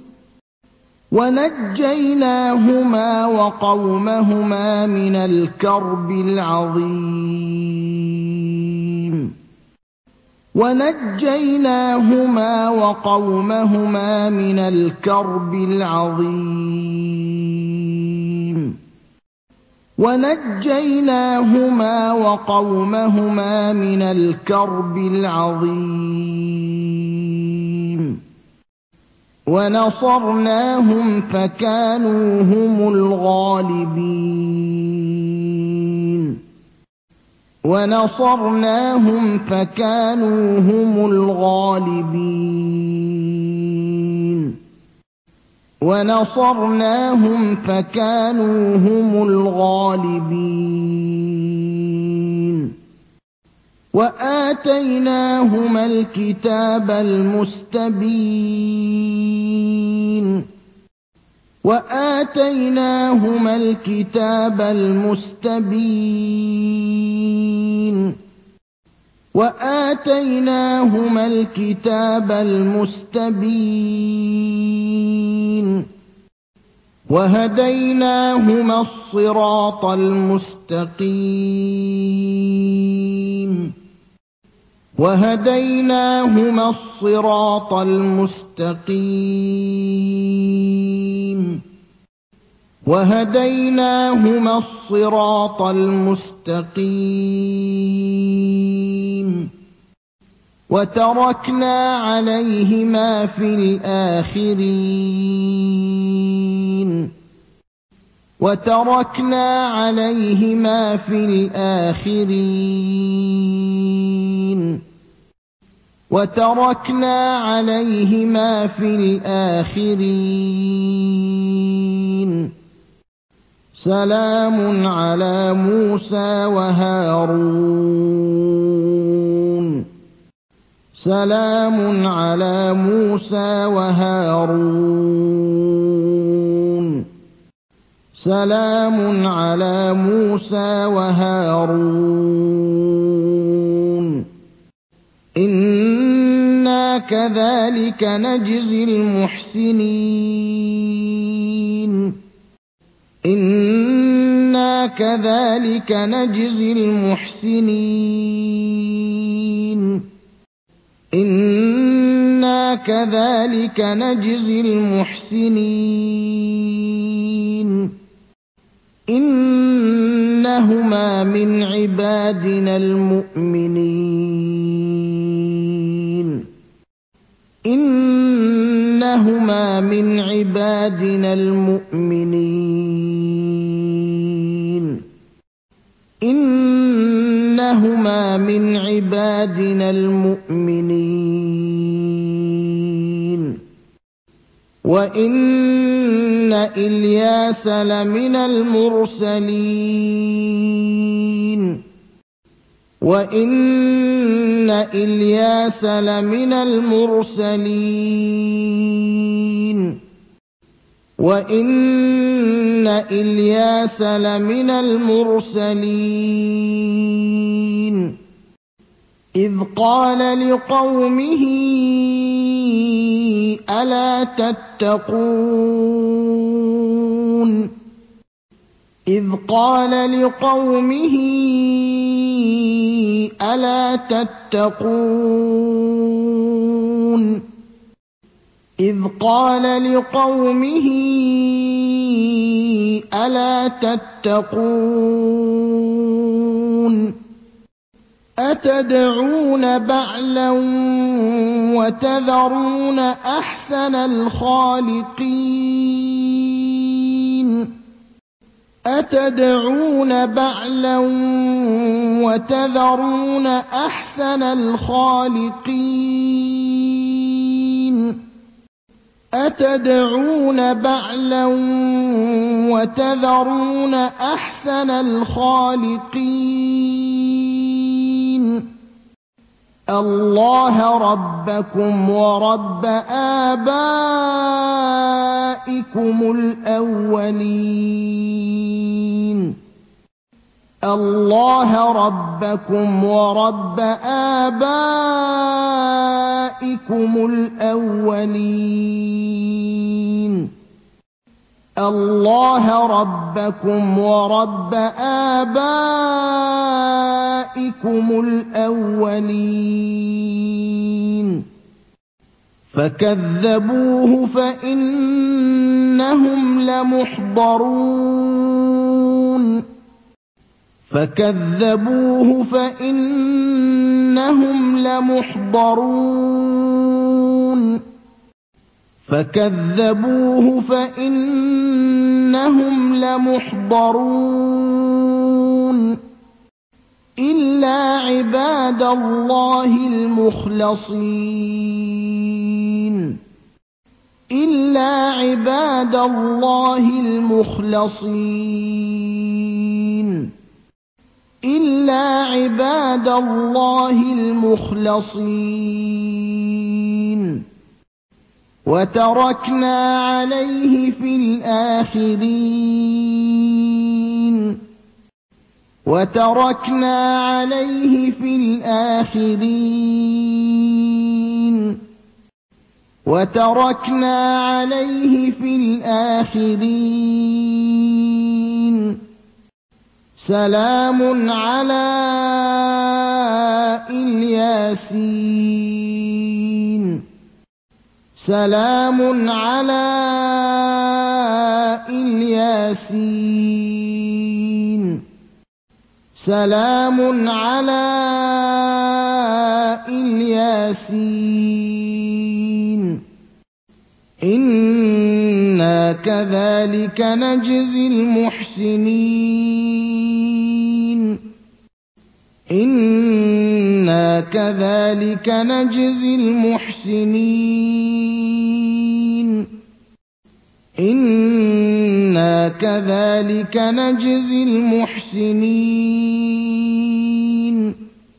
وَنَجَّيْنَاهُمَا وَقَوْمَهُمَا مِنَ الْكَرْبِ الْعَظِيمِ وَنَجَّيْنَاهُمَا وَقَوْمَهُمَا مِنَ الْكَرْبِ الْعَظِيمِ وَنَجَّيْنَاهُمَا وَقَوْمَهُمَا مِنَ الْكَرْبِ الْعَظِيمِ وَنَصَرْنَاهُمْ فَكَانُوا هُمُ الْغَالِبِينَ وَنَصَرْنَاهُمْ فَكَانُوا هُمُ الْغَالِبِينَ وَنَصَرْنَاهُمْ فَكَانُوا هُمُ الْغَالِبِينَ وَآتَيْنَاهُمَا الْكِتَابَ الْمُسْتَبِينَ وَآتَيْنَاهُمَا الْكِتَابَ الْمُسْتَبِينَ وَآتَيْنَاهُمَا الْكِتَابَ الْمُسْتَبِينَ وَهَدَيْنَاهُمَا الصِّرَاطَ الْمُسْتَقِيمَ وَهَدَيْنَاهُمَا الصِّرَاطَ الْمُسْتَقِيمَ وَهَدَيْنَاهُمَا الصِّرَاطَ الْمُسْتَقِيمَ وَتَرَكْنَا عَلَيْهِمَا فِي الْآخِرِينَ وَتَرَكْنَا عَلَيْهِمَا فِي الْآخِرِينَ وَتَرَكْنَا عَلَيْهِمَا فِي الْآخِرِينَ سَلَامٌ عَلَىٰ مُوسَىٰ وَهَارُونَ سَلَامٌ عَلَىٰ مُوسَىٰ وَهَارُونَ سَلَامٌ عَلَىٰ مُوسَىٰ وَهَارُونَ إِنَّا كَذَٰلِكَ نَجْزِي الْمُحْسِنِينَ إِنَّا كَذَٰلِكَ نَجْزِي الْمُحْسِنِينَ إِنَّا كَذَٰلِكَ نَجْزِي الْمُحْسِنِينَ إِنَّهُمَا مِنْ عِبَادِنَا الْمُؤْمِنِينَ إِنَّهُمَا مِنْ عِبَادِنَا الْمُؤْمِنِينَ إِنَّهُمَا مِنْ عِبَادِنَا الْمُؤْمِنِينَ وَإِنَّ إِلْيَاسَ لَمِنَ الْمُرْسَلِينَ وَإِنَّ إِلْيَاسَ لَمِنَ الْمُرْسَلِينَ وَإِنَّ إِلْيَاسَ لَمِنَ الْمُرْسَلِينَ إِذْ قَالَ لِقَوْمِهِ أَلَا تَتَّقُونَ إِذْ قَالَ لِقَوْمِهِ أَلَا تَتَّقُونَ إِذْ قَالَ لِقَوْمِهِ أَلَا تَتَّقُونَ أَتَدْعُونَ بَعْلًا وَتَذَرُونَ أَحْسَنَ الْخَالِقِينَ أَتَدْعُونَ بَعْلًا وَتَذَرُونَ أَحْسَنَ الْخَالِقِينَ أَتَدْعُونَ بَعْلًا وَتَذَرُونَ أَحْسَنَ الْخَالِقِينَ اللَّهَ رَبَّكُمْ وَرَبَّ آبَائِكُمُ الْأَوَّلِينَ اللَّهَ رَبَّكُمْ وَرَبَّ آبَائِكُمُ الْأَوَّلِينَ اللَّهَ رَبَّكُمْ وَرَبَّ آبَائِكُمُ الْأَوَّلِينَ فَكَذَّبُوهُ فَإِنَّهُمْ لَمُحْضَرُونَ فَكَذَّبُوهُ فَإِنَّهُمْ لَمُحْضَرُونَ فَكَذَّبُوهُ فَإِنَّهُمْ لَمُحْضَرُونَ إِلَّا عِبَادَ اللَّهِ الْمُخْلَصِينَ إِلَّا عِبَادَ اللَّهِ الْمُخْلَصِينَ إِلَّا عِبَادَ اللَّهِ الْمُخْلَصِينَ وَتَرَكْنَا عَلَيْهِ فِي الْآخِرِينَ وَتَرَكْنَا عَلَيْهِ فِي الْآخِرِينَ وَتَرَكْنَا عَلَيْهِ فِي الْآخِرِينَ سَلَامٌ عَلَىٰ إِلْ يَاسِينَ سَلَامٌ عَلَىٰ إِلْ يَاسِينَ سَلَامٌ عَلَىٰ إِلْ يَاسِينَ إِنَّا كَذَٰلِكَ نَجْزِي الْمُحْسِنِينَ إِنَّا كَذَٰلِكَ نَجْزِي الْمُحْسِنِينَ إِنَّا كَذَٰلِكَ نَجْزِي الْمُحْسِنِينَ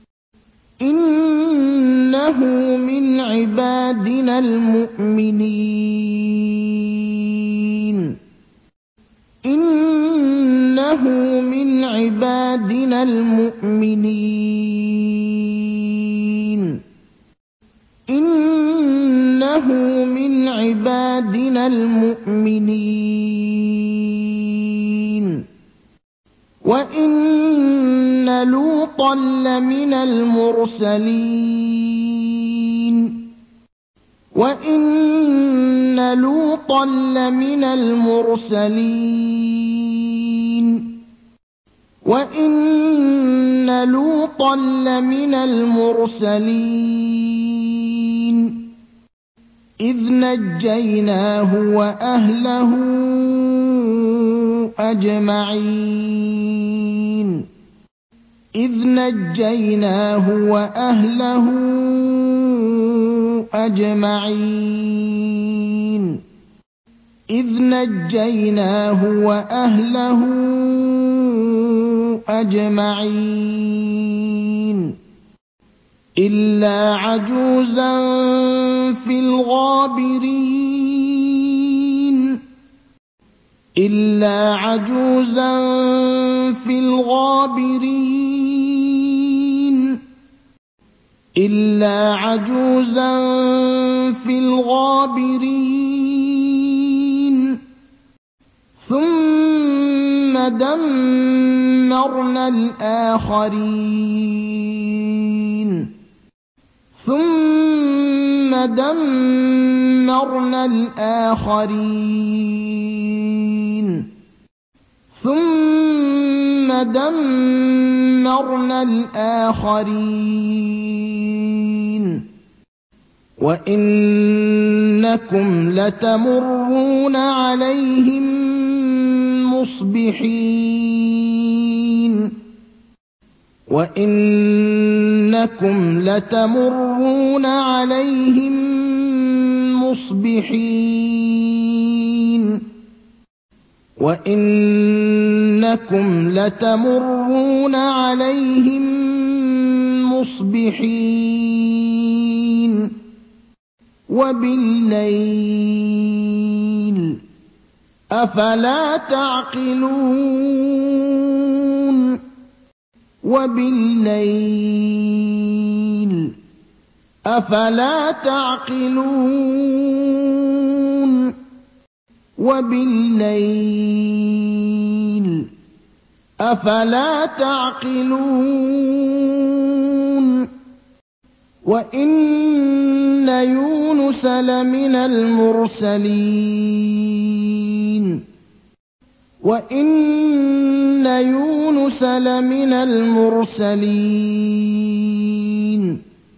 إِنَّهُ مِنْ عِبَادِنَا الْمُؤْمِنِينَ إِنَّهُ مِنْ عِبَادِنَا الْمُؤْمِنِينَ إِنَّهُ مِنْ عِبَادِنَا الْمُؤْمِنِينَ وَإِنَّ لُوطًا لَّمِنَ الْمُرْسَلِينَ وَإِنَّ لُوطًا لَّمِنَ الْمُرْسَلِينَ وَإِنَّ لُوطًا لَّمِنَ الْمُرْسَلِينَ إِذْ نَجَّيْنَاهُ وَأَهْلَهُ أَجْمَعِينَ إِذْ نَجَّيْنَاهُ وَأَهْلَهُ أَجْمَعِينَ إِذْ نَجَّيْنَاهُ وَأَهْلَهُ أَجْمَعِينَ إِلَّا عَجُوزًا فِي الْغَابِرِينَ إِلَّا عَجُوزًا فِي الْغَابِرِينَ إِلَّا عَجُوزًا فِي الْغَابِرِينَ ثُمَّ دَمَّرْنَا الْآخَرِينَ ثُمَّ دَمَّرْنَا الْآخَرِينَ ثُمَّ دَمَّرْنَا الْآخَرِينَ وَإِنَّكُمْ لَتَمُرُّونَ عَلَيْهِم مُّصْبِحِينَ وَإِنَّكُمْ لَتَمُرُّونَ عَلَيْهِم مُصْبِحِينَ وَإِنَّكُمْ لَتَمُرُّونَ عَلَيْهِم مُصْبِحِينَ وَبِاللَّيْلِ ۗ أَفَلَا تَعْقِلُونَ وَبِاللَّيْلِ ۗ أَفَلَا تَعْقِلُونَ وَبِاللَّيْلِ ۗ أَفَلَا تَعْقِلُونَ وَإِنَّ يُونُسَ لَمِنَ الْمُرْسَلِينَ وَإِنَّ يُونُسَ لَمِنَ الْمُرْسَلِينَ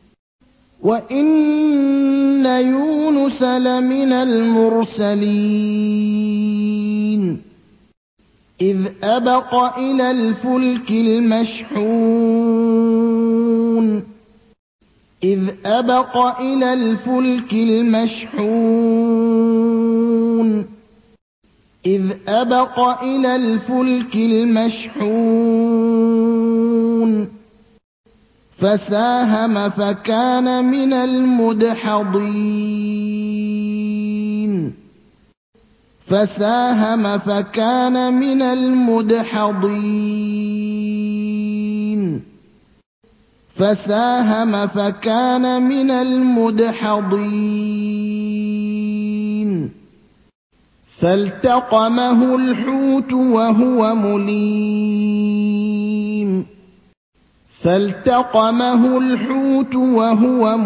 وَإِنَّ يُونُسَ لَمِنَ الْمُرْسَلِينَ إِذْ أَبَقَ إِلَى الْفُلْكِ الْمَشْحُونِ إِذْ أَبَقَ إِلَى الْفُلْكِ الْمَشْحُونِ إِذْ أَبَقَ إِلَى الْفُلْكِ الْمَشْحُونِ فَسَاهَمَ فَكَانَ مِنَ الْمُدْحَضِينَ فَسَاهَمَ فَكَانَ مِنَ الْمُدْحَضِينَ فَسَاهَمَ فَكَانَ مِنَ الْمُدْحَضِينَ فَالْتَقَمَهُ الْحُوتُ وَهُوَ مُلِيمٌ فَالْتَقَمَهُ الْحُوتُ وَهُوَ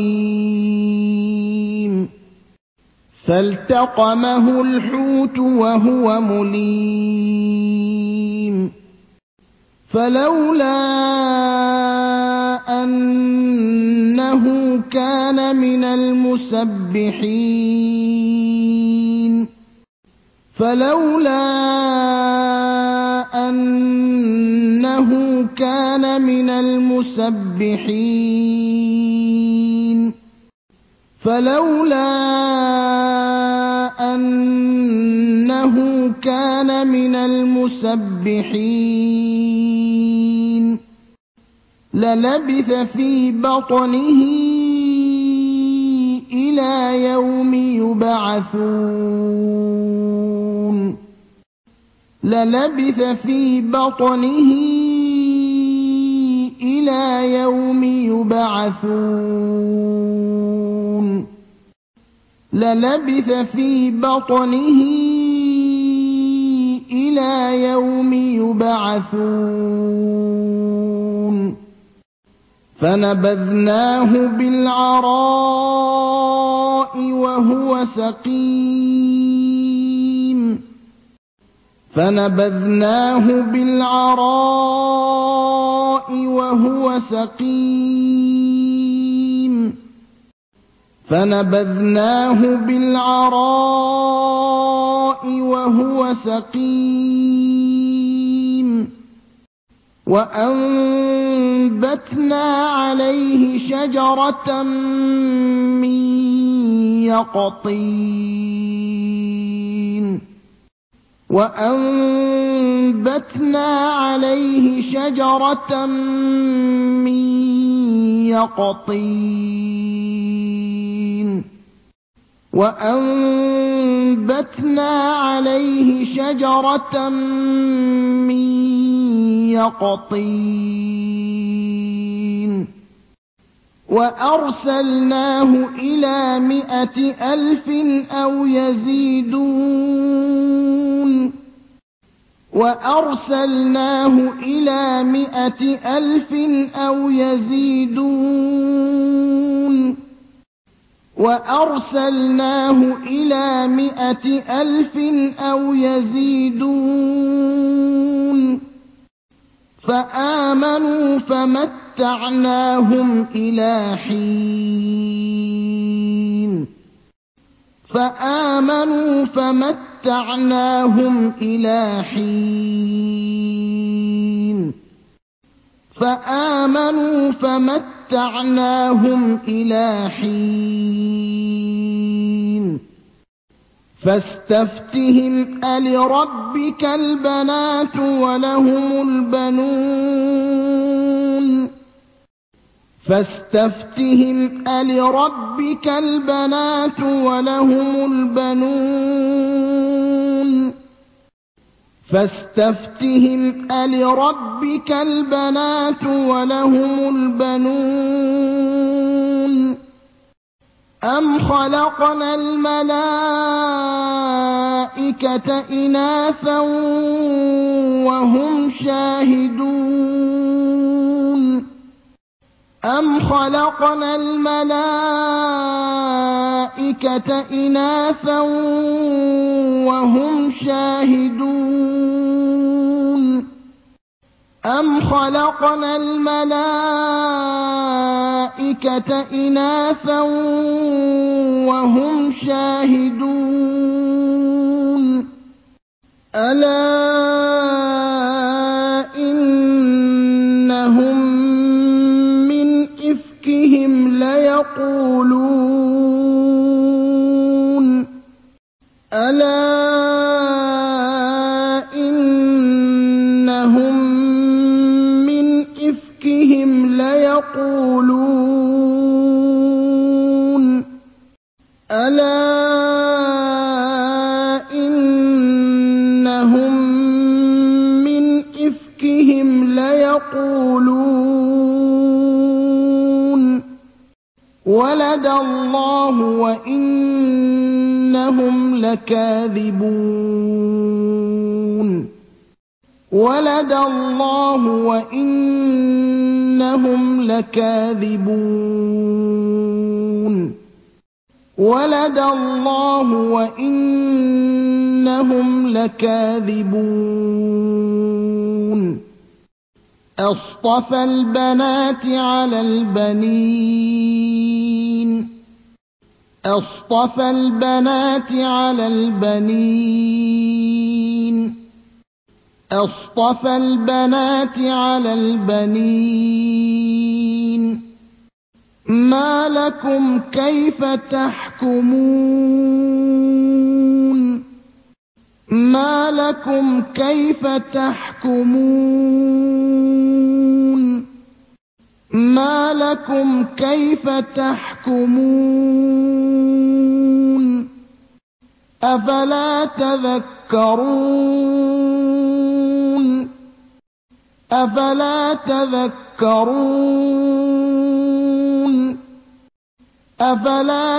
مُلِيمٌ فَالْتَقَمَهُ الْحُوتُ وَهُوَ مُلِيمٌ فَلَوْلَا أَنَّهُ كَانَ مِنَ الْمُسَبِّحِينَ فَلَوْلَا أَنَّهُ كَانَ مِنَ الْمُسَبِّحِينَ فَلَوْلَا أَنَّهُ كَانَ مِنَ الْمُسَبِّحِينَ لَلَبِثَ فِي بَطْنِهِ إِلَىٰ يَوْمِ يُبْعَثُونَ لَلَبِثَ فِي بَطْنِهِ إِلَىٰ يَوْمِ يُبْعَثُونَ لَلَبِثَ فِي بَطْنِهِ إِلَىٰ يَوْمِ يُبْعَثُونَ فَنَبَذْنَاهُ بِالْعَرَاءِ وَهُوَ سَقِيمٌ فَنَبَذْنَاهُ بِالْعَرَاءِ وَهُوَ سَقِيمٌ فَنَبَذْنَاهُ بِالْعَرَاءِ وَهُوَ سَقِيمٌ وَأَنبَتْنَا عَلَيْهِ شَجَرَةً مِّن يَقْطِينٍ وَأَنبَتْنَا عَلَيْهِ شَجَرَةً مِّن يَقْطِينٍ وَأَنبَتْنَا عَلَيْهِ شَجَرَةً مِّن يَقْطِينٍ وَأَرْسَلْنَاهُ إِلَىٰ مِائَةِ أَلْفٍ أَوْ يَزِيدُونَ وَأَرْسَلْنَاهُ إِلَىٰ مِائَةِ أَلْفٍ أَوْ يَزِيدُونَ وَأَرْسَلْنَاهُ إِلَىٰ مِائَةِ أَلْفٍ أَوْ يَزِيدُونَ فَآمَنُوا فَمَتَّعْنَاهُمْ إِلَىٰ حِينٍ فَآمَنُوا فَمَتَّعْنَاهُمْ إِلَىٰ حِينٍ فَآمَنُوا فَمَتَّعْنَاهُمْ إِلَىٰ حِينٍ فاستفتهم ألربك البنات ولهم البنون فاستفتهم ألربك البنات ولهم البنون فاستفتهم ألربك البنات ولهم البنون أم خلقنا الملائكة إناثا وهم شاهدون أم خلقنا الملائكة إناثا وهم شاهدون أم خلقنا الملائكة إناثا وهم شاهدون ألا إنهم من إفكهم ليقولون ألا إنهم من إفكهم ليقولون ألا إنهم من إفكهم ليقولون ولد الله وإنهم لكاذبون ولد الله وإنهم لكاذبون ولد الله وإنهم لكاذبون أصطفى البنات على البنين أصطفى البنات على البنين أصطفى البنات على البنين ما لكم كيف تحكمون ما لكم كيف تحكمون ما لكم كيف تحكمون أفلا تذكرون أفلا تذكرون أفلا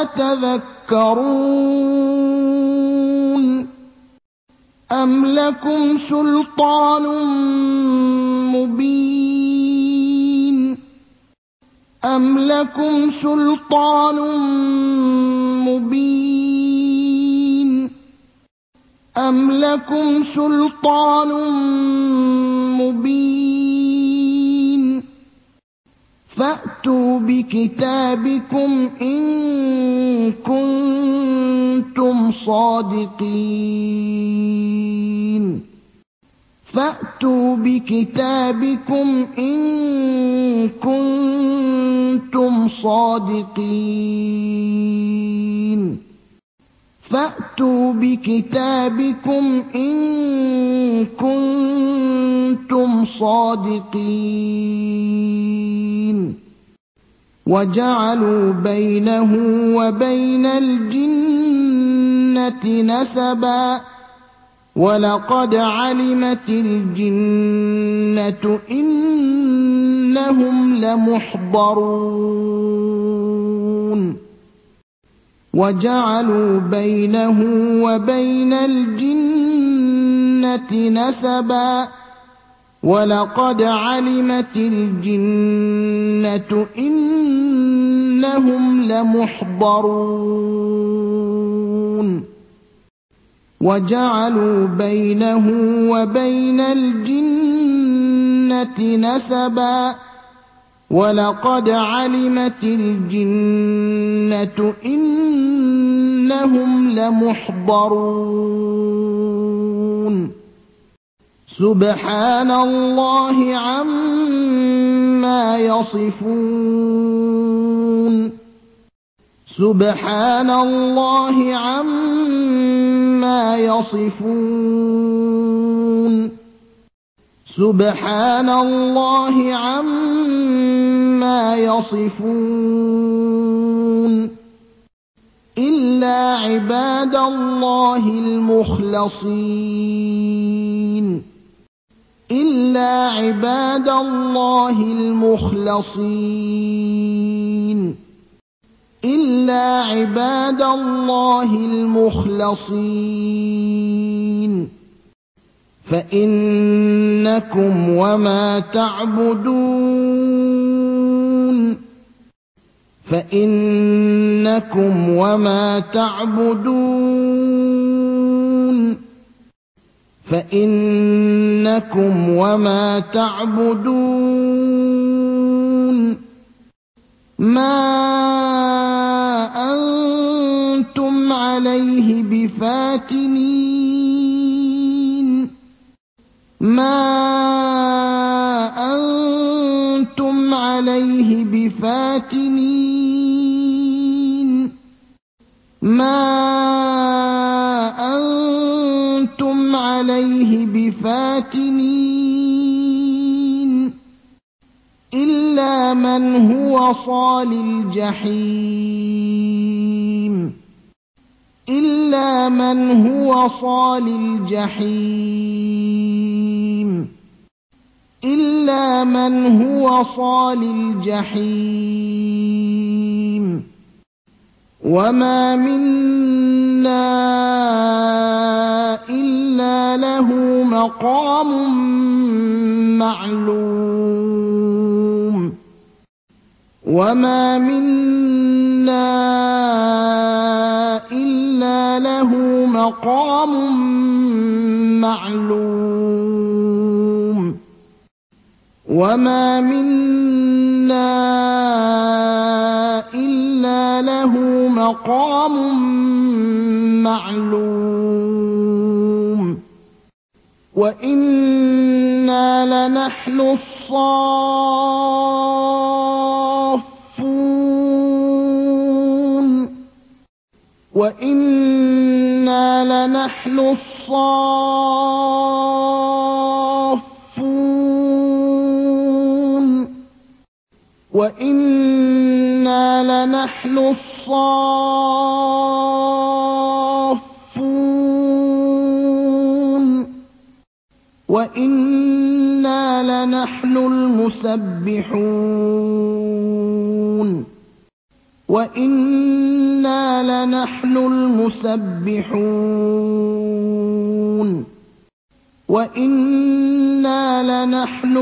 تذكرون أم لكم سلطان مبين أم لكم سلطان مبين أم لكم سلطان مبين فأتوا بكتابكم إن كنتم صادقين فأتوا بكتابكم إن كنتم صادقين فأتوا بكتابكم إن كنتم صادقين وجعلوا بينه وبين الجنة نسبا ولقد علمت الجنة إنهم لمحضرون وجعلوا بينه وبين الجنة نسبا ولقد علمت الجنة إنهم لمحضرون وجعلوا بينه وبين الجنة نسبا ولقد علمت الجنة إنهم لمحضرون سبحان الله عما يصفون سبحان الله عما عَمَّا يَصِفُونَ سُبْحَانَ اللَّهِ عَمَّا يَصِفُونَ إِلَّا عِبَادَ اللَّهِ الْمُخْلَصِينَ إِلَّا عِبَادَ اللَّهِ الْمُخْلَصِينَ إِلَّا عِبَادَ اللَّهِ الْمُخْلَصِينَ فَإِنَّكُمْ وَمَا تَعْبُدُونَ فَإِنَّكُمْ وَمَا تَعْبُدُونَ فَإِنَّكُمْ وَمَا تَعْبُدُونَ مَا أَنتُمْ عَلَيْهِ بِفَاتِنِينَ مَا أَنتُمْ عَلَيْهِ بِفَاتِنِينَ مَا أَنتُمْ عَلَيْهِ بِفَاتِنِينَ إِلَّا مَنْ هُوَ صَالِ الْجَحِيمِ إِلَّا مَنْ هُوَ صَالِ الْجَحِيمِ إِلَّا مَنْ هُوَ صَالِ الْجَحِيمِ وَمَا مِنَّا إِلَّا لَهُ مَقَامٌ مَّعْلُومٌ وَمَا مِنَّا إِلَّا لَهُ مَقَامٌ مَّعْلُومٌ وَمَا مِنَّا إِلَّا لَهُ مَقَامٌ مَّعْلُومٌ وَإِنَّا لَنَحْنُ الصَّافُّونَ وَإِنَّا لَنَحْنُ الصَّافُّونَ وَإِنَّا لَنَحْنُ الصَّافُّونَ وَإِنَّا لَنَحْنُ الْمُسَبِّحُونَ وَإِنَّا لَنَحْنُ الْمُسَبِّحُونَ وَإِنَّا لَنَحْنُ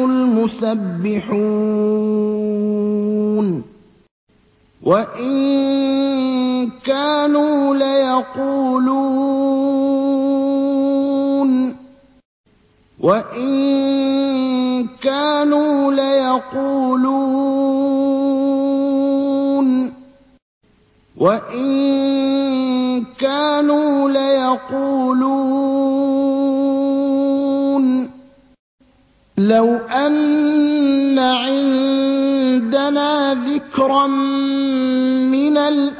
الْمُسَبِّحُونَ وَإِن كَانُوا لَيَقُولُونَ وَإِن كَانُوا لَيَقُولُونَ وَإِن كَانُوا لَيَقُولُونَ لَوْ أَنَّ عِندَنَا ذِكْرًا مِّنَ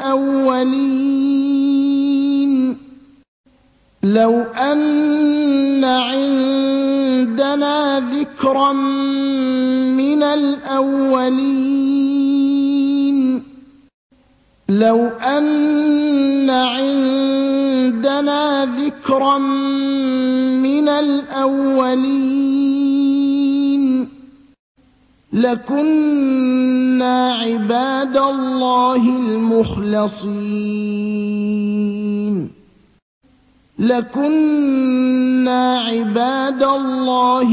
الْأَوَّلِينَ لَوْ أَنَّ عِندَنَا ذِكْرًا مِّنَ الْأَوَّلِينَ لَوْ أَنَّ عِندَنَا ذِكْرًا مِّنَ الْأَوَّلِينَ لَكُنَّا عِبَادَ اللَّهِ الْمُخْلَصِينَ لَكُنَّا عِبَادَ اللَّهِ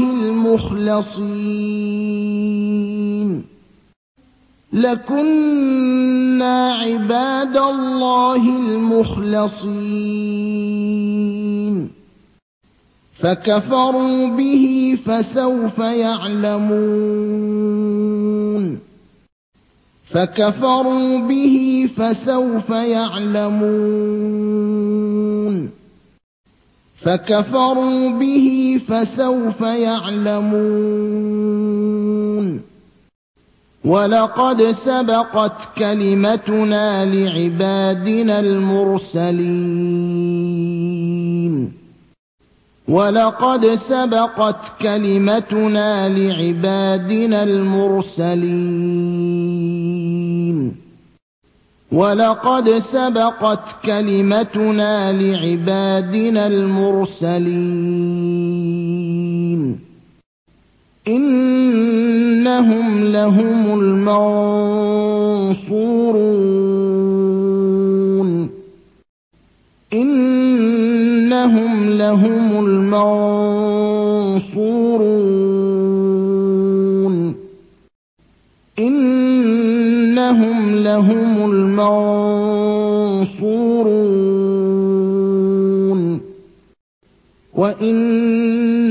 الْمُخْلَصِينَ لَكُنَّا عِبَادَ اللَّهِ الْمُخْلَصِينَ فَكَفَرُوا بِهِ فَسَوْفَ يَعْلَمُونَ فَكَفَرُوا بِهِ فَسَوْفَ يَعْلَمُونَ فَكَفَرُوا بِهِ فَسَوْفَ يَعْلَمُونَ وَلَقَدْ سَبَقَتْ كَلِمَتُنَا لِعِبَادِنَا الْمُرْسَلِينَ وَلَقَدْ سَبَقَتْ كَلِمَتُنَا لِعِبَادِنَا الْمُرْسَلِينَ وَلَقَدْ سَبَقَتْ كَلِمَتُنَا لِعِبَادِنَا الْمُرْسَلِينَ إِنَّهُمْ لَهُمُ الْمَنصُورُونَ إِنَّهُمْ لَهُمُ الْمَنصُورُونَ إِنَّهُمْ لَهُمُ الْمَنصُورُونَ وَإِنَّ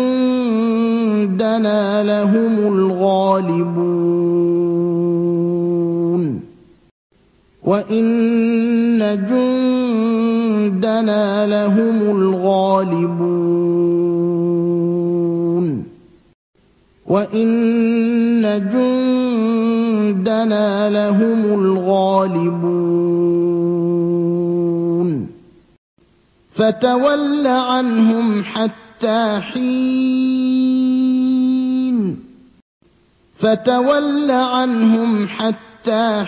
جُندَنَا لَهُمُ الْغَالِبُونَ وَإِنَّ جُندَنَا لَهُمُ الْغَالِبُونَ وَإِنَّ جُندَنَا لَهُمُ الْغَالِبُونَ فَتَوَلَّ عَنْهُمْ حَتَّىٰ حِينٍ فَتَوَلَّ عَنْهُمْ حَتَّىٰ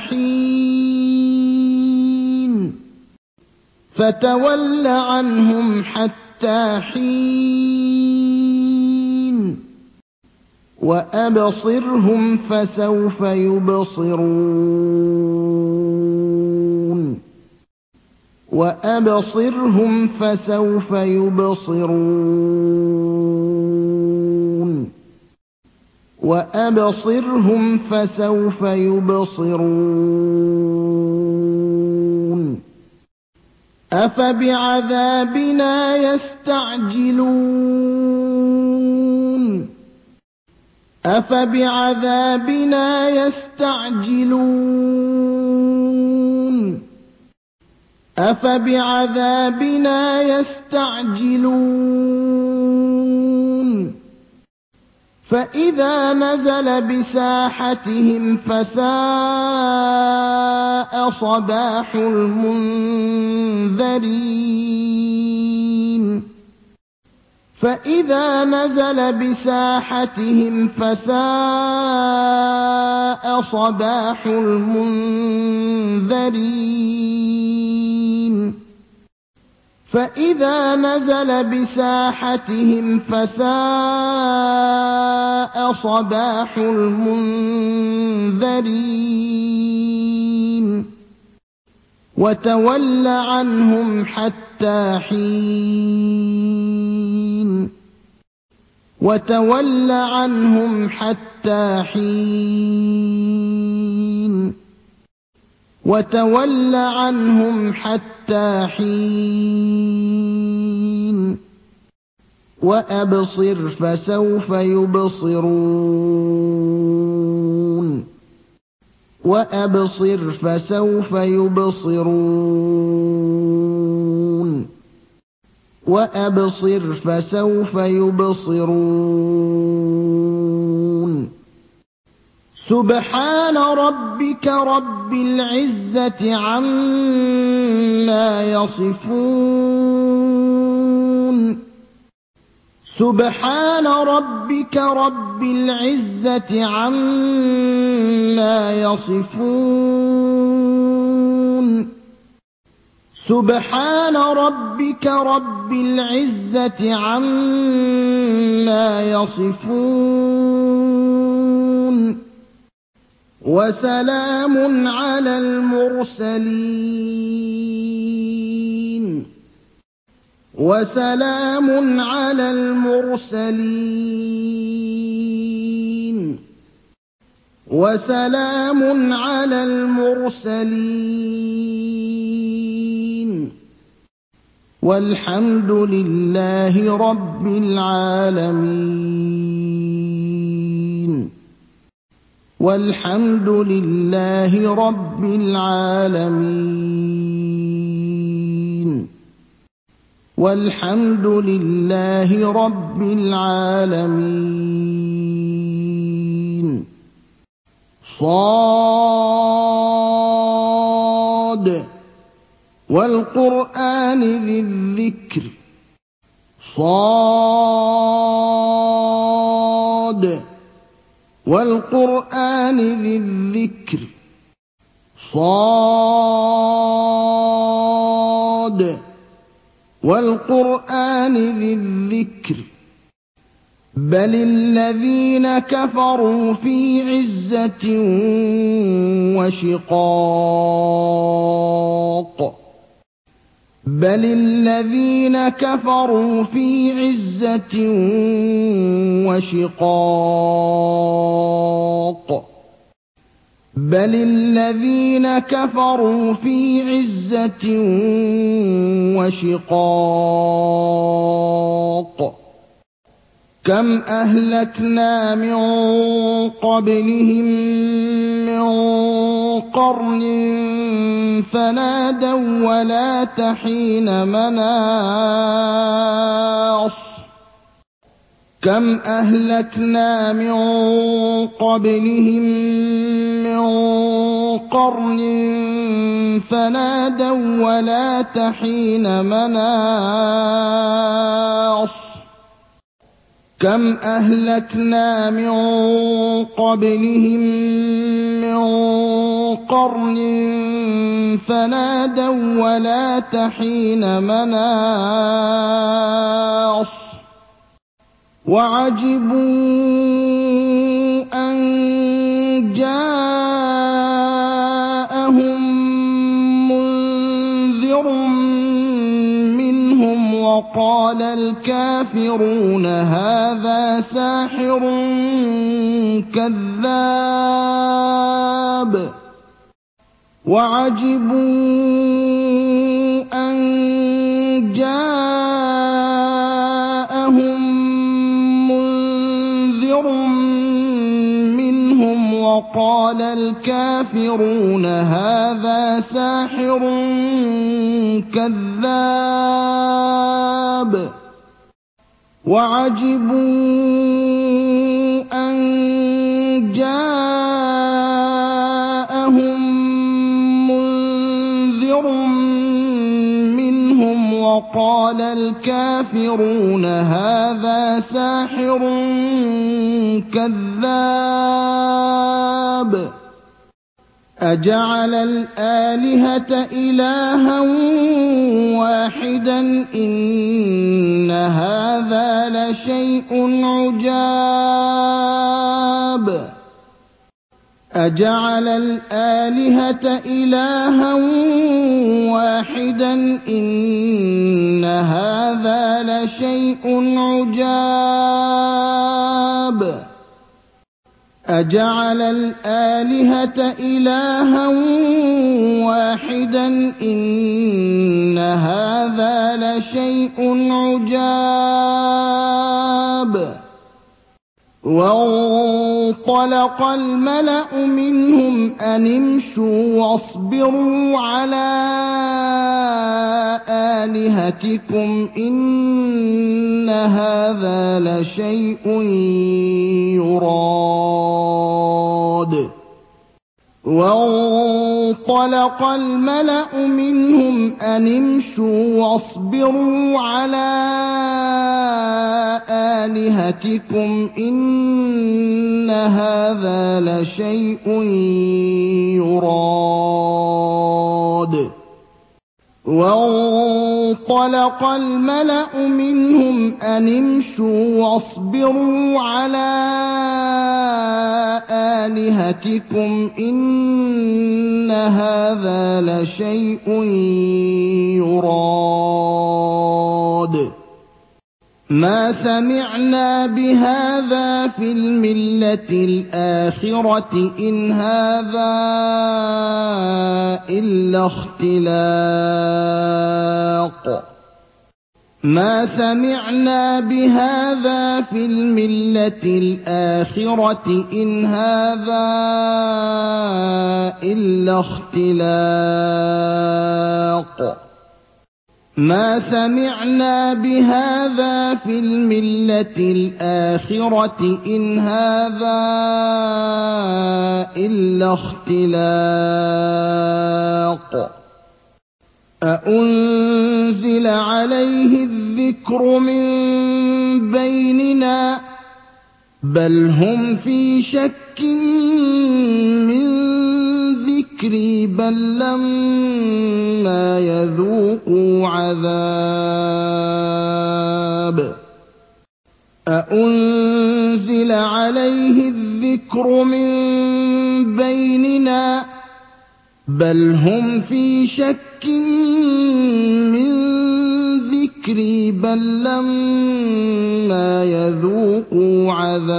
حِينٍ فَتَوَلَّ عَنْهُمْ حَتَّىٰ حِينٍ وَأَبْصِرْهُمْ فَسَوْفَ يُبْصِرُونَ وَأَبْصِرْهُمْ فَسَوْفَ يُبْصِرُونَ وَأَبْصِرْهُمْ فَسَوْفَ يُبْصِرُونَ أَفَبِعَذَابِنَا يَسْتَعْجِلُونَ أَفَبِعَذَابِنَا يَسْتَعْجِلُونَ أَفَبِعَذَابِنَا يَسْتَعْجِلُونَ فَإِذَا نَزَلَ بِسَاحَتِهِمْ فَسَاءَ صَبَاحُ الْمُنذَرِينَ فَإِذَا نَزَلَ بِسَاحَتِهِمْ فَسَاءَ صَبَاحُ الْمُنذَرِينَ فَإِذَا نَزَلَ بِسَاحَتِهِمْ فَسَاءَ صَبَاحُ الْمُنذَرِينَ وَتَوَلَّ عَنْهُمْ حَتَّىٰ حِينٍ وَتَوَلَّ عَنْهُمْ حَتَّىٰ حِينٍ وَتَوَلَّ عَنْهُمْ حَتَّىٰ حِينٍ وَأَبْصِرْ فَسَوْفَ يُبْصِرُونَ وَأَبْصِرْ فَسَوْفَ يُبْصِرُونَ وَأَبْصِرْ فَسَوْفَ يُبْصِرُونَ سُبْحَانَ رَبِّكَ رَبِّ الْعِزَّةِ عَمَّا يَصِفُونَ سُبْحَانَ رَبِّكَ رَبِّ الْعِزَّةِ عَمَّا يَصِفُونَ سُبْحَانَ رَبِّكَ رَبِّ الْعِزَّةِ عَمَّا يَصِفُونَ وَسَلَامٌ عَلَى الْمُرْسَلِينَ وَسَلَامٌ عَلَى الْمُرْسَلِينَ وَسَلَامٌ عَلَى الْمُرْسَلِينَ وَالْحَمْدُ لِلَّهِ رَبِّ الْعَالَمِينَ وَالْحَمْدُ لِلَّهِ رَبِّ الْعَالَمِينَ وَالْحَمْدُ لِلَّهِ رَبِّ الْعَالَمِينَ صاد وَالْقُرْآنِ ذِي الذِّكْرِ صاد والقرآن ذي الذكر صاد والقرآن ذي الذكر بل الذين كفروا في عزة وشقاق بل الذين كفروا في عزة وشقاق بل الذين كفروا في عزة وشقاق كم أهلكنا من قبلهم من قرن فنادوا ولات حين مناص كم أهلكنا من قبلهم من قرن فنادوا ولات حين مناص كم أهلكنا من قبلهم من قرن فنادوا ولات حين مناص وعجبوا أن جاءهم منذر منهم وقال الكافرون هذا ساحر كذاب وعجبوا أن جاءهم منذر منهم وقال الكافرون هذا ساحر كذاب وعجبوا أن جاءهم منذر منهم وقال الكافرون هذا ساحر كذاب أجعل الآلهة إلها واحدا إن هذا لشيء عجاب أجعل الآلهة إلها واحدا إن هذا لشيء عجاب أجعل الآلهة إلها واحدا إن هذا لشيء عجاب وانطلق الملأ منهم أن امشوا واصبروا على آلهتكم إن هذا لشيء يراد وانطلق الملأ منهم أن امشوا واصبروا على آلهتكم إن هذا لشيء يراد وانطلق الملأ منهم أن امشوا واصبروا على آلهتكم إن هذا لشيء يراد ما سمعنا بهذا في الملة الآخرة إن هذا إلا اختلاق ما سمعنا بهذا في الملة الآخرة إن هذا إلا اختلاق ما سمعنا بهذا في الملة الآخرة إن هذا إلا اختلاق أَأُنزِلَ عَلَيْهِ الذِّكْرُ مِن بَيْنِنَا ۖ بَلْ هُمْ فِي شَكٍّ مِّن ذِكْرِي بَل لَّمَّا يَذُوقُوا عَذَابِ أَأُنزِلَ عَلَيْهِ الذِّكْرُ مِن بَيْنِنَا ۖ بَلْ هُمْ فِي شَكٍّ مِّن ذِكْرِي بَل لَّمَّا يَذُوقُوا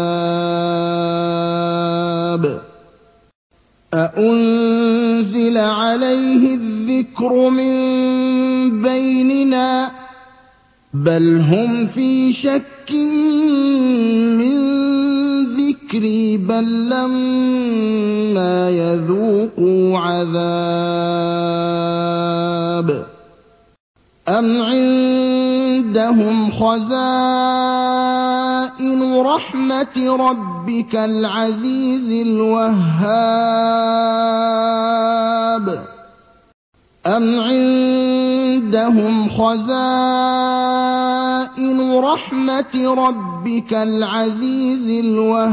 عَذَابِ أَأُنزِلَ عَلَيْهِ الذِّكْرُ مِن بَيْنِنَا ۖ بَلْ هُمْ فِي شَكٍّ مِّن ذِكْرِي بَل لَّمَّا يَذُوقُوا عَذَابِ أَمْ عِندَهُمْ خَزَائِنُ رَحْمَةِ رَبِّكَ الْعَزِيزِ الْوَهَّابِ أَمْ عِندَهُمْ خَزَائِنُ رَحْمَةِ رَبِّكَ الْعَزِيزِ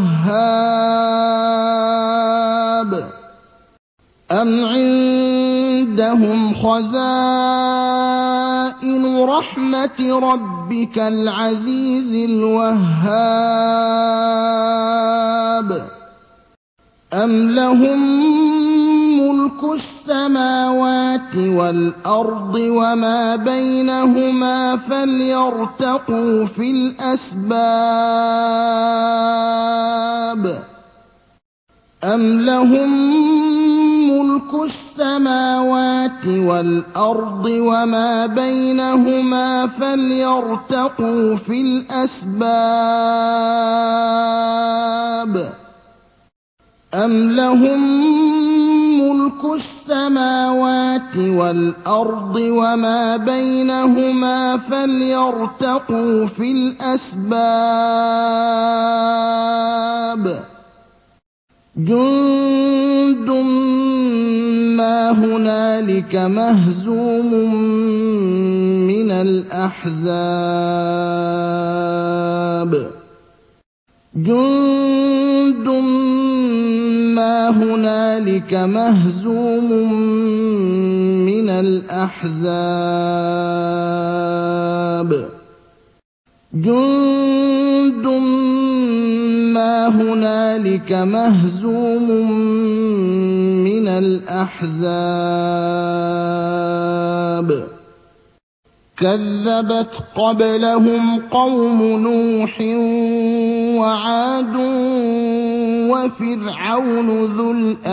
الْوَهَّابِ أَمْ عِندَهُمْ خَزَائِنُ رَحْمَةِ رَبِّكَ الْعَزِيزِ الْوَهَّابِ أَمْ لَهُم مُّلْكُ السَّمَاوَاتِ وَالْأَرْضِ وَمَا بَيْنَهُمَا فَلْيَرْتَقُوا فِي الْأَسْبَابِ أَمْ لَهُم مُّلْكُ السَّمَاوَاتِ وَالْأَرْضِ وَمَا بَيْنَهُمَا فَلْيَرْتَقُوا فِي الْأَسْبَابِ أَمْ لَهُم مُّلْكُ السَّمَاوَاتِ وَالْأَرْضِ وَمَا بَيْنَهُمَا فَلْيَرْتَقُوا فِي الْأَسْبَابِ جُندٌ مَّا هُنَالِكَ مَهْزُومٌ مِّنَ الْأَحْزَابِ جُندٌ مَّا هُنَالِكَ مَهْزُومٌ مِّنَ الْأَحْزَابِ جُندٌ مَّا هُنَالِكَ مَهْزُومٌ مِّنَ الْأَحْزَابِ كَذَّبَتْ قَبْلَهُمْ قَوْمُ نُوحٍ وَعَادٌ وَفِرْعَوْنُ ذُو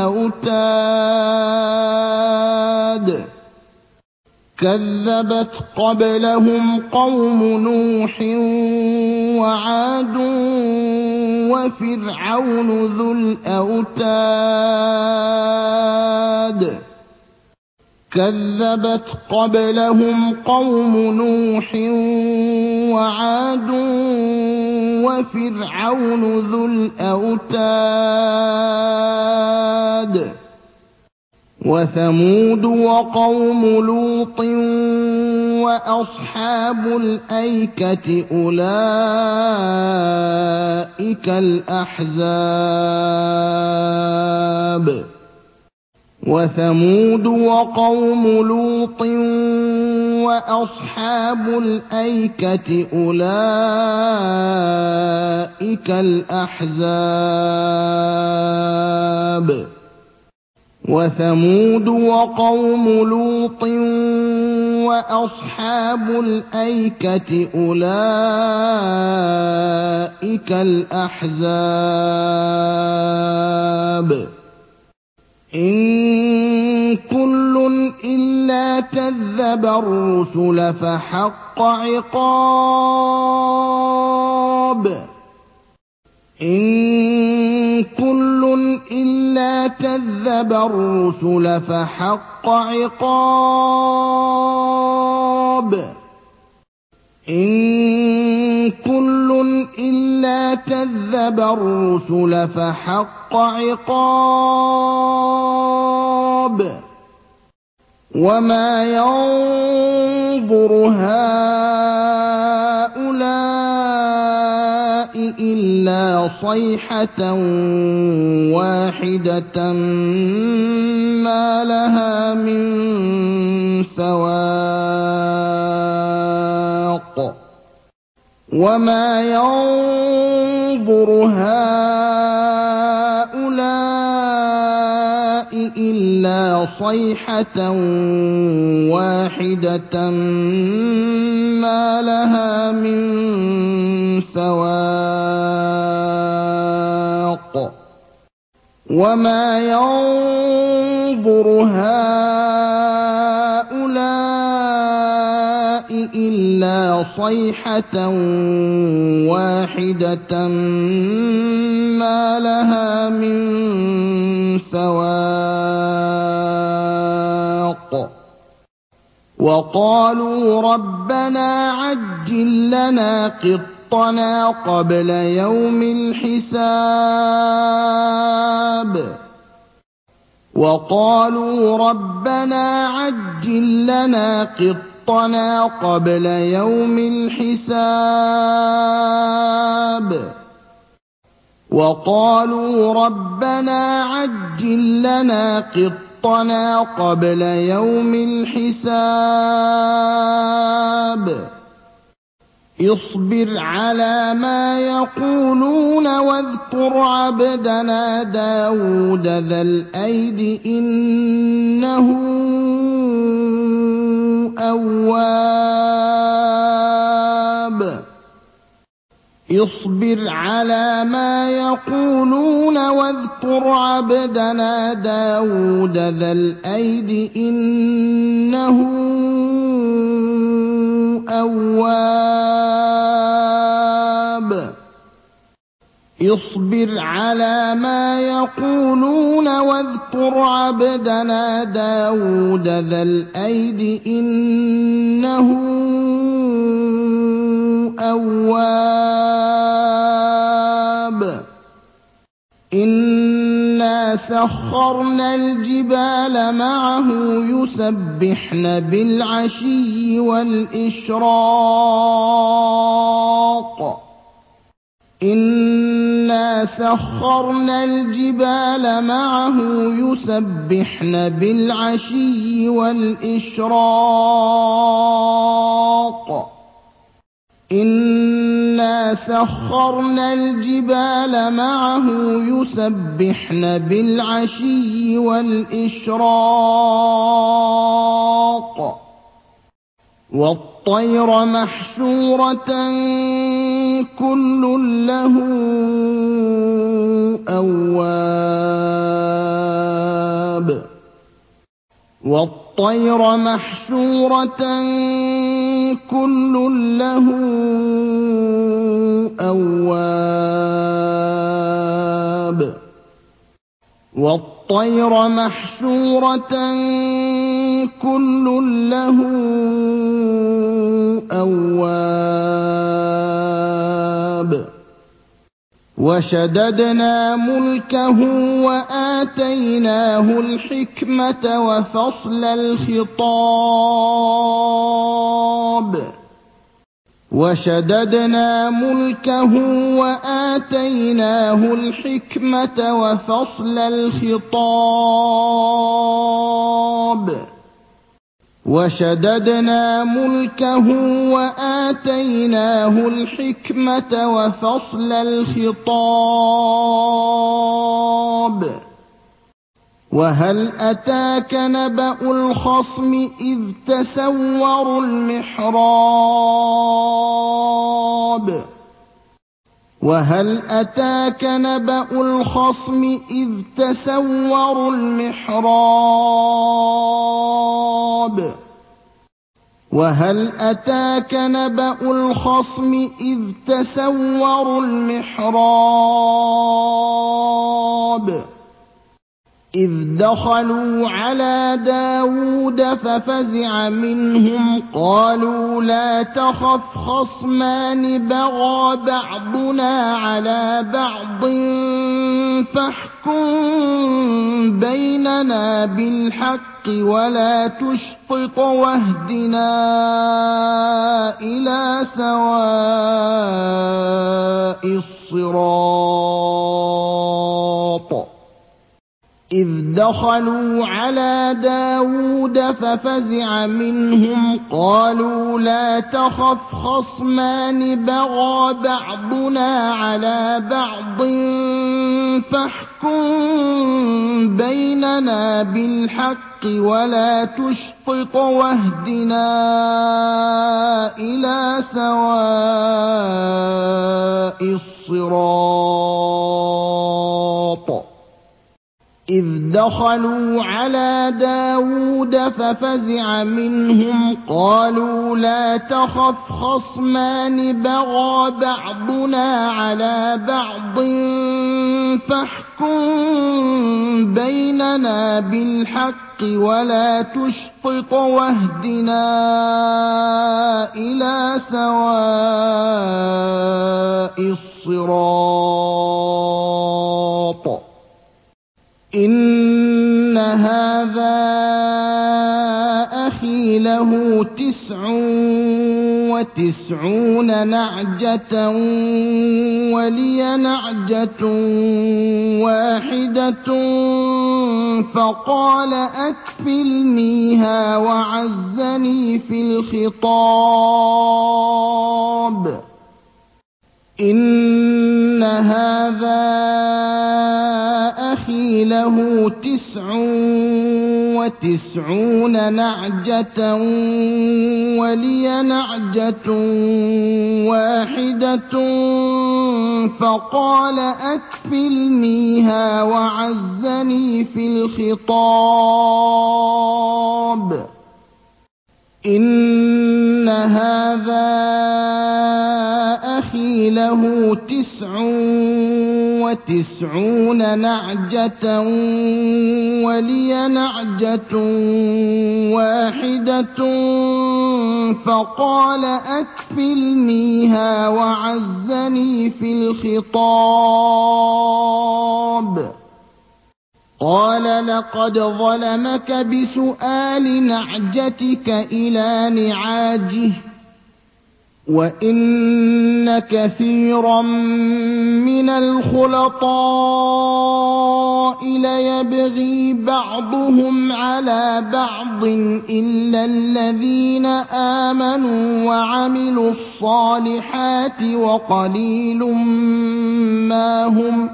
الْأَوْتَادِ كَذَّبَتْ قَبْلَهُمْ قَوْمُ نُوحٍ وَعَادٌ وَفِرْعَوْنُ ذُو الْأَوْتَادِ كَذَّبَتْ قَبْلَهُمْ قَوْمُ نُوحٍ وَعَادٌ وَفِرْعَوْنُ ذُو الْأَوْتَادِ وَثَمُودُ وَقَوْمُ لُوطٍ وَأَصْحَابُ الْأَيْكَةِ ۚ أُولَٰئِكَ الْأَحْزَابُ وَثَمُودُ وَقَوْمُ لُوطٍ وَأَصْحَابُ الْأَيْكَةِ ۚ أُولَٰئِكَ الْأَحْزَابُ وَثَمُودُ وَقَوْمُ لُوطٍ وَأَصْحَابُ الْأَيْكَةِ ۚ أُولَٰئِكَ الْأَحْزَابُ إِن كُلٌّ إِلَّا كَذَّبَ الرُّسُلَ فَحَقَّ عِقَابِ إِن كُلٌّ إِلَّا كَذَّبَ الرُّسُلَ فَحَقَّ عِقَابِ إِن كُلٌّ إِلَّا كَذَّبَ الرُّسُلَ فَحَقَّ عِقَابِ وَمَا يَنظُرُ هَٰؤُلَاءِ إِلَّا صَيْحَةً وَاحِدَةً مَّا لَهَا مِن فَوَاقٍ وَمَا يَنظُرُ هَٰؤُلَاءِ إِلَّا صَيْحَةً وَاحِدَةً مَّا لَهَا مِن فَوَاقٍ وَمَا يَنظُرُ هَٰؤُلَاءِ إِلَّا صَيْحَةً وَاحِدَةً مَّا لَهَا مِن فَوَاقٍ وَقَالُوا رَبَّنَا عَجِّل لَّنَا قِطَّنَا قَبْلَ يَوْمِ الْحِسَابِ وَقَالُوا رَبَّنَا عَجِّل لَّنَا قِطَّنَا قَبْلَ يَوْمِ الْحِسَابِ وَقَالُوا رَبَّنَا عَجِّل لَّنَا قِطَّنَا قَبْلَ يَوْمِ الْحِسَابِ اصْبِرْ عَلَىٰ مَا يَقُولُونَ وَاذْكُرْ عَبْدَنَا دَاوُودَ ذَا الْأَيْدِ ۖ إِنَّهُ أَوَّابٌ اصْبِرْ عَلَىٰ مَا يَقُولُونَ وَاذْكُرْ عَبْدَنَا دَاوُودَ ذَا الْأَيْدِ ۖ إِنَّهُ أَوَّابٌ اصْبِرْ عَلَىٰ مَا يَقُولُونَ وَاذْكُرْ عَبْدَنَا دَاوُودَ ذَا الْأَيْدِ ۖ إِنَّهُ أَوَّابٌ إِنَّا سَخَّرْنَا الْجِبَالَ مَعَهُ يُسَبِّحْنَ بِالْعَشِيِّ وَالْإِشْرَاقِ إِنَّا سَخَّرْنَا الْجِبَالَ مَعَهُ يُسَبِّحْنَ بِالْعَشِيِّ وَالْإِشْرَاقِ إِنَّا سَخَّرْنَا الْجِبَالَ مَعَهُ يُسَبِّحْنَ بِالْعَشِيِّ وَالْإِشْرَاقِ وَالطَّيْرَ مَحْشُورَةً كُلٌّ لَّهُ أَوَّابٌ وَالطَّيْرَ مَحْشُورَةً كُلٌّ لَّهُ أَوَّابٌ وَالطَّيْرَ مَحْشُورَةً كُلٌّ لَّهُ أَوَّابٌ وَشَدَدْنَا مُلْكَهُ وَآتَيْنَاهُ الْحِكْمَةَ وَفَصْلَ الْخِطَابِ وَشَدَدْنَا مُلْكَهُ وَآتَيْنَاهُ الْحِكْمَةَ وَفَصْلَ الْخِطَابِ وَشَدَدْنَا مُلْكَهُ وَآتَيْنَاهُ الْحِكْمَةَ وَفَصْلَ الْخِطَابِ وَهَلْ أَتَاكَ نَبَأُ الْخَصْمِ إِذْ تَسَوَّرُوا الْمِحْرَابَ وَهَلْ أَتَاكَ نَبَأُ الْخَصْمِ إِذْ تَسَوَّرُوا الْمِحْرَابَ وَهَلْ أَتَاكَ نَبَأُ الْخَصْمِ إِذْ تَسَوَّرُوا الْمِحْرَابَ إِذْ دَخَلُوا عَلَىٰ دَاوُودَ فَفَزِعَ مِنْهُمْ قَالُوا لَا تَخَفْ خَصْمَانِ بَغَىٰ بَعْضُنَا عَلَىٰ بَعْضٍ فَاحْكُم بَيْنَنَا بِالْحَقِّ ولا تشطط واهدنا إلى سواء الصراط إذ دخلوا على داود ففزع منهم قالوا لا تخف خصمان بغى بعضنا على بعض فاحكم بيننا بالحق ولا تشطط واهدنا إلى سواء الصراط إذ دخلوا على داود ففزع منهم قالوا لا تخف خصمان بغى بعضنا على بعض فاحكم بيننا بالحق ولا تشطط واهدنا إلى سواء الصراط إن هذا أخي له تسع وتسعون نعجة ولي نعجة واحدة فقال أكفلنيها وعزني في الخطاب إن هذا أخي له تسع وتسعون نعجة ولي نعجة واحدة فقال أكفلنيها وعزني في الخطاب إن هذا أخي له تسع وتسعون نعجة ولي نعجة واحدة فقال أكفلنيها وعزني في الخطاب قال لقد ظلمك بسؤال نعجتك إلى نعاجه وإن كثيرا من الخلطاء ليبغي بعضهم على بعض إلا الذين آمنوا وعملوا الصالحات وقليل ما هم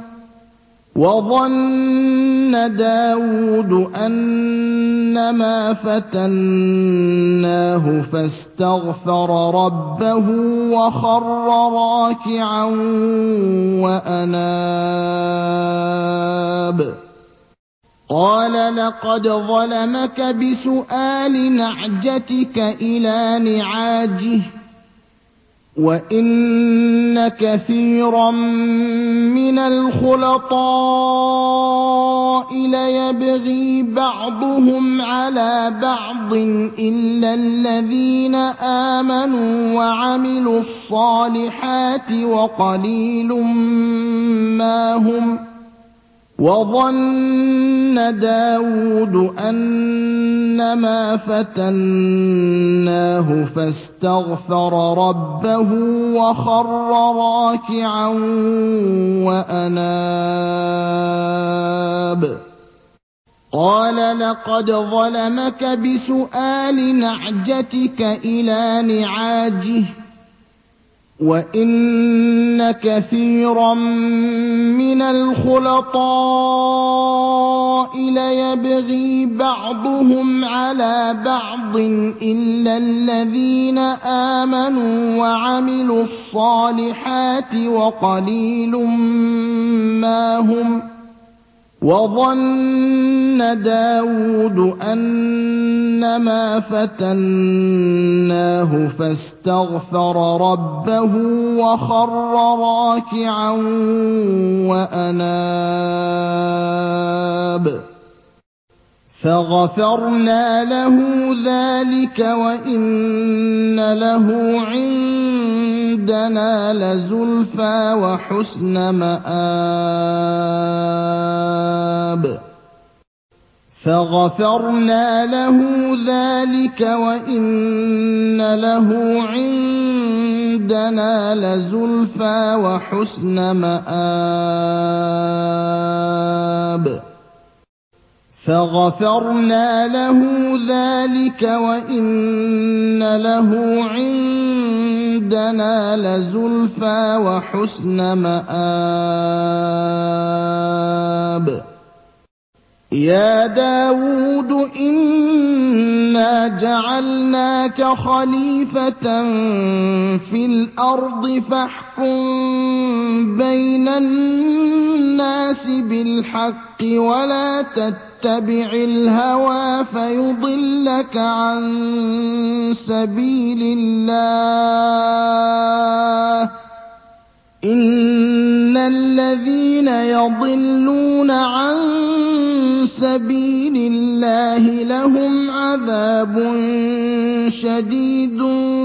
وظن داود أنما فتناه فاستغفر ربه وخر راكعا وأناب قال لقد ظلمك بسؤال نعجتك إلى نعاجه وإن كثيرا من الخلطاء ليبغي بعضهم على بعض إلا الذين آمنوا وعملوا الصالحات وقليل ما هم وظن داود أنما فتناه فاستغفر ربه وخر راكعا وأناب قال لقد ظلمك بسؤال نعجتك إلى نعاجه وإن كثيرا من الخلطاء ليبغي بعضهم على بعض إلا الذين آمنوا وعملوا الصالحات وقليل ما هم وظن داود أنما فتناه فاستغفر ربه وخر راكعا وأناب فغفرنا له ذلك وإن له عندنا لزلفى وحسن مآب فَغَفَرْنَا لَهُ ذَٰلِكَ وَإِنَّ لَهُ عِندَنَا لَزُلْفَىٰ وَحُسْنَ مَآبٍ فَغَفَرْنَا لَهُ ذَٰلِكَ وَإِنَّ لَهُ عِندَنَا لَزُلْفَىٰ وَحُسْنَ مَآبٍ يَا دَاوُودُ إِنَّا جَعَلْنَاكَ خَلِيفَةً فِي الْأَرْضِ فَاحْكُم بَيْنَ النَّاسِ بِالْحَقِّ وَلَا تَتَّبِعِ الْهَوَىٰ فَيُضِلَّكَ عَن سَبِيلِ اللَّهِ ۚ إِنَّ الَّذِينَ يَضِلُّونَ عَن سَبِيلِ اللَّهِ لَهُمْ عَذَابٌ شَدِيدٌ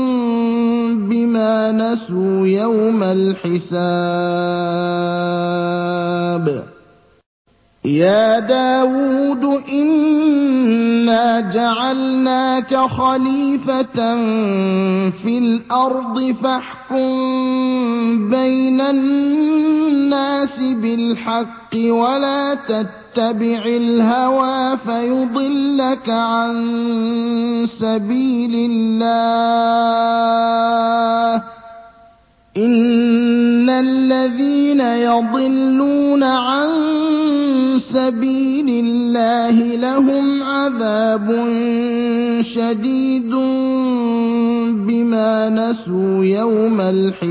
بِمَا نَسُوا يَوْمَ الْحِسَابِ يَا دَاوُودُ إِنَّا جَعَلْنَاكَ خَلِيفَةً فِي الْأَرْضِ فَاحْكُم بَيْنَ النَّاسِ بِالْحَقِّ وَلَا تَتَّبِعِ الْهَوَىٰ فَيُضِلَّكَ عَن سَبِيلِ اللَّهِ ۚ إِنَّ الَّذِينَ يَضِلُّونَ عَن سَبِيلِ اللَّهِ لَهُمْ عَذَابٌ شَدِيدٌ بِمَا نَسُوا يَوْمَ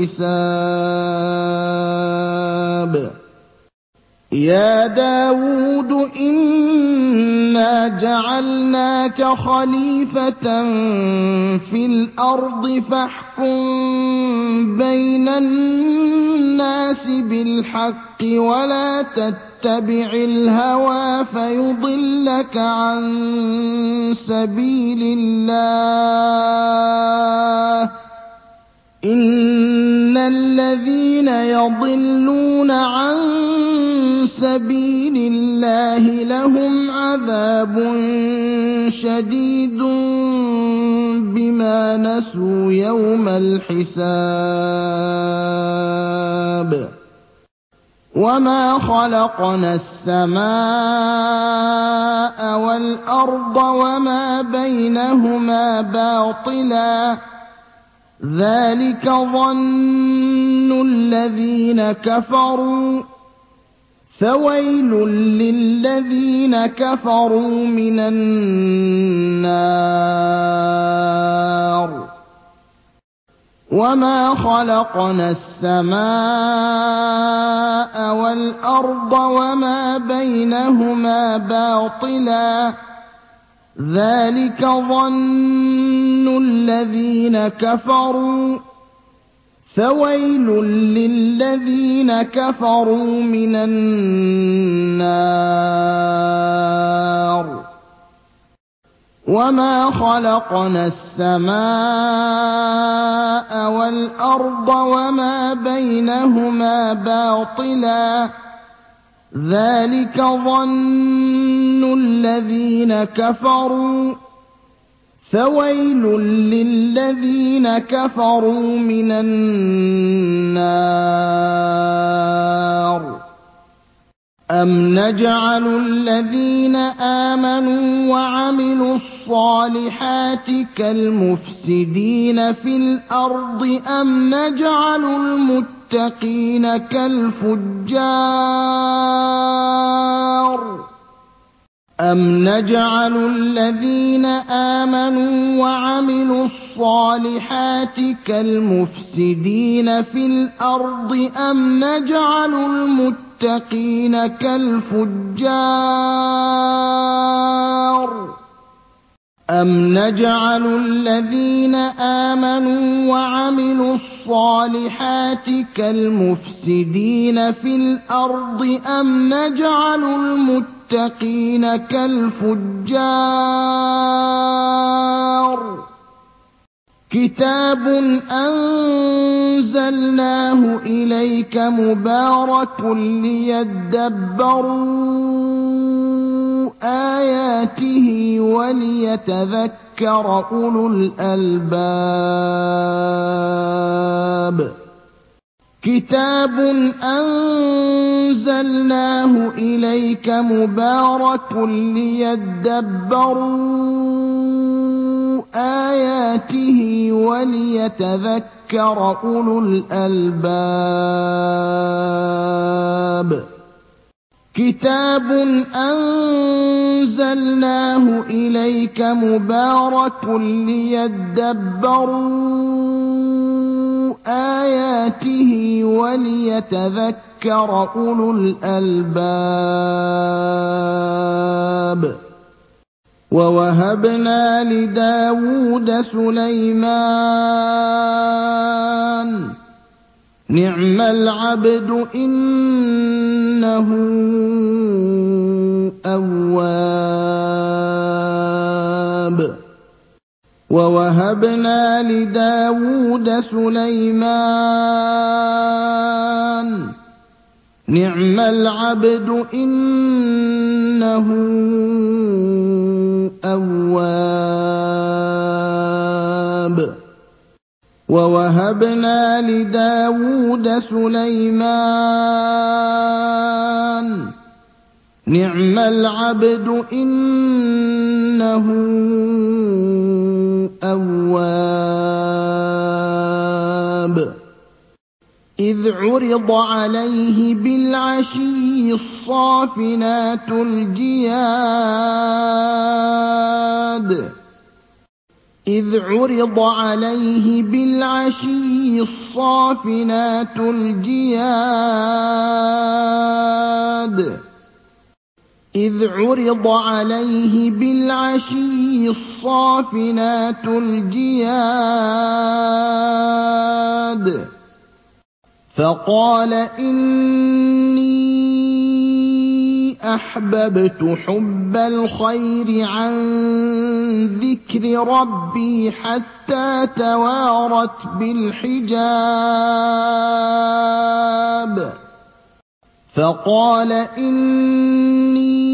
الْحِسَابِ يَا دَاوُودُ إِنَّا جَعَلْنَاكَ خَلِيفَةً فِي الْأَرْضِ فَاحْكُم بَيْنَ النَّاسِ بِالْحَقِّ وَلَا تَتَّبِعِ الْهَوَىٰ فَيُضِلَّكَ عَن سَبِيلِ اللَّهِ ۚ إِنَّ الَّذِينَ يَضِلُّونَ عَن سَبِيلِ اللَّهِ لَهُمْ عَذَابٌ شَدِيدٌ بِمَا نَسُوا يَوْمَ الْحِسَابِ وَمَا خَلَقْنَا السَّمَاءَ وَالْأَرْضَ وَمَا بَيْنَهُمَا بَاطِلًا ۚ ذَٰلِكَ ظَنُّ الَّذِينَ كَفَرُوا ۚ فَوَيْلٌ لِّلَّذِينَ كَفَرُوا مِنَ النَّارِ وَمَا خَلَقْنَا السَّمَاءَ وَالْأَرْضَ وَمَا بَيْنَهُمَا بَاطِلًا ۚ ذَٰلِكَ ظَنُّ الَّذِينَ كَفَرُوا ۚ فَوَيْلٌ لِّلَّذِينَ كَفَرُوا مِنَ النَّارِ وَمَا خَلَقْنَا السَّمَاءَ وَالْأَرْضَ وَمَا بَيْنَهُمَا بَاطِلًا ۚ ذَٰلِكَ ظَنُّ الَّذِينَ كَفَرُوا ۚ فَوَيْلٌ لِّلَّذِينَ كَفَرُوا مِنَ النَّارِ أَمْ نَجْعَلُ الَّذِينَ آمَنُوا وَعَمِلُوا الصَّالِحَاتِ كَالْمُفْسِدِينَ فِي الْأَرْضِ أَمْ نَجْعَلُ الْمُتَّقِينَ كَالْفُجَّارِ أَمْ نَجْعَلُ الَّذِينَ آمَنُوا وَعَمِلُوا الصَّالِحَاتِ كَالْمُفْسِدِينَ فِي الْأَرْضِ أَمْ نَجْعَلُ الْمُتَّقِينَ كَالْفُجَّارِ أَمْ نَجْعَلُ الَّذِينَ آمَنُوا وَعَمِلُوا الصَّالِحَاتِ كَالْمُفْسِدِينَ فِي الْأَرْضِ أَمْ نَجْعَلُ الْمُتَّقِينَ كَالْفُجَّارِ كِتَابٌ أَنزَلْنَاهُ إِلَيْكَ مُبَارَكٌ لِّيَدَّبَّرُوا آيَاتِهِ وَلِيَتَذَكَّرَ أُولُو الْأَلْبَابِ كِتَابٌ أَنزَلْنَاهُ إِلَيْكَ مُبَارَكٌ لِّيَدَّبَّرُوا آيَاتِهِ وَلِيَتَذَكَّرَ أُولُو الْأَلْبَابِ كِتَابٌ أَنزَلْنَاهُ إِلَيْكَ مُبَارَكٌ لِّيَدَّبَّرُوا آيَاتِهِ وَلِيَتَذَكَّرَ أُولُو الْأَلْبَابِ وَوَهَبْنَا لِدَاوُودَ سُلَيْمَانَ ۚ نِعْمَ الْعَبْدُ إِنَّهُ أَوَّابٌ وَوَهَبْنَا لِدَاوُودَ سُلَيْمَانَ ۚ نِعْمَ الْعَبْدُ إِنَّهُ أَوَّابٌ وَوَهَبْنَا لِدَاوُودَ سُلَيْمَانَ ۚ نِعْمَ الْعَبْدُ إِنَّهُ أَوَّابٌ إِذْ عُرِضَ عَلَيْهِ بِالْعَشِيِّ الصَّافِنَاتُ الْجِيَادُ إِذْ عُرِضَ عَلَيْهِ بِالْعَشِيِّ الصَّافِنَاتُ الْجِيَادُ إِذْ عُرِضَ عَلَيْهِ بِالْعَشِيِّ الصَّافِنَاتُ الْجِيَادُ فَقَالَ إِنِّي أَحْبَبْتُ حُبَّ الْخَيْرِ عَن ذِكْرِ رَبِّي حَتَّىٰ تَوَارَتْ بِالْحِجَابِ فَقَالَ إِنِّي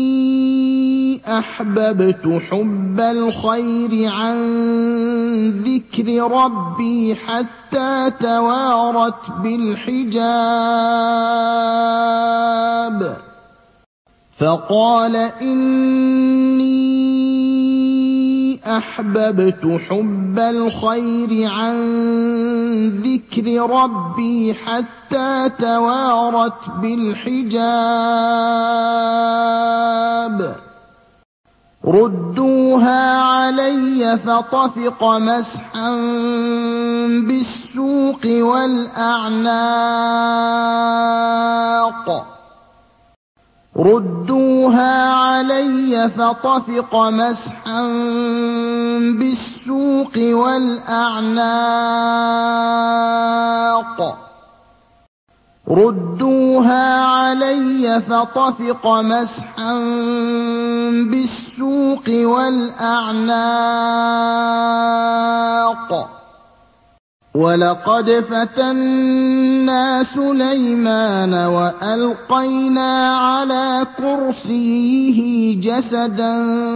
أَحْبَبْتُ حُبَّ الْخَيْرِ عَن ذِكْرِ رَبِّي حَتَّىٰ تَوَارَتْ بِالْحِجَابِ فَقَالَ إِنِّي أَحْبَبْتُ حُبَّ الْخَيْرِ عَن ذِكْرِ رَبِّي حَتَّىٰ تَوَارَتْ بِالْحِجَابِ رُدُّوهَا عَلَيَّ فَطَفِقَ مَسْحًا بِالسُّوقِ وَالْأَعْنَاقِ رُدُّوهَا عَلَيَّ فَطَفِقَ مَسْحًا بِالسُّوقِ وَالْأَعْنَاقِ رُدُّوهَا عَلَيَّ فَطَفِقَ مَسْحًا بِالسُّوقِ وَالْأَعْنَاقِ وَلَقَدْ فَتَنَّا سُلَيْمَانَ وَأَلْقَيْنَا عَلَىٰ كُرْسِيِّهِ جَسَدًا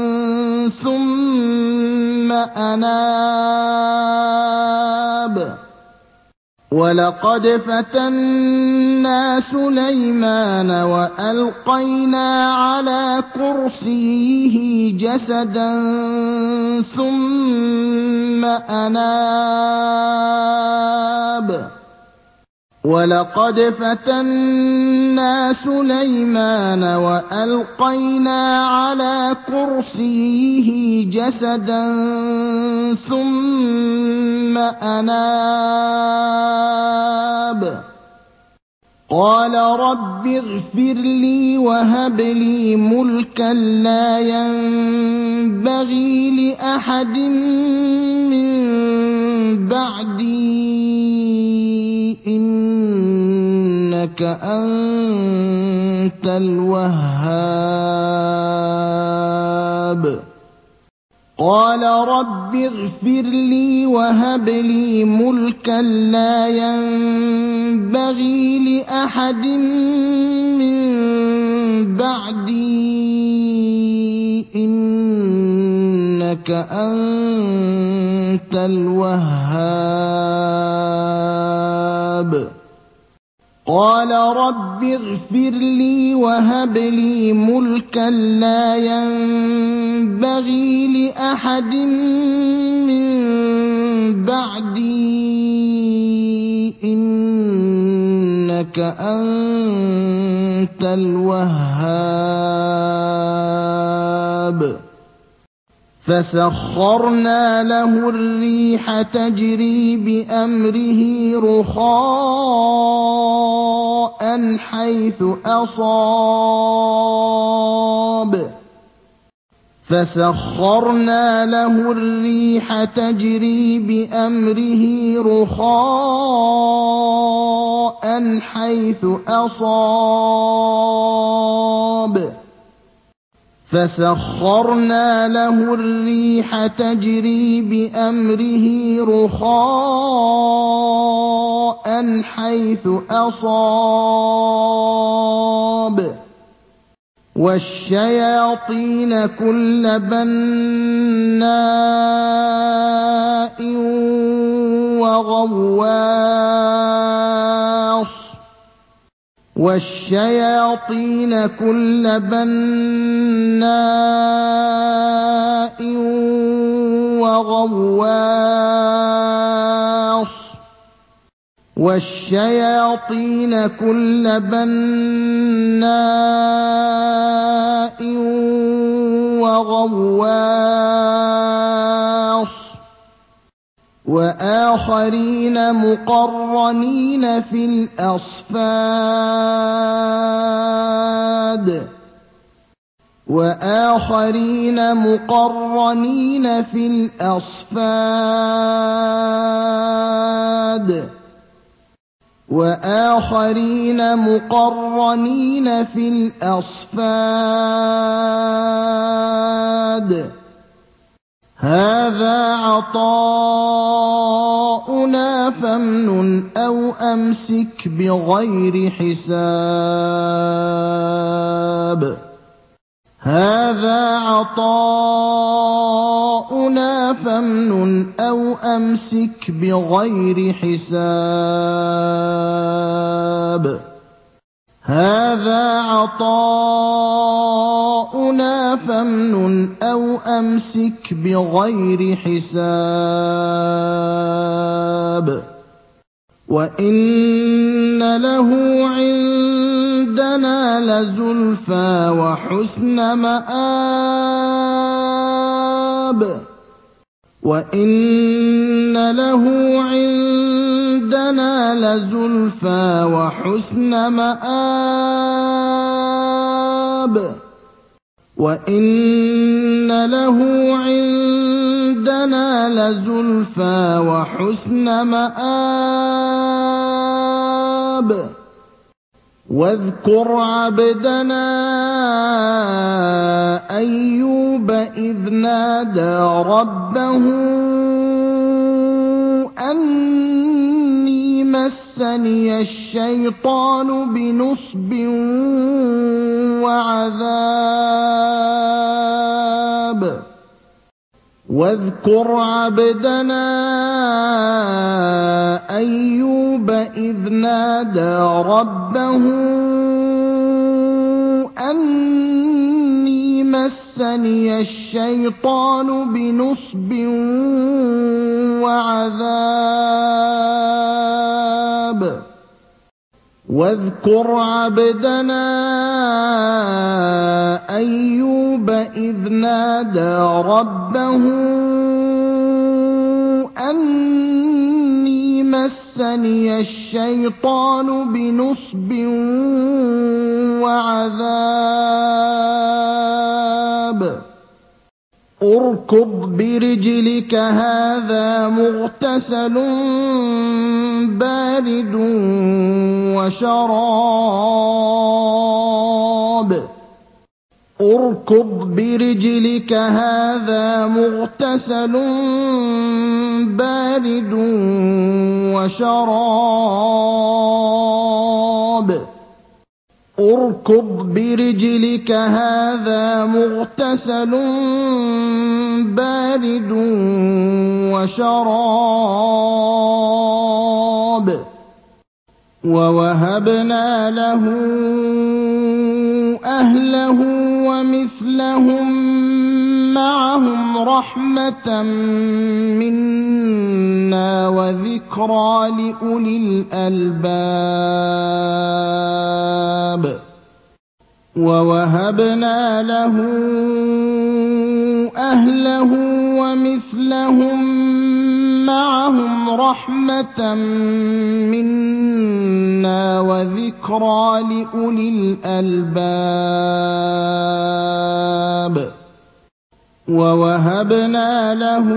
ثُمَّ أَنَابَ وَلَقَدْ فَتَنَّا سُلَيْمَانَ وَأَلْقَيْنَا عَلَىٰ كُرْسِيِّهِ جَسَدًا ثُمَّ أَنَابَ وَلَقَدْ فَتَنَّا سُلَيْمَانَ وَأَلْقَيْنَا عَلَىٰ كُرْسِيِّهِ جَسَدًا ثُمَّ أَنَابَ قَالَ رَبِّ اغْفِرْ لِي وَهَبْ لِي مُلْكًا لَّا يَنبَغِي لِأَحَدٍ مِّن بَعْدِي إِنَّكَ أَنتَ الْوَهَّابُ قَالَ رَبِّ اغْفِرْ لِي وَهَبْ لِي مُلْكًا لَّا يَنبَغِي لِأَحَدٍ مِّن بَعْدِي إِنَّكَ أَنتَ الْوَهَّابُ قَالَ رَبِّ اغْفِرْ لِي وَهَبْ لِي مُلْكًا لَّا يَنبَغِي لِأَحَدٍ مِّن بَعْدِي ۖ إِنَّكَ أَنتَ الْوَهَّابُ فَسَخَّرْنَا لَهُ الرِّيحَ تَجْرِي بِأَمْرِهِ رُخَاءً حَيْثُ أَصَابَ فَسَخَّرْنَا لَهُ الرِّيحَ تَجْرِي بِأَمْرِهِ رُخَاءً حَيْثُ أَصَابَ فَسَخَّرْنَا لَهُ الرِّيحَ تَجْرِي بِأَمْرِهِ رُخَاءً حَيْثُ أَصَابَ وَالشَّيَاطِينَ كُلَّ بَنَّاءٍ وَغَوَّاصٍ وَالشَّيَاطِينَ كُلَّ بَنَّاءٍ وَغَوَّاصٍ وَالشَّيَاطِينَ كُلَّ بَنَّاءٍ وَغَوَّاصٍ وَآخَرِينَ مُقَرَّنِينَ فِي الْأَصْفَادِ وَآخَرِينَ مُقَرَّنِينَ فِي الْأَصْفَادِ وَآخَرِينَ مُقَرَّنِينَ فِي الْأَصْفَادِ هَٰذَا عَطَاؤُنَا فَامْنُنْ أَوْ أَمْسِكْ بِغَيْرِ حِسَابٍ هَٰذَا عَطَاؤُنَا فَامْنُنْ أَوْ أَمْسِكْ بِغَيْرِ حِسَابٍ هَٰذَا عَطَاؤُنَا فَامْنُنْ أَوْ أَمْسِكْ بِغَيْرِ حِسَابٍ وَإِنَّ لَهُ عِندَنَا لَزُلْفَىٰ وَحُسْنَ مَآبٍ وَإِنَّ لَهُ عِندَنَا لَزُلْفَىٰ وَحُسْنَ مَآبٍ وَإِنَّ لَهُ عِندَنَا لَزُلْفَىٰ وَحُسْنَ مَآبٍ وَاذْكُرْ عَبْدَنَا أَيُّوبَ إِذْ نَادَىٰ رَبَّهُ أَنِّي مَسَّنِيَ الشَّيْطَانُ بِنُصْبٍ وَعَذَابٍ وَاذْكُرْ عَبْدَنَا أَيُّوبَ إِذْ نَادَىٰ رَبَّهُ أَنِّي مَسَّنِيَ الشَّيْطَانُ بِنُصْبٍ وَعَذَابٍ وَاذْكُرْ عَبْدَنَا أَيُّوبَ إِذْ نَادَىٰ رَبَّهُ أَنِّي مَسَّنِيَ الشَّيْطَانُ بِنُصْبٍ وَعَذَابٍ ارْكُضْ بِرِجْلِكَ هَٰذَا مُغْتَسَلٌ بَارِدٌ وَشَرَابٌ ارْكُضْ بِرِجْلِكَ هَٰذَا مُغْتَسَلٌ بَارِدٌ وَشَرَابٌ اركض برجلك هذا مغتسل بارد وشراب ووهبنا له أهله ومثلهم معهم رحمة منا وذكرى لأولي الألباب ووهبنا له أهله ومثلهم معهم رحمة منا وذكرى لأولي الألباب ووهبنا له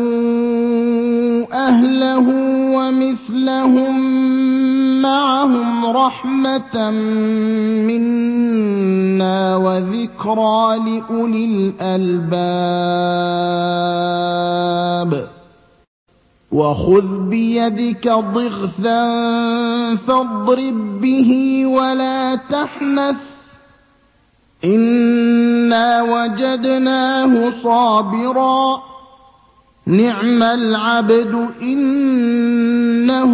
أهله ومثلهم معهم رحمة منا وذكرى لأولي الألباب وخذ بيدك ضغثا فاضرب به ولا تحنث إنا وجدناه صابرا نعم العبد إنه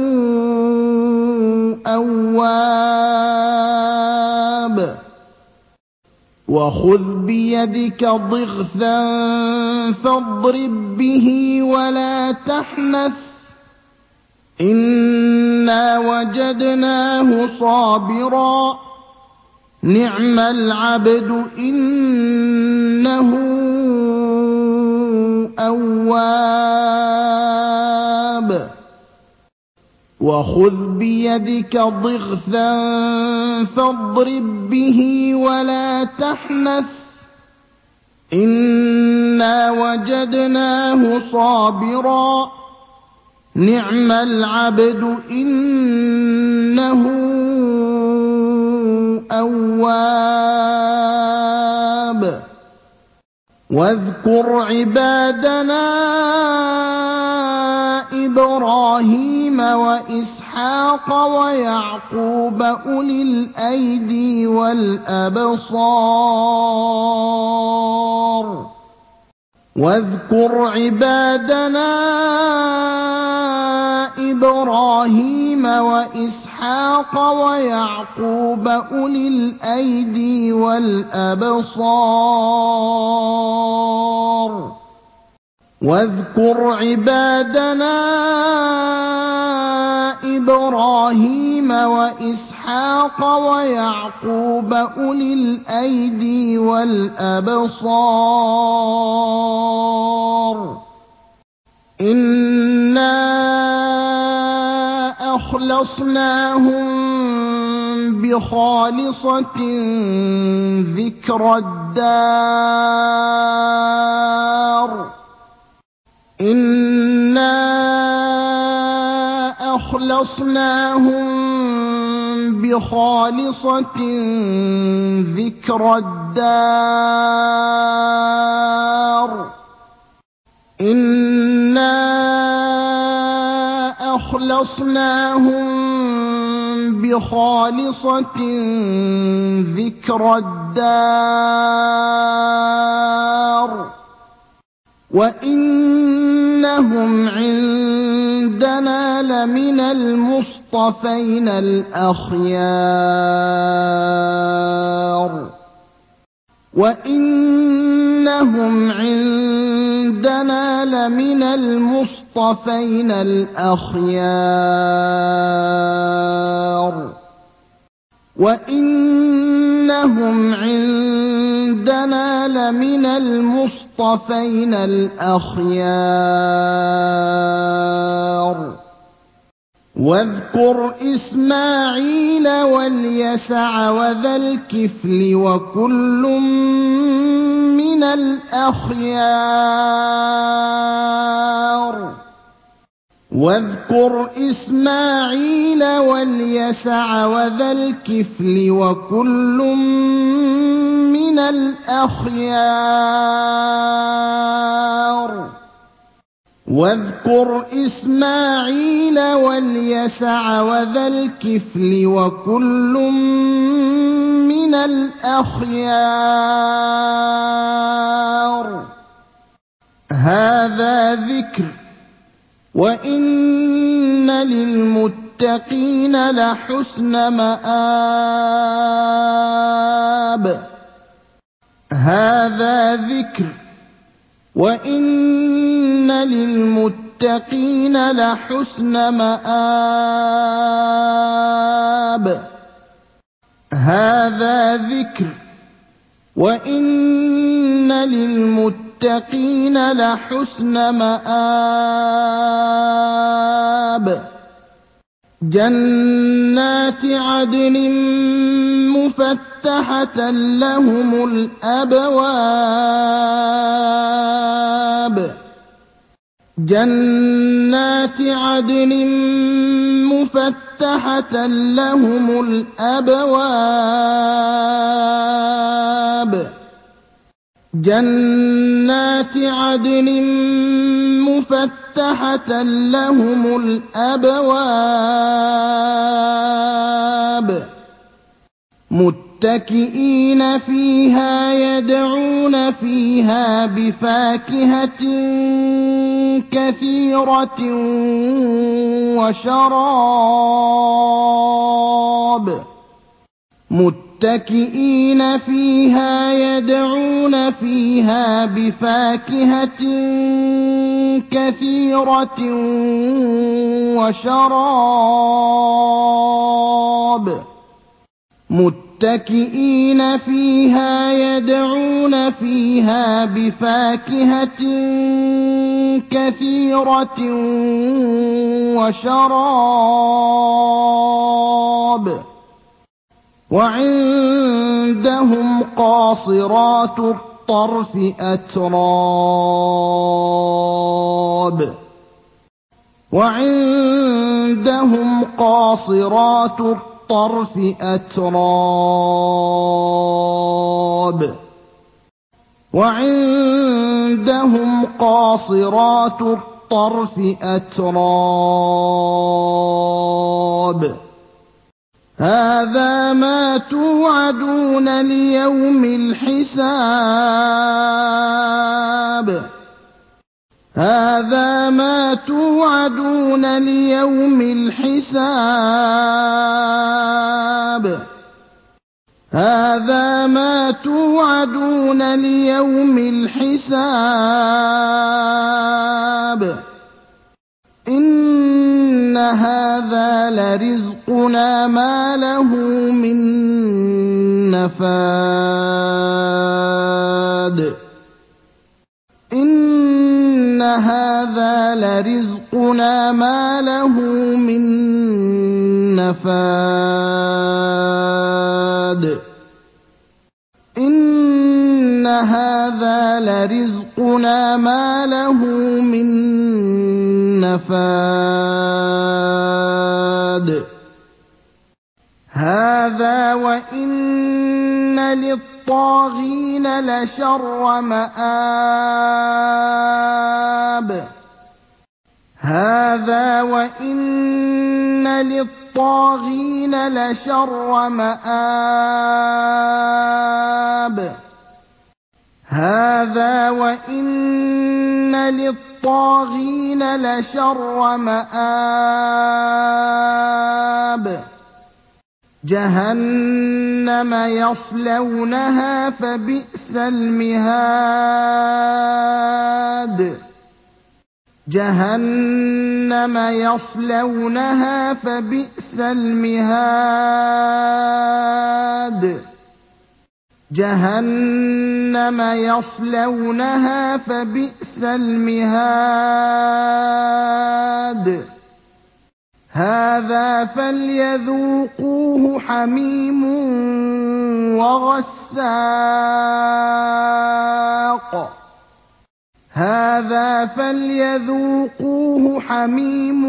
أواب وخذ بيدك ضغثا فاضرب به ولا تحنث إنا وجدناه صابرا نعم العبد إنه أواب وخذ بيدك ضغثا فاضرب به ولا تحنث إنا وجدناه صابرا نعم العبد إنه أواب واذكر عبادنا إبراهيم وإسحاق ويعقوب أولي الأيدي والأبصار واذكر عبادنا إبراهيم وإسحاق ويعقوب أولي الأيدي والأبصار واذكر عبادنا إبراهيم وإسحاق ويعقوب أولي الأيدي والأبصار إنا أخلصناهم بخالصة ذكرى الدار إنا أخلصناهم بخالصة ذكرى الدار إنا أخلصناهم بخالصة ذكرى الدار وإنهم عندنا لمن المصطفين الأخيار وإنهم عندنا لمن المصطفين الأخيار وإنهم عندنا لمن المصطفين الأخيار واذكر إسماعيل واليسع وذا الكفل وكل من الأخيار واذكر إسماعيل واليسع وذا الكفل وكل من الأخيار وَاذْكُرْ إِسْمَاعِيلَ وَالْيَسَعَ وَذَا الْكِفْلِ ۖ وَكُلٌّ مِّنَ الْأَخْيَارِ هَٰذَا ذِكْرٌ ۚ وَإِنَّ لِلْمُتَّقِينَ لَحُسْنَ مَآبٍ هَٰذَا ذِكْرٌ ۚ وَإِنَّ لِلْمُتَّقِينَ لَحُسْنَ مَآبٍ هَٰذَا ذِكْرٌ ۚ وَإِنَّ لِلْمُتَّقِينَ لَحُسْنَ مَآبٍ جَنَّاتِ عَدْنٍ مُّفَتَّحَةً لَّهُمُ الْأَبْوَابُ جَنَّاتِ عَدْنٍ مُّفَتَّحَةً لَّهُمُ الْأَبْوَابُ جَنَّاتِ عَدْنٍ مُّفَتَّحَةً لَّهُمُ الْأَبْوَابُ مُتَّكِئِينَ فِيهَا يَدْعُونَ فِيهَا بِفَاكِهَةٍ كَثِيرَةٍ وَشَرَابٍ مُتَّكِئِينَ فِيهَا يَدْعُونَ فِيهَا بِفَاكِهَةٍ كَثِيرَةٍ وَشَرَابٍ مُتَّكِئِينَ فِيهَا يَدْعُونَ فِيهَا بِفَاكِهَةٍ كَثِيرَةٍ وَشَرَابٍ وَعِندَهُمْ قَاصِرَاتُ الطَّرْفِ أَتْرَابٌ وَعِندَهُمْ قَاصِرَاتُ الطَّرْفِ أَتْرَابٌ وَعِندَهُمْ قَاصِرَاتُ الطَّرْفِ أَتْرَابٌ هَٰذَا مَا تُوعَدُونَ لِيَوْمِ الْحِسَابِ هَٰذَا مَا تُوعَدُونَ لِيَوْمِ الْحِسَابِ هَٰذَا مَا تُوعَدُونَ لِيَوْمِ الْحِسَابِ إِنَّ هَٰذَا لَرِزْقُنَا مَا لَهُ مِن نَّفَادٍ إِنَّ هَٰذَا لَرِزْقُنَا مَا لَهُ مِن نَّفَادٍ إِنَّ هَٰذَا لَرِزْقُنَا مَا لَهُ مِن نَّفَادٍ هَٰذَا وَإِنَّ لِلطَّاغِينَ لَشَرَّ مَآبٍ هَٰذَا وَإِنَّ لِلطَّاغِينَ لَشَرَّ مَآبٍ هَٰذَا وَإِنَّ لِلطَّاغِينَ لَشَرَّ مَآبٍ جَهَنَّمَ يَصْلَوْنَهَا فَبِئْسَ الْمِهَادُ جَهَنَّمَ يَصْلَوْنَهَا فَبِئْسَ الْمِهَادُ جَهَنَّمَ يَصْلَوْنَهَا فَبِئْسَ الْمِهَادُ هَٰذَا فَلْيَذُوقُوهُ حَمِيمٌ وَغَسَّاقٌ هَٰذَا فَلْيَذُوقُوهُ حَمِيمٌ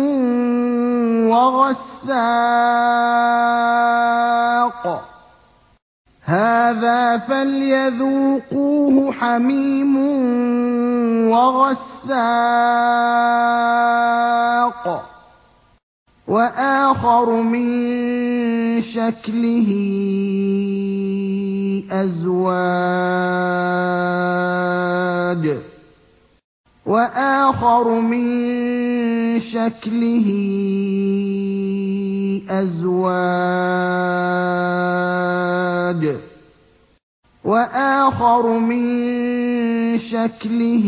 وَغَسَّاقٌ هَٰذَا فَلْيَذُوقُوهُ حَمِيمٌ وَغَسَّاقٌ وَآخَرُ مِن شَكْلِهِ أَزْوَاجٌ وَآخَرُ مِن شَكْلِهِ أَزْوَاجٌ وَآخَرُ مِن شَكْلِهِ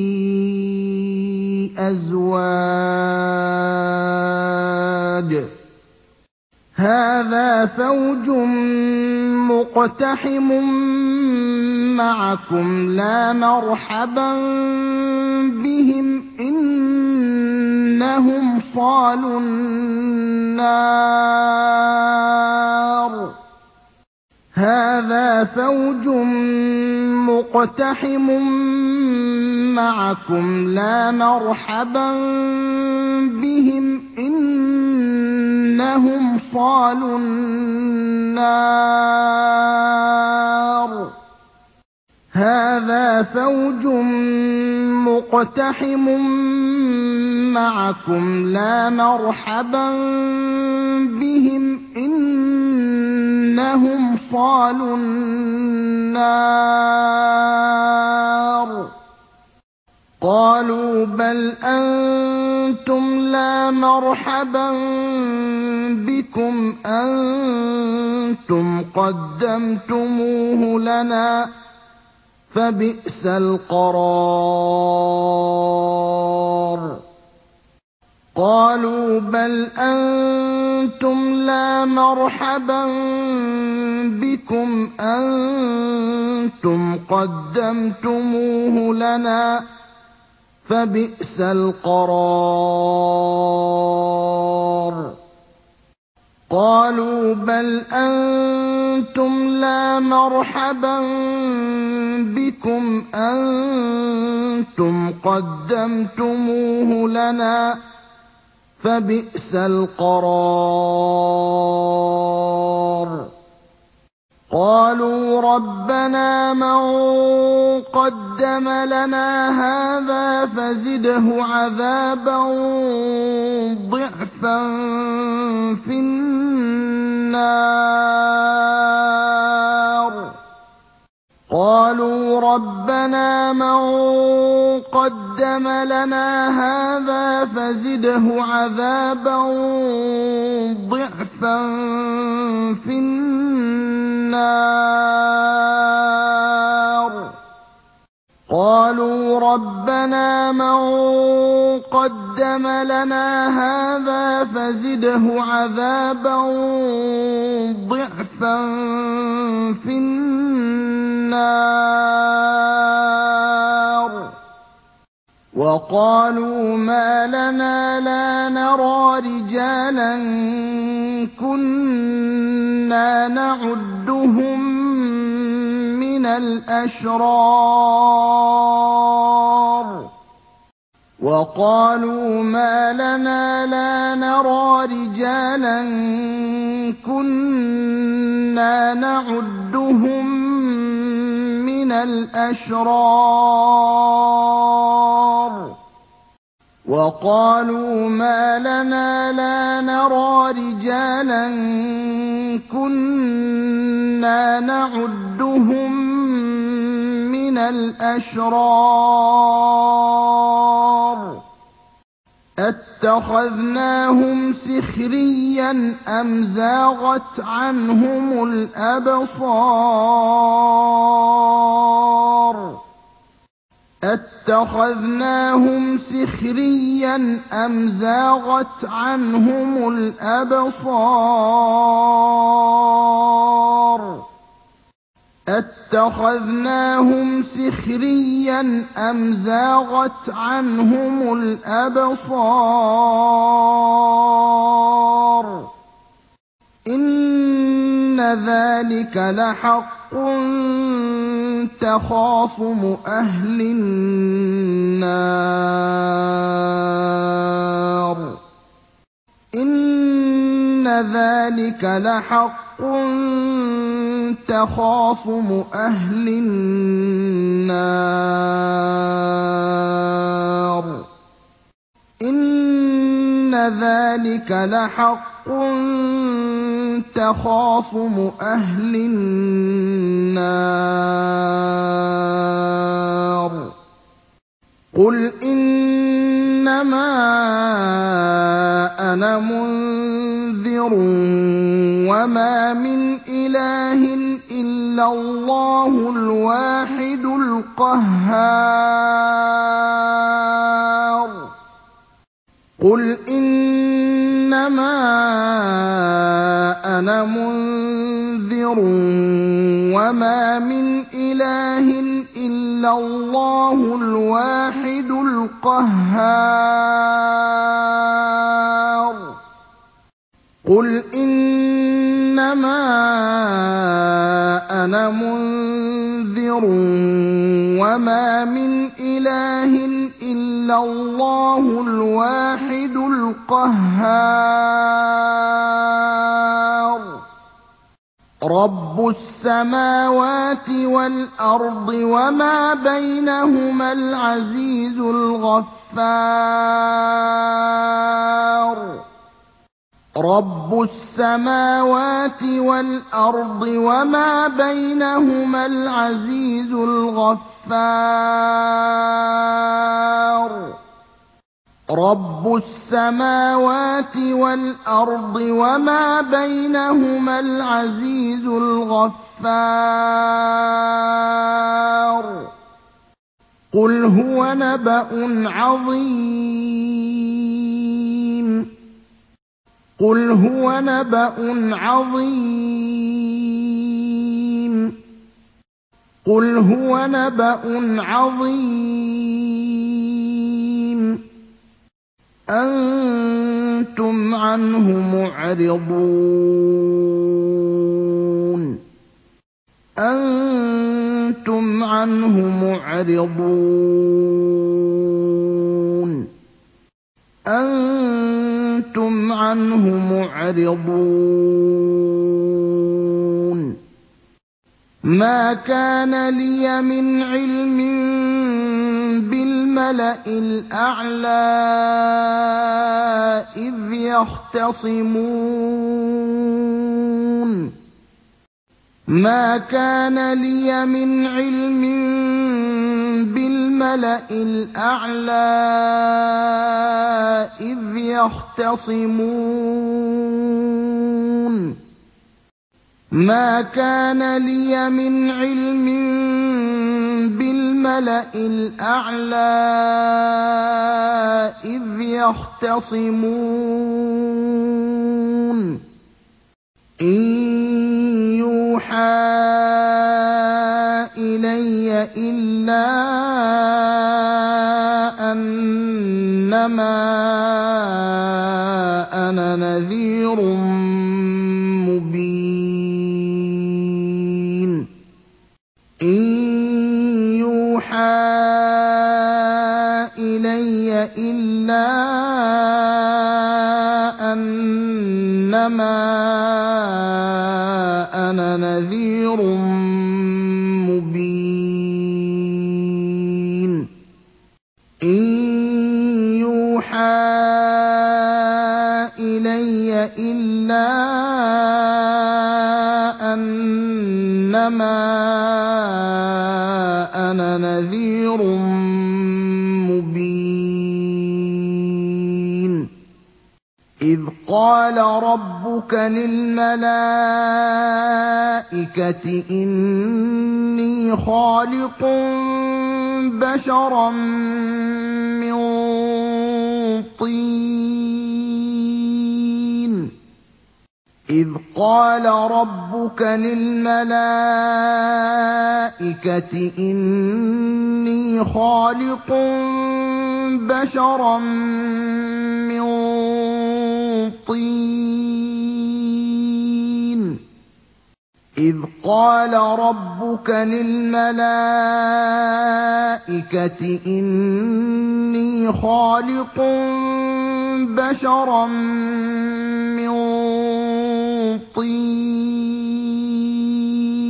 أَزْوَاجٌ هَٰذَا فَوْجٌ مُّقْتَحِمٌ مَّعَكُمْ لَا مَرْحَبًا بِهِمْ ۚ إِنَّهُمْ صَالُو النَّارِ هَٰذَا فَوْجٌ مُّقْتَحِمٌ مَّعَكُمْ لَا مَرْحَبًا بِهِمْ ۚ إِنَّهُمْ صَالُو النَّارِ هَٰذَا فَوْجٌ مُّقْتَحِمٌ مَّعَكُمْ لَا مَرْحَبًا بِهِمْ ۚ إِنَّهُمْ صَالُو النَّارِ قَالُوا بَلْ أَنتُمْ لَا مَرْحَبًا بِكُمْ أَنتُمْ قَدَّمْتُمُوهُ لَنَا ۖ فَبِئْسَ الْقَرَارُ قَالُوا بَلْ أَنتُمْ لَا مَرْحَبًا بِكُمْ أَنتُمْ قَدَّمْتُمُوهُ لَنَا ۖ فَبِئْسَ الْقَرَارُ قَالُوا بَلْ أَنتُمْ لَا مَرْحَبًا بِكُمْ أَنتُمْ قَدَّمْتُمُوهُ لَنَا ۖ فَبِئْسَ الْقَرَارُ قَالُوا رَبَّنَا مَن قَدَّمَ لَنَا هَٰذَا فَزِدْهُ عَذَابًا ضِعْفًا فِي النَّارِ قَالُوا رَبَّنَا مَن قَدَّمَ لَنَا هَٰذَا فَزِدْهُ عَذَابًا ضِعْفًا فِي النَّارِ قَالُوا رَبَّنَا مَن قَدَّمَ لَنَا هَٰذَا فَزِدْهُ عَذَابًا ضِعْفًا فِي النَّارِ وَقَالُوا مَا لَنَا لَا نَرَىٰ رِجَالًا كُنَّا نَعُدُّهُم مِّنَ الْأَشْرَارِ وَقَالُوا مَا لَنَا لَا نَرَىٰ رِجَالًا كُنَّا نَعُدُّهُم مِّنَ الْأَشْرَارِ وَقَالُوا مَا لَنَا لَا نَرَىٰ رِجَالًا كُنَّا نَعُدُّهُم مِّنَ الْأَشْرَارِ أَتَّخَذْنَاهُمْ سِخْرِيًّا أَمْ زَاغَتْ عَنْهُمُ الْأَبْصَارُ أَتَّخَذْنَاهُمْ سِخْرِيًّا أَمْ زَاغَتْ عَنْهُمُ الْأَبْصَارُ أَتَّخَذْنَاهُمْ سِخْرِيًّا أَمْ زَاغَتْ عَنْهُمُ الْأَبْصَارُ إِنَّ ذَٰلِكَ لَحَقٌّ تَخَاصُمُ أَهْلِ النَّارِ إِنَّ ذَٰلِكَ لَحَقٌّ تَخَاصُمُ أَهْلِ النَّارِ إِنَّ ذَٰلِكَ لَحَقٌّ تَخَاصُمُ أَهْلِ النَّارِ قُلْ إِنَّمَا أَنَا مُنذِرٌ وَمَا مِنْ إِلَٰهٍ إِلَّا اللَّهُ الْوَاحِدُ الْقَهَّارُ قُلْ إِنَّمَا أَنَا مُنذِرٌ وَمَا مِنْ إِلَٰهٍ إِلَّا اللَّهُ الْوَاحِدُ الْقَهَّارُ قُلْ إِنَّمَا أَنَا مُنذِرٌ وَمَا مِنْ إِلَٰهٍ إِلَّا اللَّهُ الْوَاحِدُ الْقَهَّارُ رَبُّ السَّمَاوَاتِ وَالْأَرْضِ وَمَا بَيْنَهُمَا الْعَزِيزُ الْغَفَّارُ رَبُّ السَّمَاوَاتِ وَالْأَرْضِ وَمَا بَيْنَهُمَا الْعَزِيزُ الْغَفَّارُ رَبُّ السَّمَاوَاتِ وَالْأَرْضِ وَمَا بَيْنَهُمَا الْعَزِيزُ الْغَفَّارُ قُلْ هُوَ نَبَأٌ عَظِيمٌ قُلْ هُوَ نَبَأٌ عَظِيمٌ قُلْ هُوَ نَبَأٌ عَظِيمٌ أَنتُمْ عَنْهُ مُعْرِضُونَ أَنتُمْ عَنْهُ مُعْرِضُونَ أَنتُمْ عَنْهُ مُعْرِضُونَ مَا كَانَ لِيَ مِنْ عِلْمٍ بِالْمَلَإِ الْأَعْلَىٰ إِذْ يَخْتَصِمُونَ مَا كَانَ لِيَ مِنْ عِلْمٍ بِالْمَلَإِ الْأَعْلَىٰ إِذْ يَخْتَصِمُونَ مَا كَانَ لِيَ مِنْ عِلْمٍ بِالْمَلَإِ الْأَعْلَىٰ إِذْ يَخْتَصِمُونَ إِن يُوحَىٰ إِلَيَّ إِلَّا أَنَّمَا أَنَا نَذِيرٌ مُّبِينٌ إِن يُوحَىٰ إِلَيَّ إِلَّا أَنَّمَا أَنَا نَذِيرٌ مُّبِينٌ إِن يُوحَىٰ إِلَيَّ إِلَّا أَنَّمَا أَنَا نَذِيرٌ مُّبِينٌ إِذْ قَالَ رَبُّكَ لِلْمَلَائِكَةِ إِنِّي خَالِقٌ بَشَرًا مِّن طِينٍ إِذْ قَالَ رَبُّكَ لِلْمَلَائِكَةِ إِنِّي خَالِقٌ بَشَرًا مِّن طِينٍ إِذْ قَالَ رَبُّكَ لِلْمَلَائِكَةِ إِنِّي خَالِقٌ بَشَرًا مِّن طِينٍ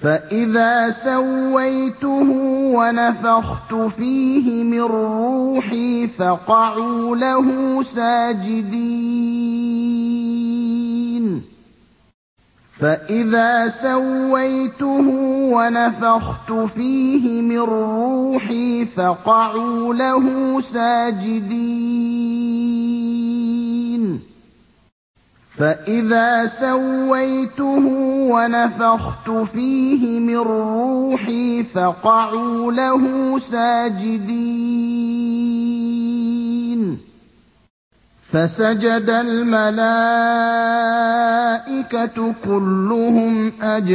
فَإِذَا سَوَّيْتُهُ وَنَفَخْتُ فِيهِ مِن رُّوحِي فَقَعُوا لَهُ سَاجِدِينَ فَإِذَا سَوَّيْتُهُ وَنَفَخْتُ فِيهِ مِن رُّوحِي فَقَعُوا لَهُ سَاجِدِينَ فَإِذَا سَوَّيْتُهُ وَنَفَخْتُ فِيهِ مِن رُّوحِي فَقَعُوا لَهُ سَاجِدِينَ فَسَجَدَ الْمَلَائِكَةُ كُلُّهُمْ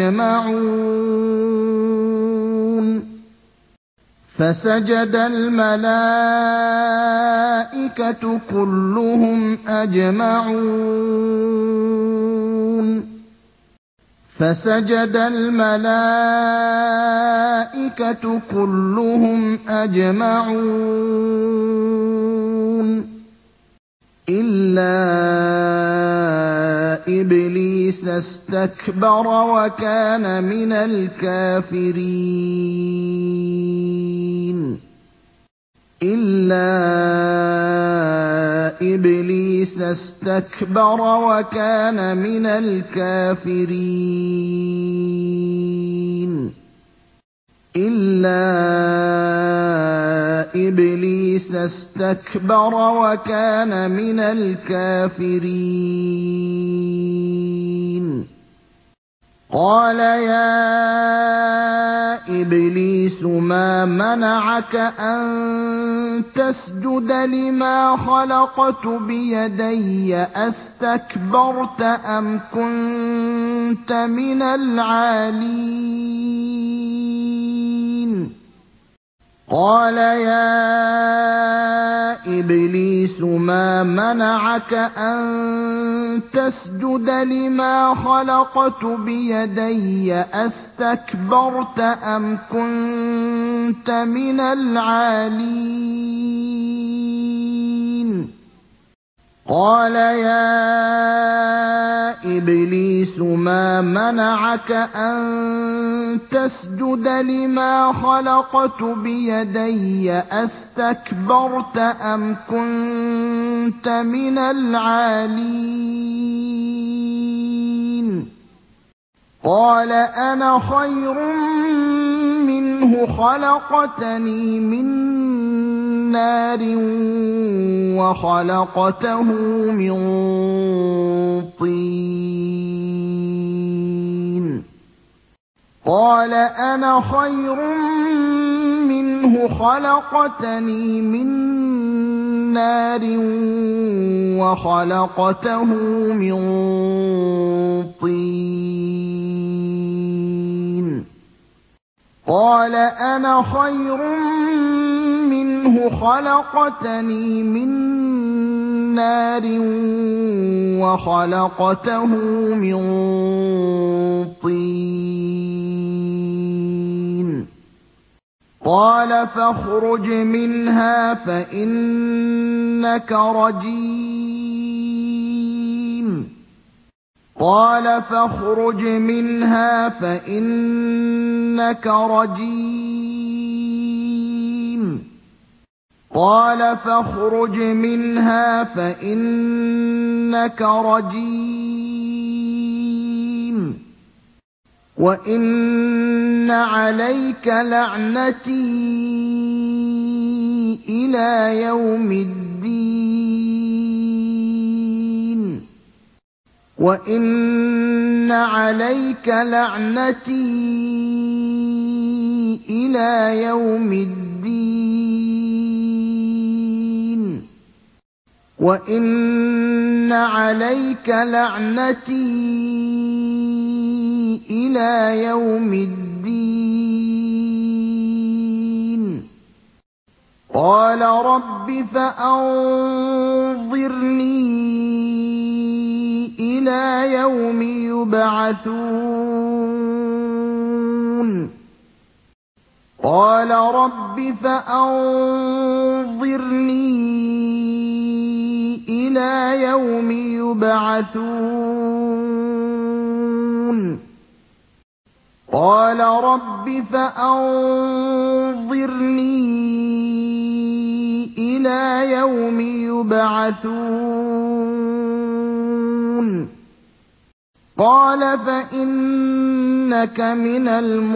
أَجْمَعُونَ فَسَجَدَ الْمَلَائِكَةُ كُلُّهُمْ أَجْمَعُونَ فَسَجَدَ الْمَلَائِكَةُ كُلُّهُمْ أَجْمَعُونَ إِلَّا إِبْلِيسَ اسْتَكْبَرَ وَكَانَ مِنَ الْكَافِرِينَ إِلَّا إِبْلِيسَ اسْتَكْبَرَ وَكَانَ مِنَ الْكَافِرِينَ إِلَّا إِبْلِيسَ اسْتَكْبَرَ وَكَانَ مِنَ الْكَافِرِينَ قَالَ يَا إِبْلِيسُ مَا مَنَعَكَ أَن تَسْجُدَ لِمَا خَلَقْتُ بِيَدَيَّ أَسْتَكْبَرْتَ أَمْ كُنتَ مِنَ الْعَالِينَ قَالَ يَا إِبْلِيسُ مَا مَنَعَكَ أَن تَسْجُدَ لِمَا خَلَقْتُ بِيَدَيَّ أَسْتَكْبَرْتَ أَمْ كُنتَ مِنَ الْعَالِينَ قَالَ يَا إِبْلِيسُ مَا مَنَعَكَ أَن تَسْجُدَ لِمَا خَلَقْتُ بِيَدَيَّ أَسْتَكْبَرْتَ أَمْ كُنتَ مِنَ الْعَالِينَ قَالَ أَنَا خَيْرٌ مِّنْهُ خَلَقْتَنِي مِن نَّارٍ وَخَلَقْتَهُ مِن طِينٍ قَالَ أَنَا خَيْرٌ مِّنْهُ خَلَقْتَنِي مِن نَّارٍ وَخَلَقْتَهُ مِن طِينٍ قَالَ أَنَا خَيْرٌ مِّنْهُ خَلَقْتَنِي مِن نَّارٍ وَخَلَقْتَهُ مِن طِينٍ قَالَ فَاخْرُجْ مِنْهَا فَإِنَّكَ رَجِيمٌ قَالَ فَاخْرُجْ مِنْهَا فَإِنَّكَ رَجِيمٌ قَالَ فَاخْرُجْ مِنْهَا فَإِنَّكَ رَجِيمٌ وَإِنَّ عَلَيْكَ لَعْنَتِي إِلَىٰ يَوْمِ الدِّينِ وَإِنَّ عَلَيْكَ لَعْنَتِي إِلَىٰ يَوْمِ الدِّينِ وَإِنَّ عَلَيْكَ لَعْنَتِي إِلَىٰ يَوْمِ الدِّينِ قَالَ رَبِّ فَأَنظِرْنِي إِلَىٰ يَوْمِ يُبْعَثُونَ قَالَ رَبِّ فَأَنظِرْنِي إِلَىٰ يَوْمِ يُبْعَثُونَ قَالَ رَبِّ فَأَنظِرْنِي إِلَىٰ يَوْمِ يُبْعَثُونَ قَالَ فَإِنَّكَ مِنَ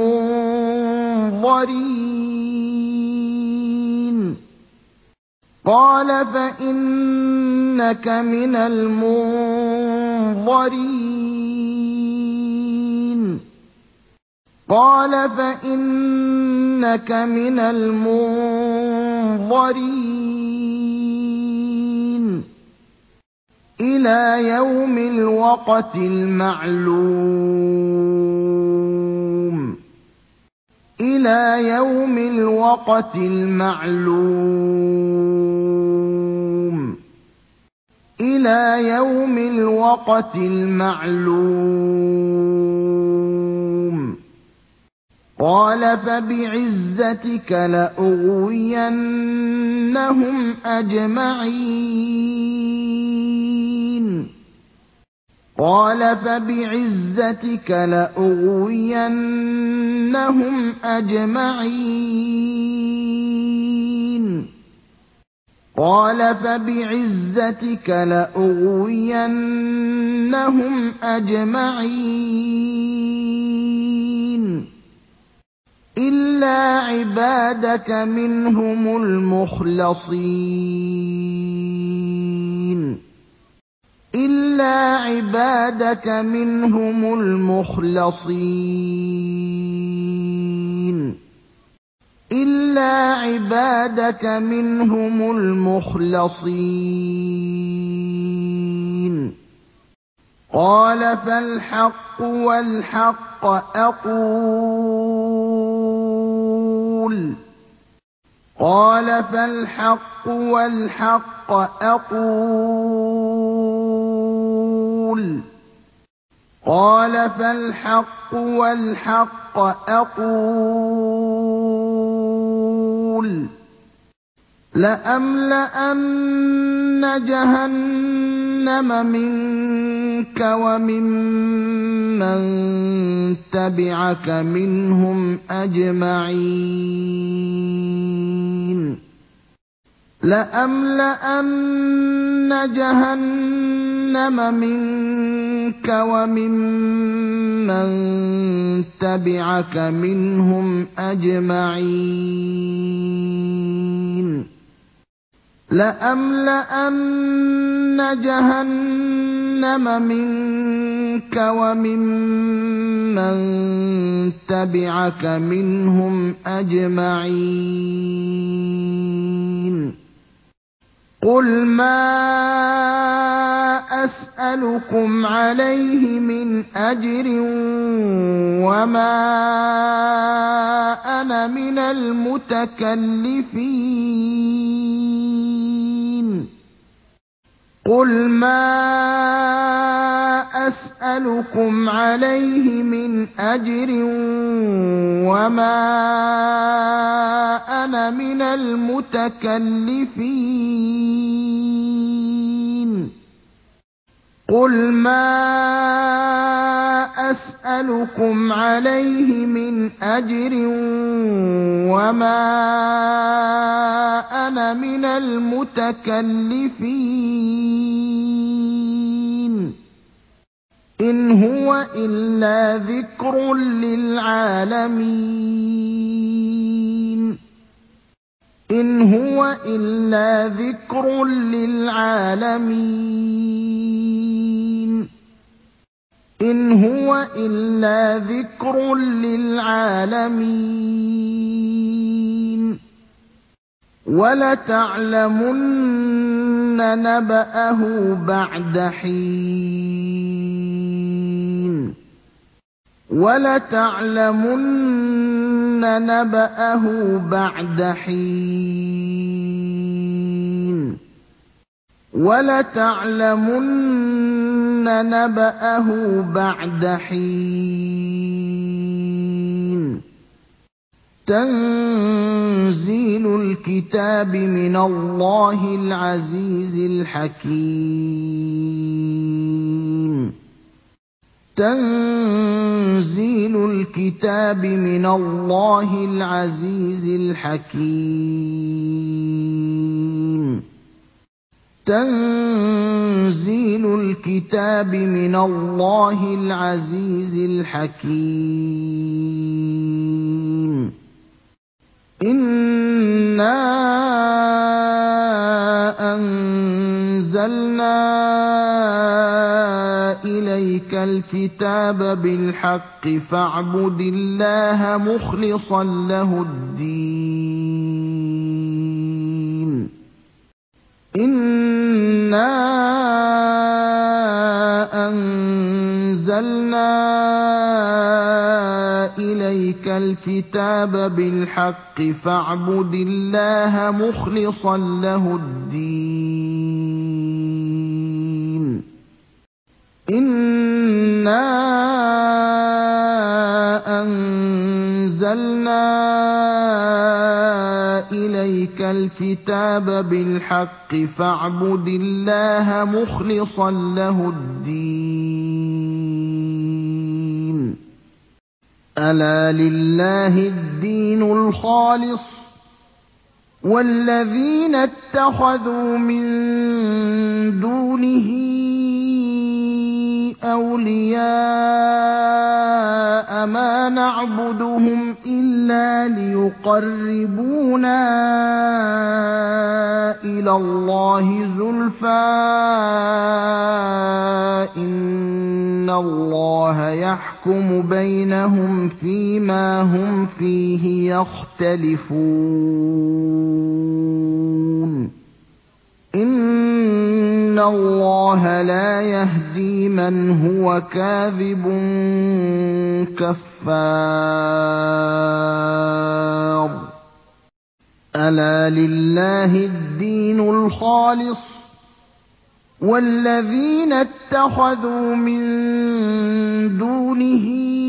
الْمُنظَرِينَ قَالَ فَإِنَّكَ مِنَ الْمُنظَرِينَ قَالَ فَإِنَّكَ مِنَ الْمُنظَرِينَ إِلَىٰ يَوْمِ الْوَقْتِ الْمَعْلُومِ إِلَىٰ يَوْمِ الْوَقْتِ الْمَعْلُومِ إِلَىٰ يَوْمِ الْوَقْتِ الْمَعْلُومِ قَالَ فَبِعِزَّتِكَ لَأُغْوِيَنَّهُمْ أَجْمَعِينَ قَالَ فَبِعِزَّتِكَ لَأُغْوِيَنَّهُمْ أَجْمَعِينَ قَالَ فَبِعِزَّتِكَ لَأُغْوِيَنَّهُمْ أَجْمَعِينَ إِلَّا عِبَادَكَ مِنْهُمُ الْمُخْلَصِينَ إِلَّا عِبَادَكَ مِنْهُمُ الْمُخْلَصِينَ إِلَّا عِبَادَكَ مِنْهُمُ الْمُخْلَصِينَ قَالَ فَالْحَقُّ وَالْحَقَّ أَقُولُ قَالَ فَالْحَقُّ وَالْحَقَّ أَقُولُ قَالَ فَالْحَقُّ وَالْحَقَّ أَقُولُ لَأَمْلَأَنَّ جَهَنَّمَ مِنكَ وَمِمَّن تَبِعَكَ مِنْهُمْ أَجْمَعِينَ لَأَمْلَأَنَّ جَهَنَّمَ مِنكَ وَمِمَّن تَبِعَكَ مِنْهُمْ أَجْمَعِينَ لَأَمْلَأَنَّ جَهَنَّمَ مِنكَ وَمِمَّن تَبِعَكَ مِنْهُمْ أَجْمَعِينَ قُلْ مَا أَسْأَلُكُمْ عَلَيْهِ مِنْ أَجْرٍ وَمَا أَنَا مِنَ الْمُتَكَلِّفِينَ قُلْ مَا أَسْأَلُكُمْ عَلَيْهِ مِنْ أَجْرٍ وَمَا أَنَا مِنَ الْمُتَكَلِّفِينَ قُلْ مَا أَسْأَلُكُمْ عَلَيْهِ مِنْ أَجْرٍ وَمَا أَنَا مِنَ الْمُتَكَلِّفِينَ إِنْ هُوَ إِلَّا ذِكْرٌ لِّلْعَالَمِينَ إِنْ هُوَ إِلَّا ذِكْرٌ لِّلْعَالَمِينَ إِنْ هُوَ إِلَّا ذِكْرٌ لِّلْعَالَمِينَ وَلَتَعْلَمُنَّ نَبَأَهُ بَعْدَ حِينٍ وَلَتَعْلَمُنَّ نَبَأَهُ بَعْدَ حِينٍ وَلَتَعْلَمُنَّ نَبَأَهُ بَعْدَ حِينٍ تَنزِيلُ الْكِتَابِ مِنَ اللَّهِ الْعَزِيزِ الْحَكِيمِ تَنزِيلُ الْكِتَابِ مِنَ اللَّهِ الْعَزِيزِ الْحَكِيمِ تَنزِيلُ الْكِتَابِ مِنَ اللَّهِ الْعَزِيزِ الْحَكِيمِ إِنَّا أَنزَلْنَا إِلَيْكَ الْكِتَابَ بِالْحَقِّ فَاعْبُدِ اللَّهَ مُخْلِصًا لَّهُ الدِّينَ إِنَّا أَنزَلْنَا إِلَيْكَ الْكِتَابَ بِالْحَقِّ فَاعْبُدِ اللَّهَ مُخْلِصًا لَّهُ الدِّينَ إِنَّا أَنزَلْنَا إِلَيْكَ الْكِتَابَ بِالْحَقِّ فَاعْبُدِ اللَّهَ مُخْلِصًا لَّهُ الدِّينَ أَلَا لِلَّهِ الدِّينُ الْخَالِصُ ۚ وَالَّذِينَ اتَّخَذُوا مِن دُونِهِ أَوْلِيَاءَ مَا نَعْبُدُهُمْ إِلَّا لِيُقَرِّبُونَا إِلَى اللَّهِ زُلْفَىٰ إِنَّ اللَّهَ يَحْكُمُ بَيْنَهُمْ فِيمَا هُمْ فِيهِ يَخْتَلِفُونَ إِنَّ اللَّهَ لَا يَهْدِي مَنْ هُوَ كَاذِبٌ كَفَّارٌ أَلَا لِلَّهِ الدِّينُ الْخَالِصُ ۚ وَالَّذِينَ اتَّخَذُوا مِن دُونِهِ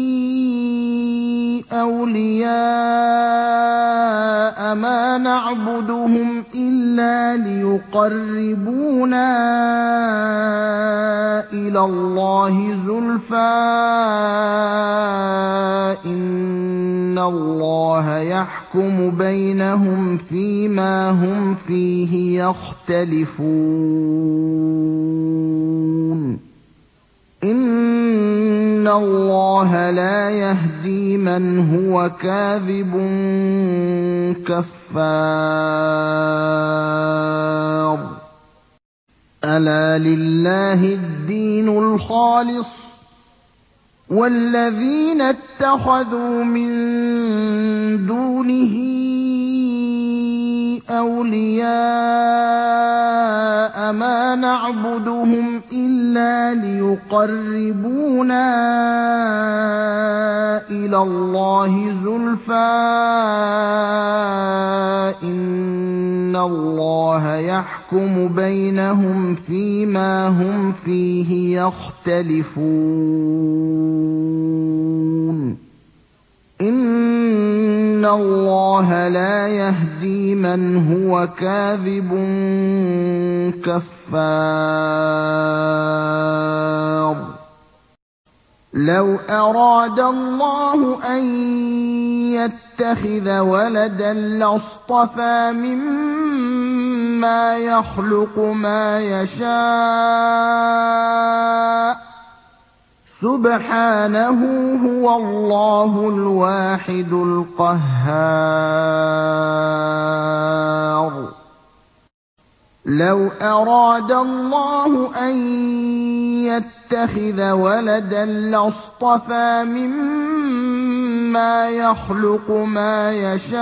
أَوْلِيَاءَ مَا نَعْبُدُهُمْ إِلَّا لِيُقَرِّبُونَا إِلَى اللَّهِ زُلْفَىٰ إِنَّ اللَّهَ يَحْكُمُ بَيْنَهُمْ فِيمَا هُمْ فِيهِ يَخْتَلِفُونَ إِنَّ اللَّهَ لَا يَهْدِي مَنْ هُوَ كَاذِبٌ كَفَّارٌ أَلَا لِلَّهِ الدِّينُ الْخَالِصُ ۚ وَالَّذِينَ اتَّخَذُوا مِن دُونِهِ أَوْلِيَاءَ مَا نَعْبُدُهُمْ إِلَّا لِيُقَرِّبُونَا إِلَى اللَّهِ زُلْفَىٰ إِنَّ اللَّهَ يَحْكُمُ بَيْنَهُمْ فِيمَا هُمْ فِيهِ يَخْتَلِفُونَ إِنَّ اللَّهَ لَا يَهْدِي مَنْ هُوَ كَاذِبٌ كَفَّارٌ لَوْ أَرَادَ اللَّهُ أَن يَتَّخِذَ وَلَدًا لَّاصْطَفَىٰ مِمَّا يَخْلُقُ مَا يَشَاءُ ۚ سُبْحَانَهُ ۖ هُوَ اللَّهُ الْوَاحِدُ الْقَهَّارُ لَوْ أَرَادَ اللَّهُ أَن يَتَّخِذَ وَلَدًا لَّاصْطَفَىٰ مِمَّا يَخْلُقُ مَا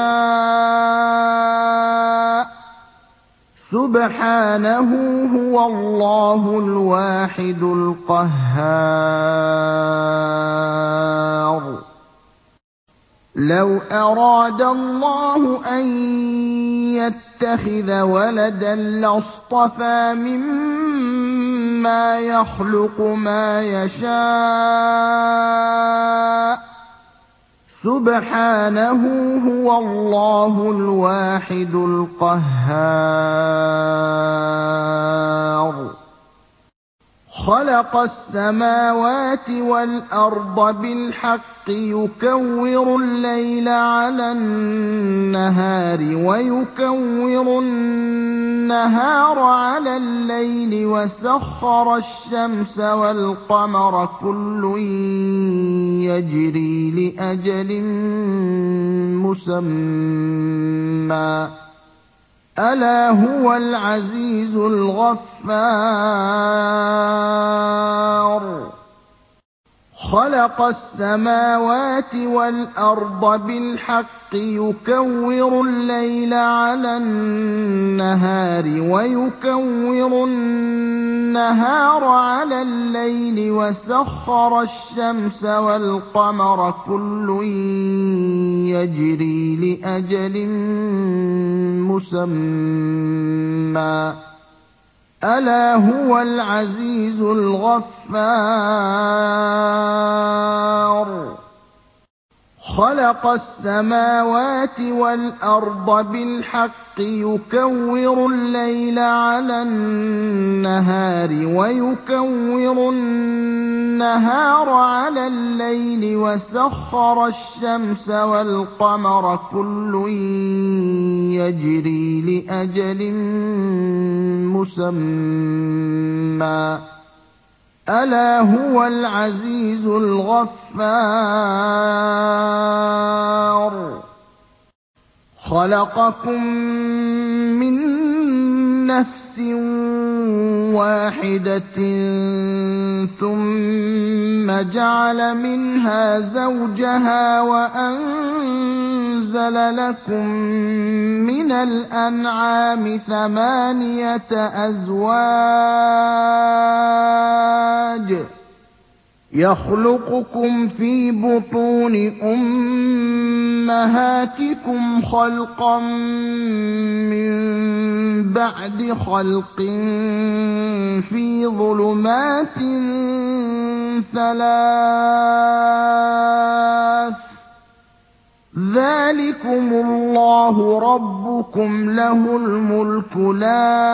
يَشَاءُ ۚ سُبْحَانَهُ ۖ هُوَ اللَّهُ الْوَاحِدُ الْقَهَّارُ لَوْ أَرَادَ اللَّهُ أَن يَتَّخِذَ وَلَدًا لَّاصْطَفَىٰ مِمَّا يَخْلُقُ مَا يَشَاءُ ۚ سُبْحَانَهُ ۖ هُوَ اللَّهُ الْوَاحِدُ الْقَهَّارُ خَلَقَ السَّمَاوَاتِ وَالْأَرْضَ بِالْحَقِّ يُكَوِّرُ اللَّيْلَ عَلَى النَّهَارِ وَيُكَوِّرُ النَّهَارَ عَلَى اللَّيْلِ وَسَخَّرَ الشَّمْسَ وَالْقَمَرَ كُلٌّ يَجْرِي لِأَجَلٍ مُّسَمًّى ۗ أَلَا هُوَ الْعَزِيزُ الْغَفَّارُ خَلَقَ السَّمَاوَاتِ وَالْأَرْضَ بِالْحَقِّ يُكَوِّرُ اللَّيْلَ عَلَى النَّهَارِ وَيُكَوِّرُ النَّهَارَ عَلَى اللَّيْلِ وَسَخَّرَ الشَّمْسَ وَالْقَمَرَ كُلٌّ يَجْرِي لِأَجَلٍ مُّسَمًّى ۗ أَلَا هُوَ الْعَزِيزُ الْغَفَّارُ خَلَقَ السَّمَاوَاتِ وَالْأَرْضَ بِالْحَقِّ يُكَوِّرُ اللَّيْلَ عَلَى النَّهَارِ وَيُكَوِّرُ النَّهَارَ عَلَى اللَّيْلِ وَسَخَّرَ الشَّمْسَ وَالْقَمَرَ كُلٌّ يَجْرِي لِأَجَلٍ مُّسَمًّى ۗ أَلَا هُوَ الْعَزِيزُ الْغَفَّارُ خَلَقَكُم مِّن نَّفْسٍ وَاحِدَةٍ ثُمَّ جَعَلَ مِنْهَا زَوْجَهَا وَأَنزَلَ لَكُم مِّنَ الْأَنْعَامِ ثَمَانِيَةَ أَزْوَاجٍ ۚ يَخْلُقُكُمْ فِي بُطُونِ أُمَّهَاتِكُمْ خَلْقًا مِّن بَعْدِ خَلْقٍ فِي ظُلُمَاتٍ ثَلَاثٍ ۚ ذَٰلِكُمُ اللَّهُ رَبُّكُمْ لَهُ الْمُلْكُ لَا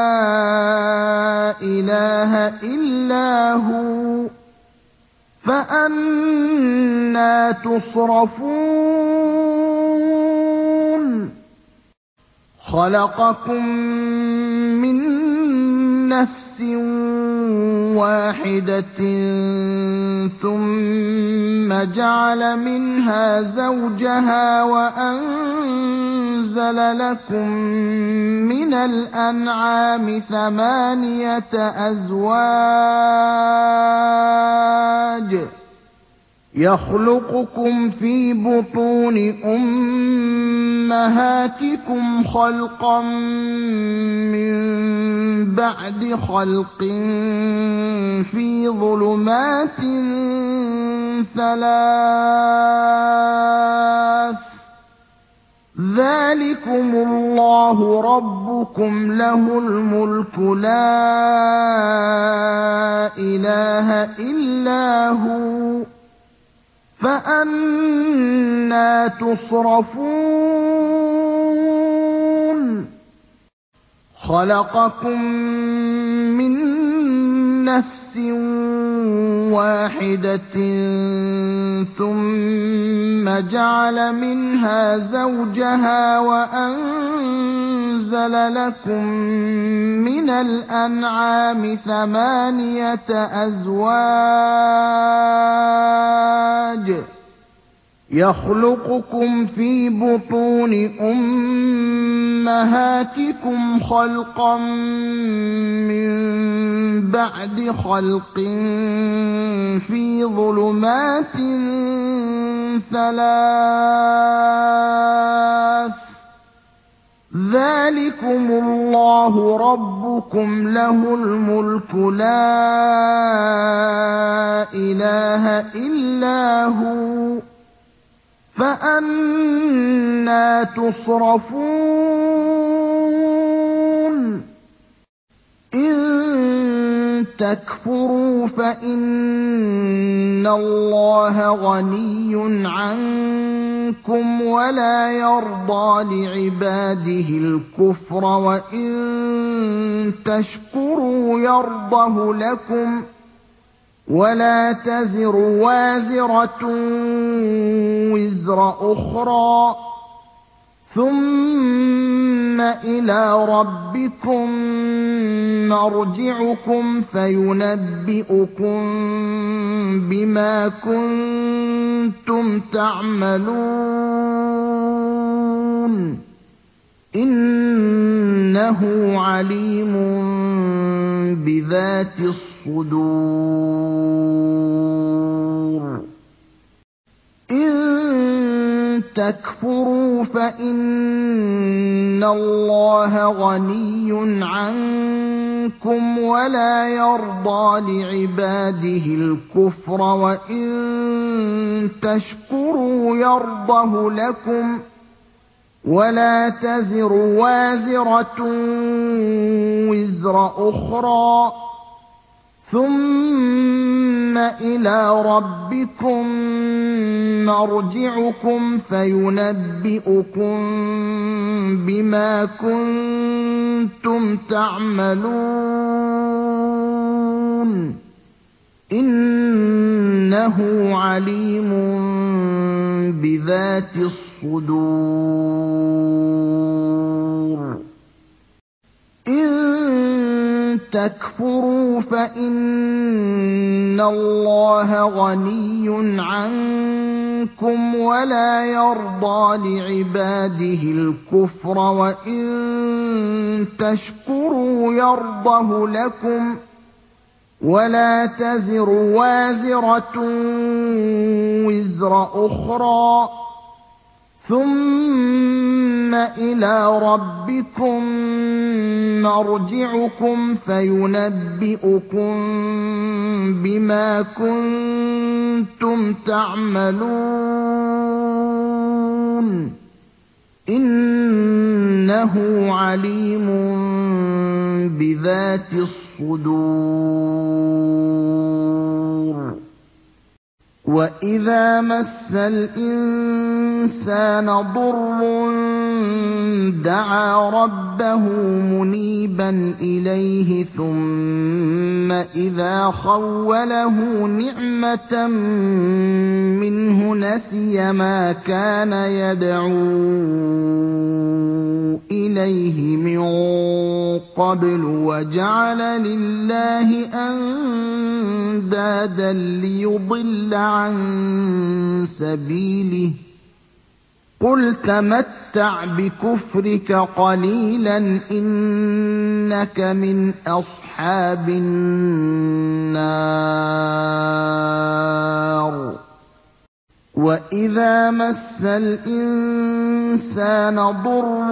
إِلَٰهَ إِلَّا هُوَ ۖ فَأَنَّىٰ تُصْرَفُونَ خَلَقَكُم مِّن نَّفْسٍ وَاحِدَةٍ ثُمَّ جَعَلَ مِنْهَا زَوْجَهَا وَأَنزَلَ لَكُم مِّنَ الْأَنْعَامِ ثَمَانِيَةَ أَزْوَاجٍ ۚ يَخْلُقُكُمْ فِي بُطُونِ أُمَّهَاتِكُمْ خَلْقًا مِّن بَعْدِ خَلْقٍ فِي ظُلُمَاتٍ ثَلَاثٍ ۚ ذَٰلِكُمُ اللَّهُ رَبُّكُمْ لَهُ الْمُلْكُ لَا إِلَٰهَ إِلَّا هُوَ ۖ فَأَنَّىٰ تُصْرَفُونَ خَلَقَكُم مِّن نَّفْسٍ وَاحِدَةٍ ثُمَّ جَعَلَ مِنْهَا زَوْجَهَا وَأَنزَلَ لَكُم مِّنَ الْأَنْعَامِ ثَمَانِيَةَ أَزْوَاجٍ ۚ يَخْلُقُكُمْ فِي بُطُونِ أُمَّهَاتِكُمْ خَلْقًا مِّن بَعْدِ خَلْقٍ فِي ظُلُمَاتٍ ثَلَاثٍ ۚ ذَٰلِكُمُ اللَّهُ رَبُّكُمْ لَهُ الْمُلْكُ لَا إِلَٰهَ إِلَّا هُوَ ۖ فَأَنَّىٰ تُصْرَفُونَ إِن تَكْفُرُوا فَإِنَّ اللَّهَ غَنِيٌّ عَنكُمْ وَلَا يَرْضَىٰ لِعِبَادِهِ الْكُفْرَ ۖ وَإِن تَشْكُرُوا يَرْضَهُ لَكُمْ ۗ وَلَا تَزِرُ وَازِرَةٌ وِزْرَ أُخْرَىٰ ۗ ثُمَّ إِلَىٰ رَبِّكُم مَّرْجِعُكُمْ فَيُنَبِّئُكُم بِمَا كُنتُمْ تَعْمَلُونَ ۚ إِنَّهُ عَلِيمٌ بِذَاتِ الصُّدُورِ إِن تَكْفُرُوا فَإِنَّ اللَّهَ غَنِيٌّ عَنكُمْ وَلَا يَرْضَىٰ لِعِبَادِهِ الْكُفْرَ ۖ وَإِن تَشْكُرُوا يَرْضَهُ لَكُمْ ۗ وَلَا تَزِرُ وَازِرَةٌ وِزْرَ أُخْرَىٰ ۗ ثُمَّ إِلَىٰ رَبِّكُم مَّرْجِعُكُمْ فَيُنَبِّئُكُم بِمَا كُنتُمْ تَعْمَلُونَ ۚ إِنَّهُ عَلِيمٌ بِذَاتِ الصُّدُورِ إِن تَكْفُرُوا فَإِنَّ اللَّهَ غَنِيٌّ عَنكُمْ وَلَا يَرْضَىٰ لِعِبَادِهِ الْكُفْرَ ۖ وَإِن تَشْكُرُوا يَرْضَهُ لَكُمْ ۗ وَلَا تَزِرُ وَازِرَةٌ وِزْرَ أُخْرَىٰ ۗ ثُمَّ إِلَىٰ رَبِّكُم مَّرْجِعُكُمْ فَيُنَبِّئُكُم بِمَا كُنتُمْ تَعْمَلُونَ ۚ إِنَّهُ عَلِيمٌ بِذَاتِ الصُّدُورِ وَإِذَا مَسَّ الْإِنسَانَ ضُرٌّ دَعَا رَبَّهُ مُنِيبًا إِلَيْهِ ثُمَّ إِذَا خَوَّلَهُ نِعْمَةً مِّنْهُ نَسِيَ مَا كَانَ يَدْعُو إِلَيْهِ مِن قَبْلُ وَجَعَلَ لِلَّهِ أَندَادًا لِّيُضِلَّ عَن سَبِيلِهِ ۗ قُلْ تَمَتَّعْ بِكُفْرِكَ قَلِيلًا إِنَّكَ مِنْ أَصْحَابِ النَّارِ وَإِذَا مَسَّ الْإِنسَانَ ضُرٌّ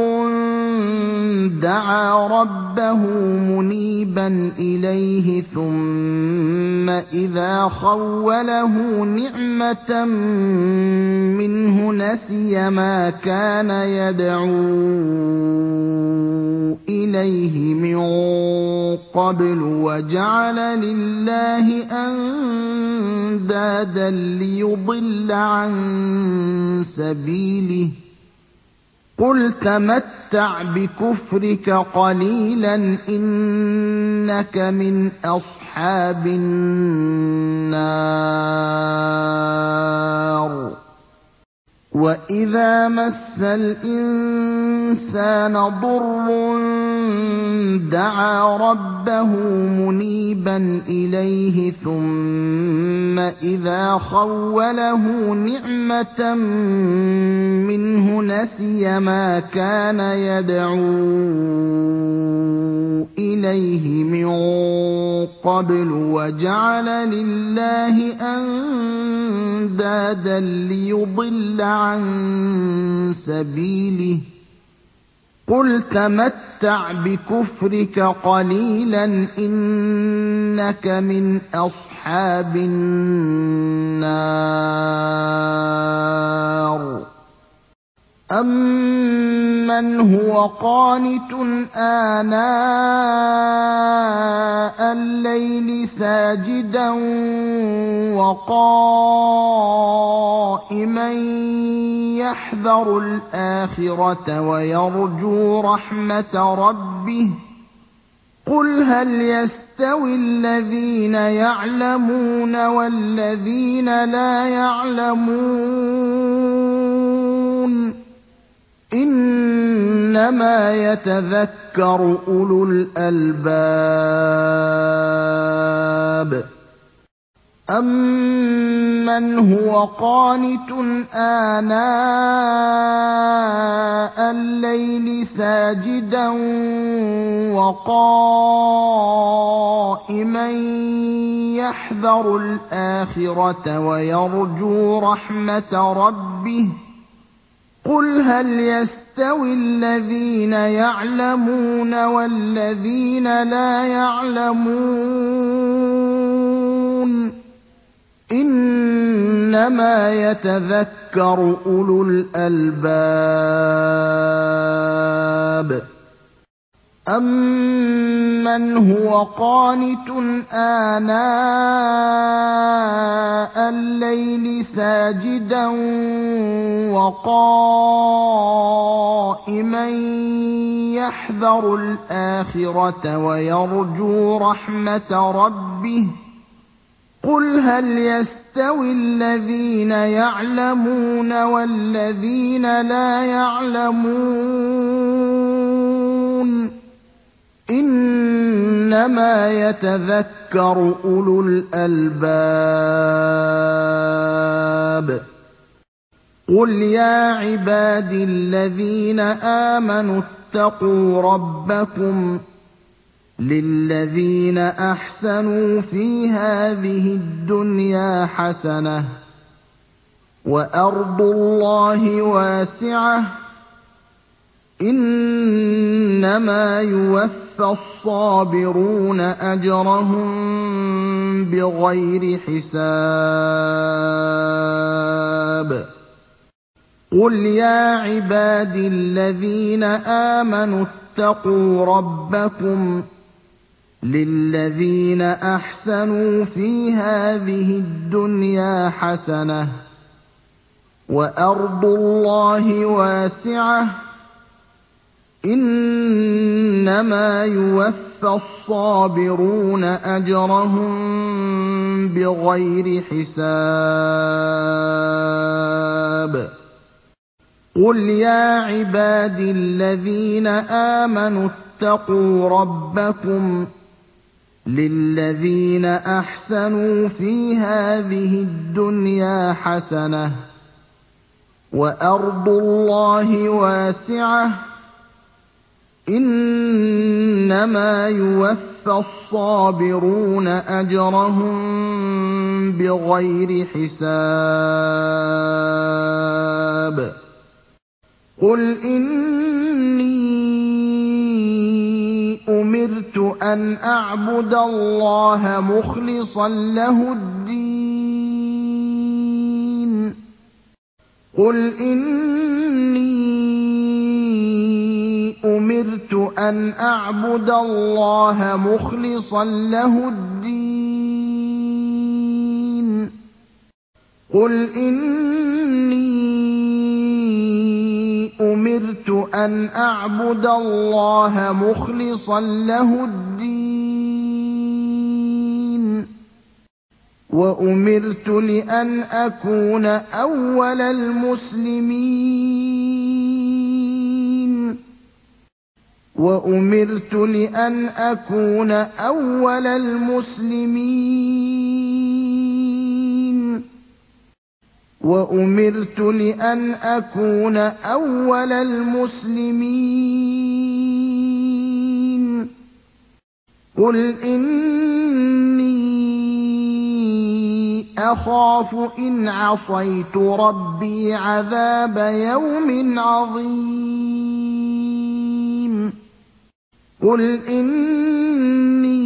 دَعَا رَبَّهُ مُنِيبًا إِلَيْهِ ثُمَّ إِذَا خَوَّلَهُ نِعْمَةً مِّنْهُ نَسِيَ مَا كَانَ يَدْعُو إِلَيْهِ مِن قَبْلُ وَجَعَلَ لِلَّهِ أَندَادًا لِّيُضِلَّ عَن سَبِيلِهِ ۗ قُلْ تَمَتَّعْ بِكُفْرِكَ قَلِيلًا إِنَّكَ مِنْ أَصْحَابِ النَّارِ وَإِذَا مَسَّ الْإِنسَانَ ضُرٌّ دَعَا رَبَّهُ مُنِيبًا إِلَيْهِ ثُمَّ إِذَا خَوَّلَهُ نِعْمَةً مِّنْهُ نَسِيَ مَا كَانَ يَدْعُو إِلَيْهِ مِن قَبْلُ وَجَعَلَ لِلَّهِ أَندَادًا لِّيُضِلَّ عَن سَبِيلِهِ ۗ قُلْ تَمَتَّعْ بِكُفْرِكَ قَلِيلًا إِنَّكَ مِنْ أَصْحَابِ النَّارِ أَمَّنْ أَمَّنْ هُوَ قَانِتٌ آنَاءَ اللَّيْلِ سَاجِدًا وَقَائِمًا يَحْذَرُ الْآخِرَةَ وَيَرْجُو رَحْمَةَ رَبِّهِ قُلْ هَلْ يَسْتَوِي الَّذِينَ يَعْلَمُونَ وَالَّذِينَ لَا يَعْلَمُونَ إِنَّمَا يَتَذَكَّرُ أُولُو الْأَلْبَابِ أَمَّنْ هُوَ قَانِتٌ آنَاءَ اللَّيْلِ سَاجِدًا وَقَائِمًا يَحْذَرُ الْآخِرَةَ وَيَرْجُو رَحْمَةَ رَبِّهِ قُلْ هَلْ يَسْتَوِي الَّذِينَ يَعْلَمُونَ وَالَّذِينَ لَا يَعْلَمُونَ إِنَّمَا يَتَذَكَّرُ أُولُو الْأَلْبَابِ أَمَّنْ هُوَ قَانِتٌ آنَاءَ اللَّيْلِ سَاجِدًا وَقَائِمًا يَحْذَرُ الْآخِرَةَ وَيَرْجُو رَحْمَةَ رَبِّهِ قُلْ هَلْ يَسْتَوِي الَّذِينَ يَعْلَمُونَ وَالَّذِينَ لَا يَعْلَمُونَ إِنَّمَا يَتَذَكَّرُ أُولُو الْأَلْبَابِ قُلْ يَا عِبَادِي الَّذِينَ آمَنُوا اتَّقُوا رَبَّكُمْ لِلَّذِينَ أَحْسَنُوا فِي هَٰذِهِ الدُّنْيَا حَسَنَةٌ وَأَرْضُ اللَّهِ وَاسِعَةٌ ۗ إِنَّمَا يُوَفَّى الصَّابِرُونَ أَجْرَهُم بِغَيْرِ حِسَابٍ قُلْ يَا عِبَادِي الَّذِينَ آمَنُوا اتَّقُوا رَبَّكُمْ لِلَّذِينَ أَحْسَنُوا فِي هَٰذِهِ الدُّنْيَا حَسَنَةٌ وَأَرْضُ اللَّهِ وَاسِعَةٌ ۗ إِنَّمَا يُوَفَّى الصَّابِرُونَ أَجْرَهُم بِغَيْرِ حِسَابٍ قُلْ يَا عِبَادِي الَّذِينَ آمَنُوا اتَّقُوا رَبَّكُمْ لِلَّذِينَ أَحْسَنُوا فِي هَٰذِهِ الدُّنْيَا حَسَنَةٌ وَأَرْضُ اللَّهِ وَاسِعَةٌ ۗ إِنَّمَا يُوَفَّى الصَّابِرُونَ أَجْرَهُم بِغَيْرِ حِسَابٍ قُلْ إِنِّي أُمِرْتُ أَنْ أَعْبُدَ اللَّهَ مُخْلِصًا لَّهُ الدِّينَ قُلْ إِنِّي أُمِرْتُ أَنْ أَعْبُدَ اللَّهَ مُخْلِصًا لَّهُ الدِّينَ قُلْ إِنِّي أُمِرْتُ أَنْ أَعْبُدَ اللَّهَ مُخْلِصًا لَّهُ الدِّينَ وَأُمِرْتُ لِأَنْ أَكُونَ أَوَّلَ الْمُسْلِمِينَ وَأُمِرْتُ لِأَنْ أَكُونَ أَوَّلَ الْمُسْلِمِينَ وَأُمِرْتُ لِأَنْ أَكُونَ أَوَّلَ الْمُسْلِمِينَ قُلْ إِنِّي أَخَافُ إِنْ عَصَيْتُ رَبِّي عَذَابَ يَوْمٍ عَظِيمٍ قُلْ إِنِّي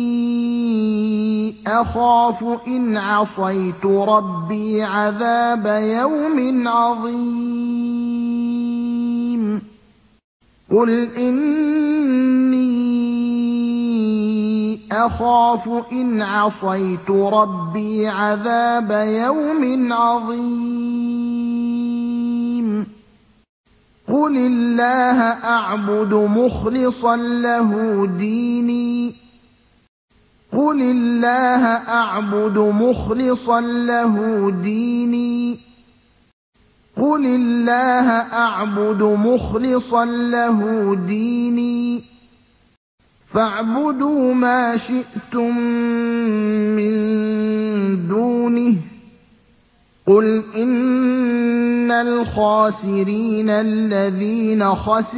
أَخَافُ إِنْ عَصَيْتُ رَبِّي عَذَابَ يَوْمٍ عَظِيمٍ قُلْ إِنِّي أَخَافُ إِنْ عَصَيْتُ رَبِّي عَذَابَ يَوْمٍ عَظِيمٍ قُلِ اللَّهَ أَعْبُدُ مُخْلِصًا لَّهُ دِينِي قُلِ اللَّهَ أَعْبُدُ مُخْلِصًا لَّهُ دِينِي قُلِ اللَّهَ أَعْبُدُ مُخْلِصًا لَّهُ دِينِي فَاعْبُدُوا مَا شِئْتُم مِّن دُونِهِ ۗ قُلْ إِنَّ الْخَاسِرِينَ الَّذِينَ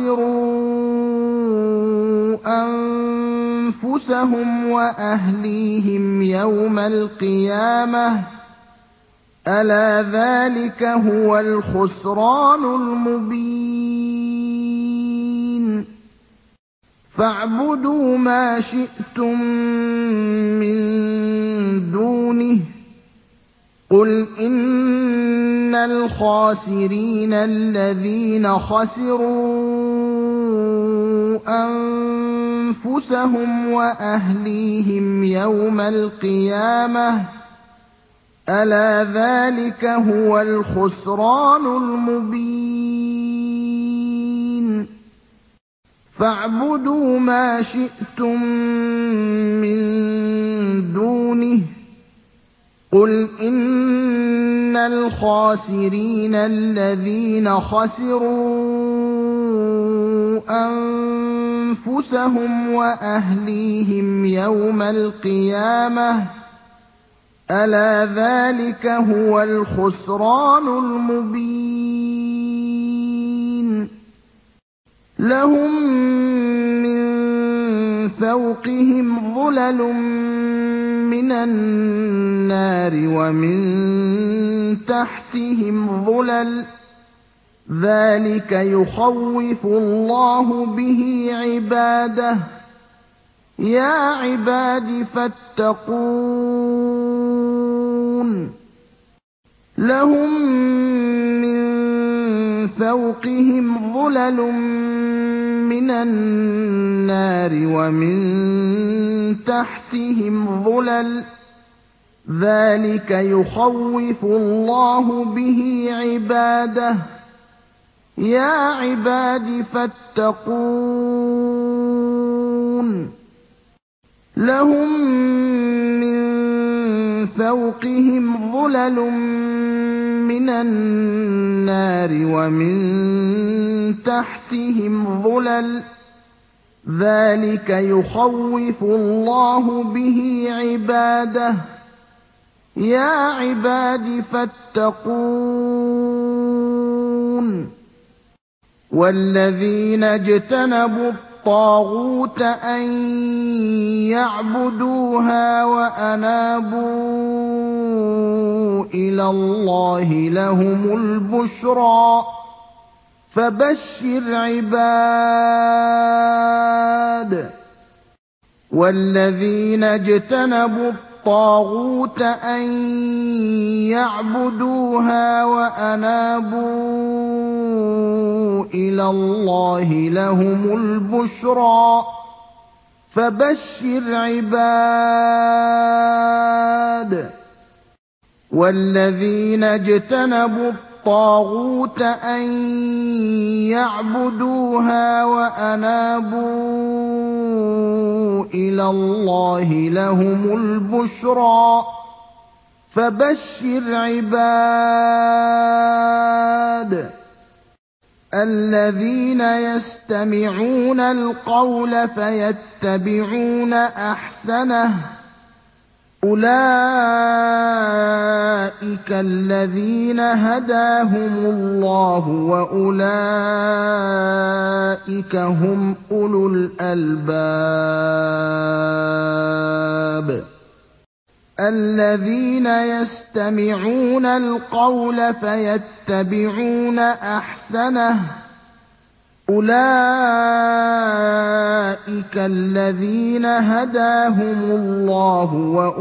خَسِرُوا أَنفُسَهُمْ وَأَهْلِيهِمْ يَوْمَ الْقِيَامَةِ ۗ أَلَا ذَٰلِكَ هُوَ الْخُسْرَانُ الْمُبِينُ فَاعْبُدُوا مَا شِئْتُم مِّن دُونِهِ ۗ قُلْ إِنَّ الْخَاسِرِينَ الَّذِينَ خَسِرُوا أَنفُسَهُمْ وَأَهْلِيهِمْ يَوْمَ الْقِيَامَةِ ۗ أَلَا ذَٰلِكَ هُوَ الْخُسْرَانُ الْمُبِينُ فَاعْبُدُوا مَا شِئْتُم مِّن دُونِهِ ۗ قُلْ إِنَّ الْخَاسِرِينَ الَّذِينَ خَسِرُوا أَنفُسَهُمْ وَأَهْلِيهِمْ يَوْمَ الْقِيَامَةِ ۗ أَلَا ذَٰلِكَ هُوَ الْخُسْرَانُ الْمُبِينُ لَهُم مِّن فَوْقِهِمْ ظُلَلٌ مِّنَ النَّارِ وَمِن تَحْتِهِمْ ظُلَلٌ ۚ ذَٰلِكَ يُخَوِّفُ اللَّهُ بِهِ عِبَادَهُ ۚ يَا عِبَادِ فَاتَّقُونِ لَهُم مِّن فَوْقِهِمْ ظُلَلٌ مِّنَ النَّارِ وَمِن تَحْتِهِمْ ظُلَلٌ ۚ ذَٰلِكَ يُخَوِّفُ اللَّهُ بِهِ عِبَادَهُ ۚ يَا عِبَادِ فَاتَّقُونِ لَهُم مِّن فَوْقِهِمْ ظُلَلٌ مِّنَ النَّارِ وَمِن تَحْتِهِمْ ظُلَلٌ ۚ ذَٰلِكَ يُخَوِّفُ اللَّهُ بِهِ عِبَادَهُ ۚ يَا عِبَادِ فَاتَّقُونِ وَالَّذِينَ اجْتَنَبُوا الطَّاغُوتَ أَن يَعْبُدُوهَا وَأَنَابُوا إِلَى اللَّهِ لَهُمُ الْبُشْرَىٰ ۚ فَبَشِّرْ عِبَادِ وَالَّذِينَ اجْتَنَبُوا الطَّاغُوتَ أَن يَعْبُدُوهَا وَأَنَابُوا إِلَى اللَّهِ لَهُمُ الْبُشْرَىٰ ۚ فَبَشِّرْ عِبَادِ وَالَّذِينَ اجْتَنَبُوا الطَّاغُوتَ أَن يَعْبُدُوهَا وَأَنَابُوا إِلَى اللَّهِ لَهُمُ الْبُشْرَىٰ ۚ فَبَشِّرْ عِبَادِ الَّذِينَ يَسْتَمِعُونَ الْقَوْلَ فَيَتَّبِعُونَ أَحْسَنَهُ ۚ أُولَٰئِكَ الَّذِينَ هَدَاهُمُ اللَّهُ ۖ وَأُولَٰئِكَ هُمْ أُولُو الْأَلْبَابِ الَّذِينَ يَسْتَمِعُونَ الْقَوْلَ فَيَتَّبِعُونَ أَحْسَنَهُ ۚ أُولَٰئِكَ الَّذِينَ هَدَاهُمُ اللَّهُ ۖ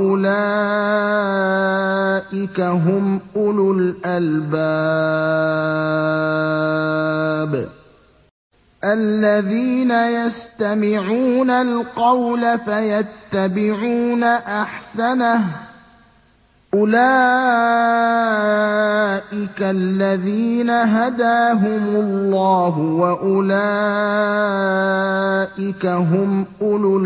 وَأُولَٰئِكَ هُمْ أُولُو الْأَلْبَابِ الذين يستمعون القول فيتبعون أحسنه أولئك الذين هداهم الله وأولئك هم أولو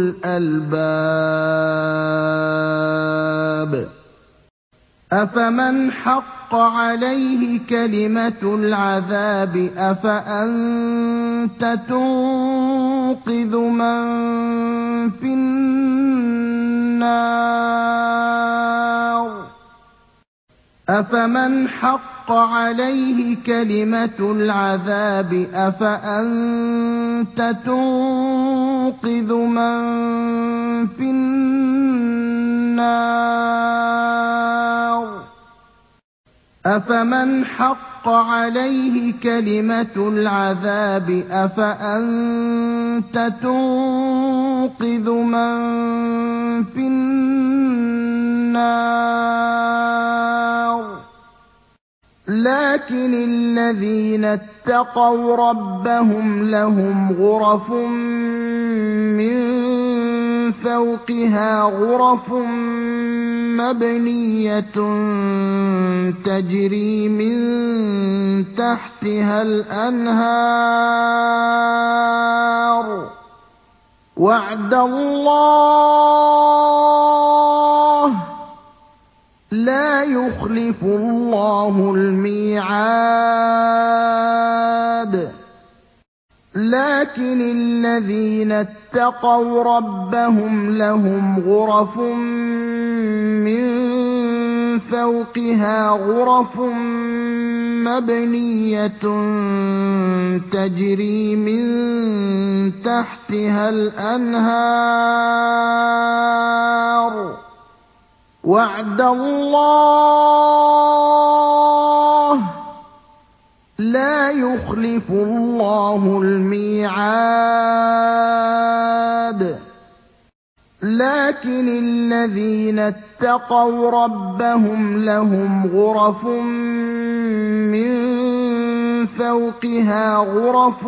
الألباب أفمن حق عليه كلمة العذاب أفأنت تنقذ من في النار أفمن حق عليه كلمة العذاب أفأنت تنقذ من في النار أفمن حق عليه كلمة العذاب أفأنت تنقذ من في النار لكن الذين اتقوا ربهم لهم غرف من فوقها غرف مبنية تجري من تحتها الأنهار وعد الله لا يخلف الله الميعاد لكن الذين اتقوا ربهم لهم غرف من فوقها غرف مبنية تجري من تحتها الأنهار وعد الله لا يخلف الله الميعاد لكن الذين اتقوا ربهم لهم غرف من فوقها غرف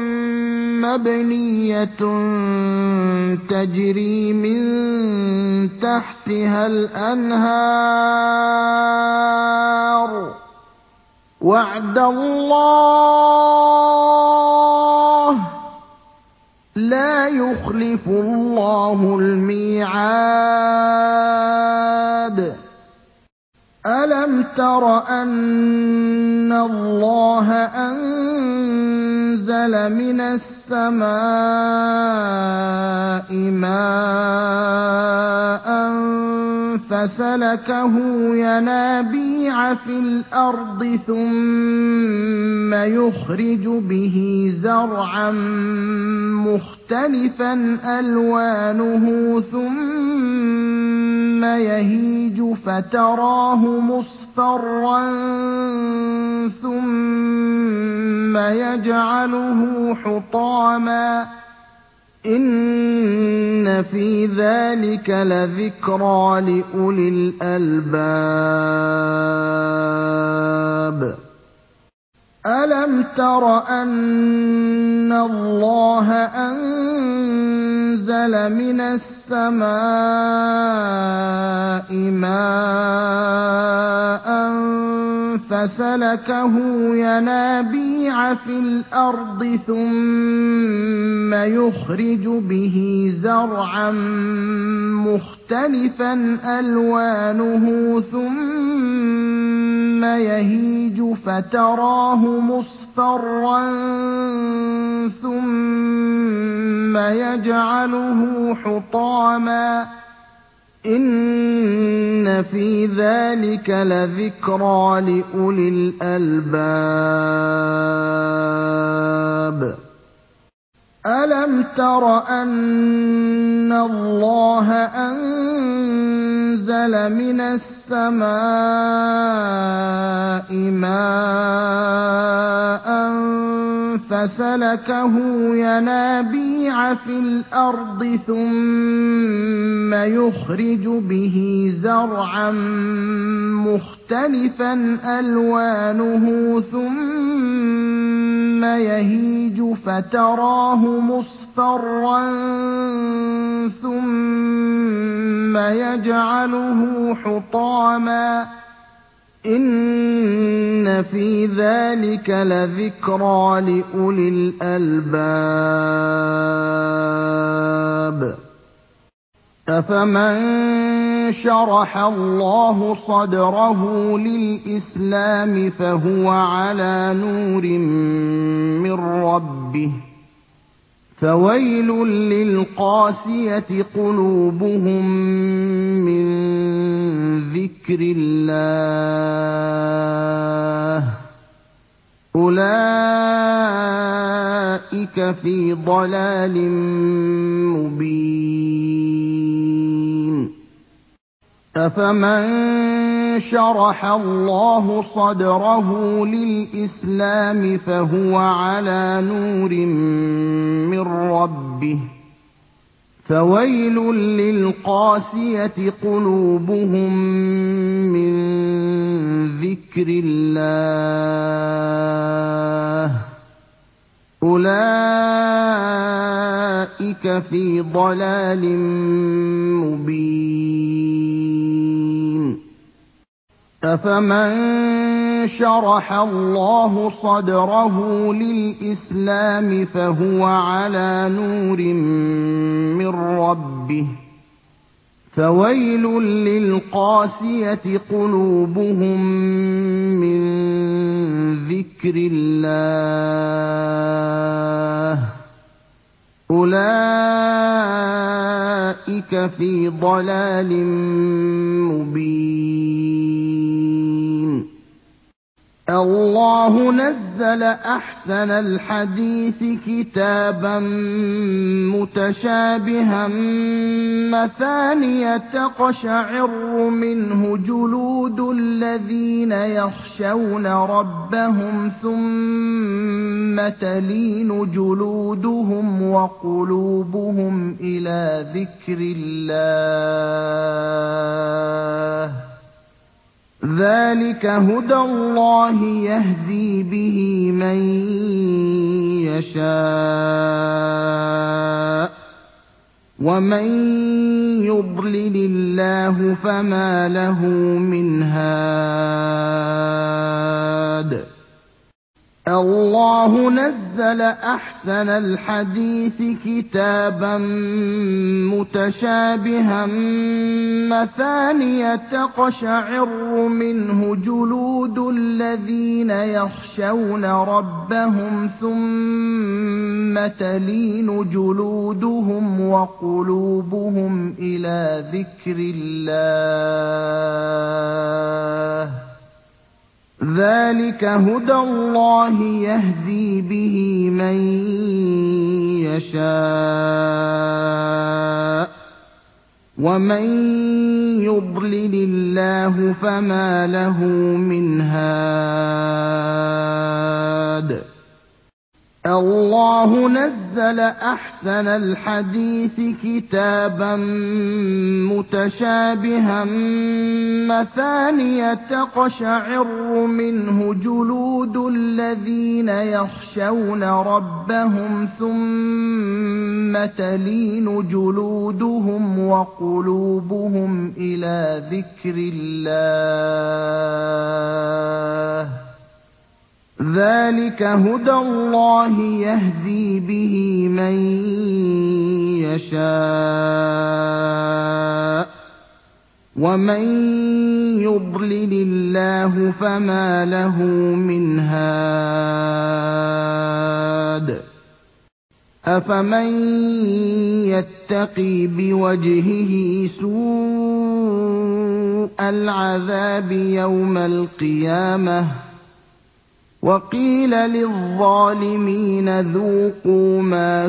مبنية تجري من تحتها الأنهار وعد الله لا يخلف الله الميعاد ألم تر أن الله أنزل من السماء ماء فسلكه ينابيع في الأرض ثم يخرج به زرعا مختلفا ألوانه ثم يهيج فتراه مصفرا ثم يجعله حطاما إن في ذلك لذكرى لأولي الألباب ألم تر أن الله أنزل من السماء ماء فسلكه ينابيع في الأرض ثم يخرج به زرعا مختلفا ألوانه ثم يهيج فتراه مصفرا ثم يجعله حطاما إن في ذلك لذكرى لأولي الألباب ألم تر أن الله أنزل من السماء ماء ثُمَّ سَلَكَهُ يَنَابِيعَ فِي الْأَرْضِ ثُمَّ يُخْرِجُ بِهِ زَرْعًا مُّخْتَلِفًا أَلْوَانُهُ ثُمَّ يَهِيجُ فَتَرَاهُ مُصْفَرًّا ثُمَّ يَجْعَلُهُ حُطَامًا ۚ إِنَّ فِي ذَٰلِكَ لَذِكْرَىٰ لِأُولِي الْأَلْبَابِ أَفَمَن شَرَحَ اللَّهُ صَدْرَهُ لِلْإِسْلَامِ فَهُوَ عَلَىٰ نُورٍ مِّن رَّبِّهِ ۖ فَوَيْلٌ لِّلْقَاسِيَةِ قُلُوبُهُم مِّن ذِكْرِ اللَّهِ ۚ أُولَٰئِكَ فِي ضَلَالٍ مُّبِينٍ أَفَمَن شَرَحَ اللَّهُ صَدْرَهُ لِلْإِسْلَامِ فَهُوَ عَلَىٰ نُورٍ مِّن رَّبِّهِ ۖ فَوَيْلٌ لِّلْقَاسِيَةِ قُلُوبُهُم مِّن ذِكْرِ اللَّهِ ۚ أُولَٰئِكَ فِي ضَلَالٍ مُّبِينٍ أَفَمَن شَرَحَ اللَّهُ صَدْرَهُ لِلْإِسْلَامِ فَهُوَ عَلَىٰ نُورٍ مِّن رَّبِّهِ ۖ فَوَيْلٌ لِّلْقَاسِيَةِ قُلُوبُهُم مِّن ذِكْرِ اللَّهِ ۚ أُولَٰئِكَ فِي ضَلَالٍ مُّبِينٍ اللَّهُ نَزَّلَ أَحْسَنَ الْحَدِيثِ كِتَابًا مُّتَشَابِهًا مَّثَانِيَ تَقْشَعِرُّ مِنْهُ جُلُودُ الَّذِينَ يَخْشَوْنَ رَبَّهُمْ ثُمَّ تَلِينُ جُلُودُهُمْ وَقُلُوبُهُمْ إِلَىٰ ذِكْرِ اللَّهِ ۚ ذَٰلِكَ هُدَى اللَّهِ يَهْدِي بِهِ مَن يَشَاءُ ۚ وَمَن يُضْلِلِ اللَّهُ فَمَا لَهُ مِنْ هَادٍ اللَّهُ نَزَّلَ أَحْسَنَ الْحَدِيثِ كِتَابًا مُّتَشَابِهًا مَّثَانِيَ تَقْشَعِرُّ مِنْهُ جُلُودُ الَّذِينَ يَخْشَوْنَ رَبَّهُمْ ثُمَّ تَلِينُ جُلُودُهُمْ وَقُلُوبُهُمْ إِلَىٰ ذِكْرِ اللَّهِ ۚ ذَٰلِكَ هُدَى اللَّهِ يَهْدِي بِهِ مَن يَشَاءُ ۚ وَمَن يُضْلِلِ اللَّهُ فَمَا لَهُ مِنْ هَادٍ اللَّهُ نَزَّلَ أَحْسَنَ الْحَدِيثِ كِتَابًا مُّتَشَابِهًا مَّثَانِيَ تَقْشَعِرُّ مِنْهُ جُلُودُ الَّذِينَ يَخْشَوْنَ رَبَّهُمْ ثُمَّ تَلِينُ جُلُودُهُمْ وَقُلُوبُهُمْ إِلَىٰ ذِكْرِ اللَّهِ ۚ ذَٰلِكَ هُدَى اللَّهِ يَهْدِي بِهِ مَن يَشَاءُ ۚ وَمَن يُضْلِلِ اللَّهُ فَمَا لَهُ مِنْ هَادٍ أَفَمَن يَتَّقِي بِوَجْهِهِ سُوءَ الْعَذَابِ يَوْمَ الْقِيَامَةِ وَقِيلَ لِلظَّالِمِينَ ذُوقُوا مَا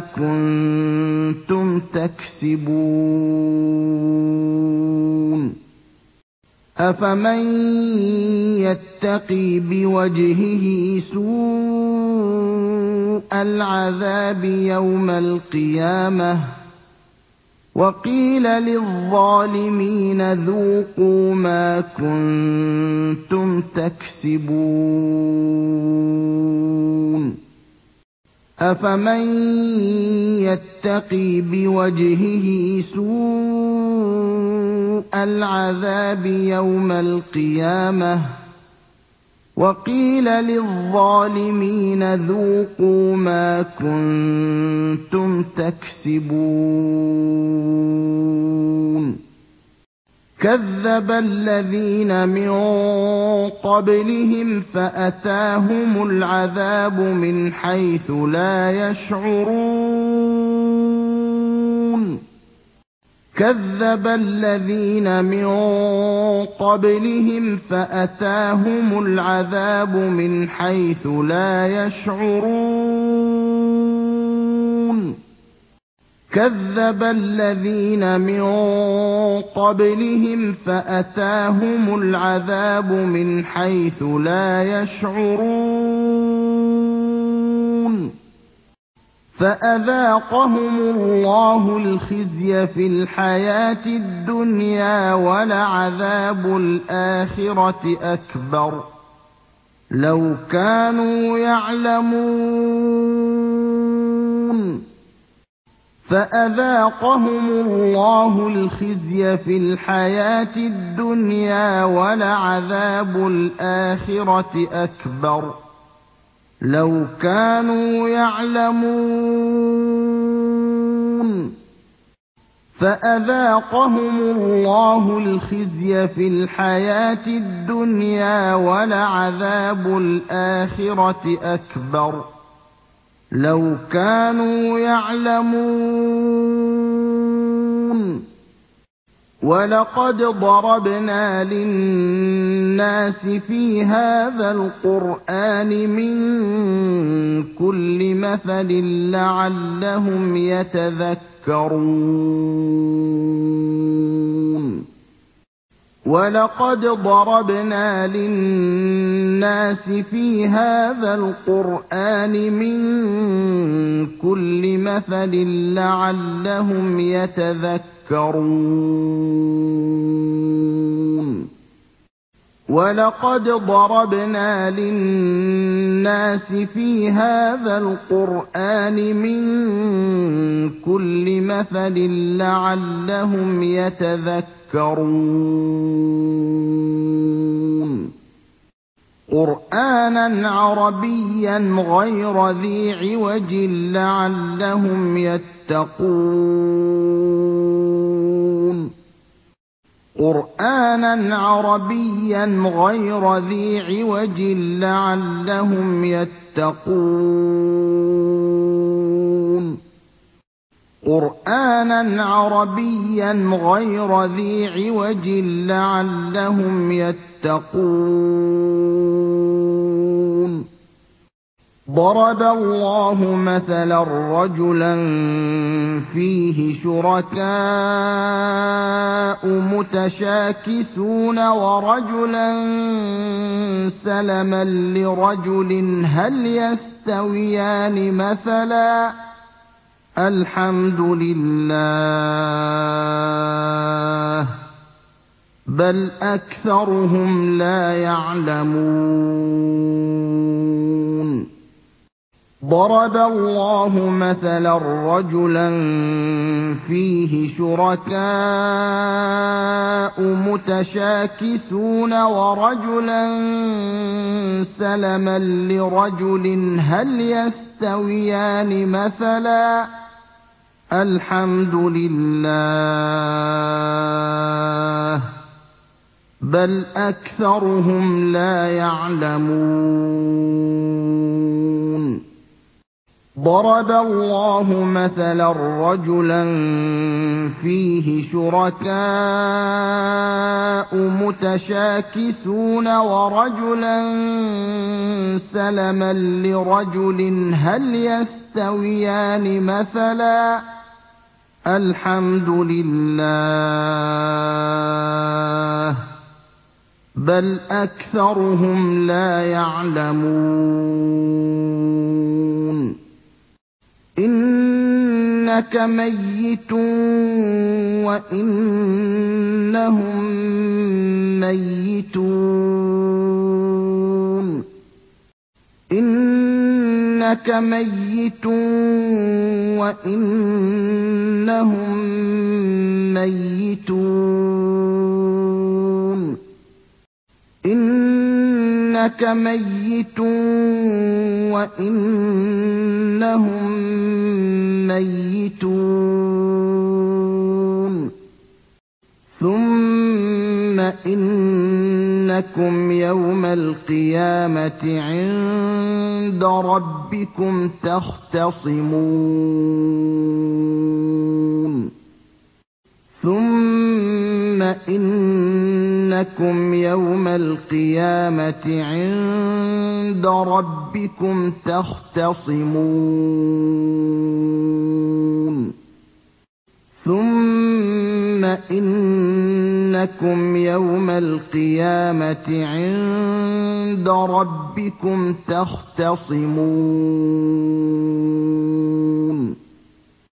كُنتُمْ تَكْسِبُونَ أَفَمَن يَتَّقِي بِوَجْهِهِ سُوءَ الْعَذَابِ يَوْمَ الْقِيَامَةِ وَقِيلَ لِلظَّالِمِينَ ذُوقُوا مَا كُنتُمْ تَكْسِبُونَ أَفَمَن يَتَّقِي بِوَجْهِهِ سُوءَ الْعَذَابِ يَوْمَ الْقِيَامَةِ وَقِيلَ لِلظَّالِمِينَ ذُوقُوا مَا كُنتُمْ تَكْسِبُونَ كَذَّبَ الَّذِينَ مِن قَبْلِهِمْ فَأَتَاهُمُ الْعَذَابُ مِنْ حَيْثُ لَا يَشْعُرُونَ كَذَّبَ الَّذِينَ مِن قَبْلِهِمْ فَأَتَاهُمُ الْعَذَابُ مِنْ حَيْثُ لَا يَشْعُرُونَ كَذَّبَ الَّذِينَ مِن قَبْلِهِمْ فَأَتَاهُمُ الْعَذَابُ مِنْ حَيْثُ لَا يَشْعُرُونَ فَأَذَاقَهُمُ اللَّهُ الْخِزْيَ فِي الْحَيَاةِ الدُّنْيَا وَلَعَذَابُ الْآخِرَةِ أَكْبَرُ ۚ لَوْ كَانُوا يَعْلَمُونَ فَأَذَاقَهُمُ اللَّهُ الْخِزْيَ فِي الْحَيَاةِ الدُّنْيَا وَلَعَذَابُ الْآخِرَةِ أَكْبَرُ ۚ لَوْ كَانُوا يَعْلَمُونَ فَأَذَاقَهُمُ اللَّهُ الْخِزْيَ فِي الْحَيَاةِ الدُّنْيَا وَلَعَذَابُ الْآخِرَةِ أَكْبَرُ ۚ لَوْ كَانُوا يَعْلَمُونَ وَلَقَدْ ضَرَبْنَا لِلنَّاسِ فِي هَٰذَا الْقُرْآنِ مِن كُلِّ مَثَلٍ لَّعَلَّهُمْ يَتَذَكَّرُونَ وَلَقَدْ ضَرَبْنَا لِلنَّاسِ فِي هَٰذَا الْقُرْآنِ مِن كُلِّ مَثَلٍ لَّعَلَّهُمْ يَتَذَكَّرُونَ وَلَقَدْ ضَرَبْنَا لِلنَّاسِ فِي هَٰذَا الْقُرْآنِ مِن كُلِّ مَثَلٍ لَّعَلَّهُمْ يَتَذَكَّرُونَ قُرْآنًا عَرَبِيًّا غَيْرَ ذِي عِوَجٍ لَّعَلَّهُمْ يَتَّقُونَ قُرْآنًا عَرَبِيًّا غَيْرَ ذِي عِوَجٍ لَّعَلَّهُمْ يَتَّقُونَ قُرْآنًا عَرَبِيًّا غَيْرَ ذِي عِوَجٍ لَّعَلَّهُمْ يَتَّقُونَ ضَرَبَ اللَّهُ مَثَلًا رَّجُلًا فِيهِ شُرَكَاءُ مُتَشَاكِسُونَ وَرَجُلًا سَلَمًا لِّرَجُلٍ هَلْ يَسْتَوِيَانِ مَثَلًا ۚ الْحَمْدُ لِلَّهِ ۚ بَلْ أَكْثَرُهُمْ لَا يَعْلَمُونَ ضَرَبَ اللَّهُ مَثَلًا رَّجُلًا فِيهِ شُرَكَاءُ مُتَشَاكِسُونَ وَرَجُلًا سَلَمًا لِّرَجُلٍ هَلْ يَسْتَوِيَانِ مَثَلًا ۚ الْحَمْدُ لِلَّهِ ۚ بَلْ أَكْثَرُهُمْ لَا يَعْلَمُونَ ضَرَبَ اللَّهُ مَثَلًا رَّجُلًا فِيهِ شُرَكَاءُ مُتَشَاكِسُونَ وَرَجُلًا سَلَمًا لِّرَجُلٍ هَلْ يَسْتَوِيَانِ مَثَلًا ۚ الْحَمْدُ لِلَّهِ ۚ بَلْ أَكْثَرُهُمْ لَا يَعْلَمُونَ ضَرَبَ اللَّهُ مَثَلًا رَّجُلًا فِيهِ شُرَكَاءُ مُتَشَاكِسُونَ وَرَجُلًا سَلَمًا لِّرَجُلٍ هَلْ يَسْتَوِيَانِ مَثَلًا ۚ الْحَمْدُ لِلَّهِ ۚ بَلْ أَكْثَرُهُمْ لَا يَعْلَمُونَ إِنَّكَ مَيِّتٌ وَإِنَّهُم مَّيِّتُونَ إِنَّكَ مَيِّتٌ وَإِنَّهُم مَّيِّتُونَ إِنَّكَ مَيِّتٌ وَإِنَّهُم مَّيِّتُونَ ثُمَّ إِنَّكُمْ يَوْمَ الْقِيَامَةِ عِندَ رَبِّكُمْ تَخْتَصِمُونَ ثُمَّ إِنَّكُمْ يَوْمَ الْقِيَامَةِ عِندَ رَبِّكُمْ تَخْتَصِمُونَ ثُمَّ إِنَّكُمْ يَوْمَ الْقِيَامَةِ عِندَ رَبِّكُمْ تَخْتَصِمُونَ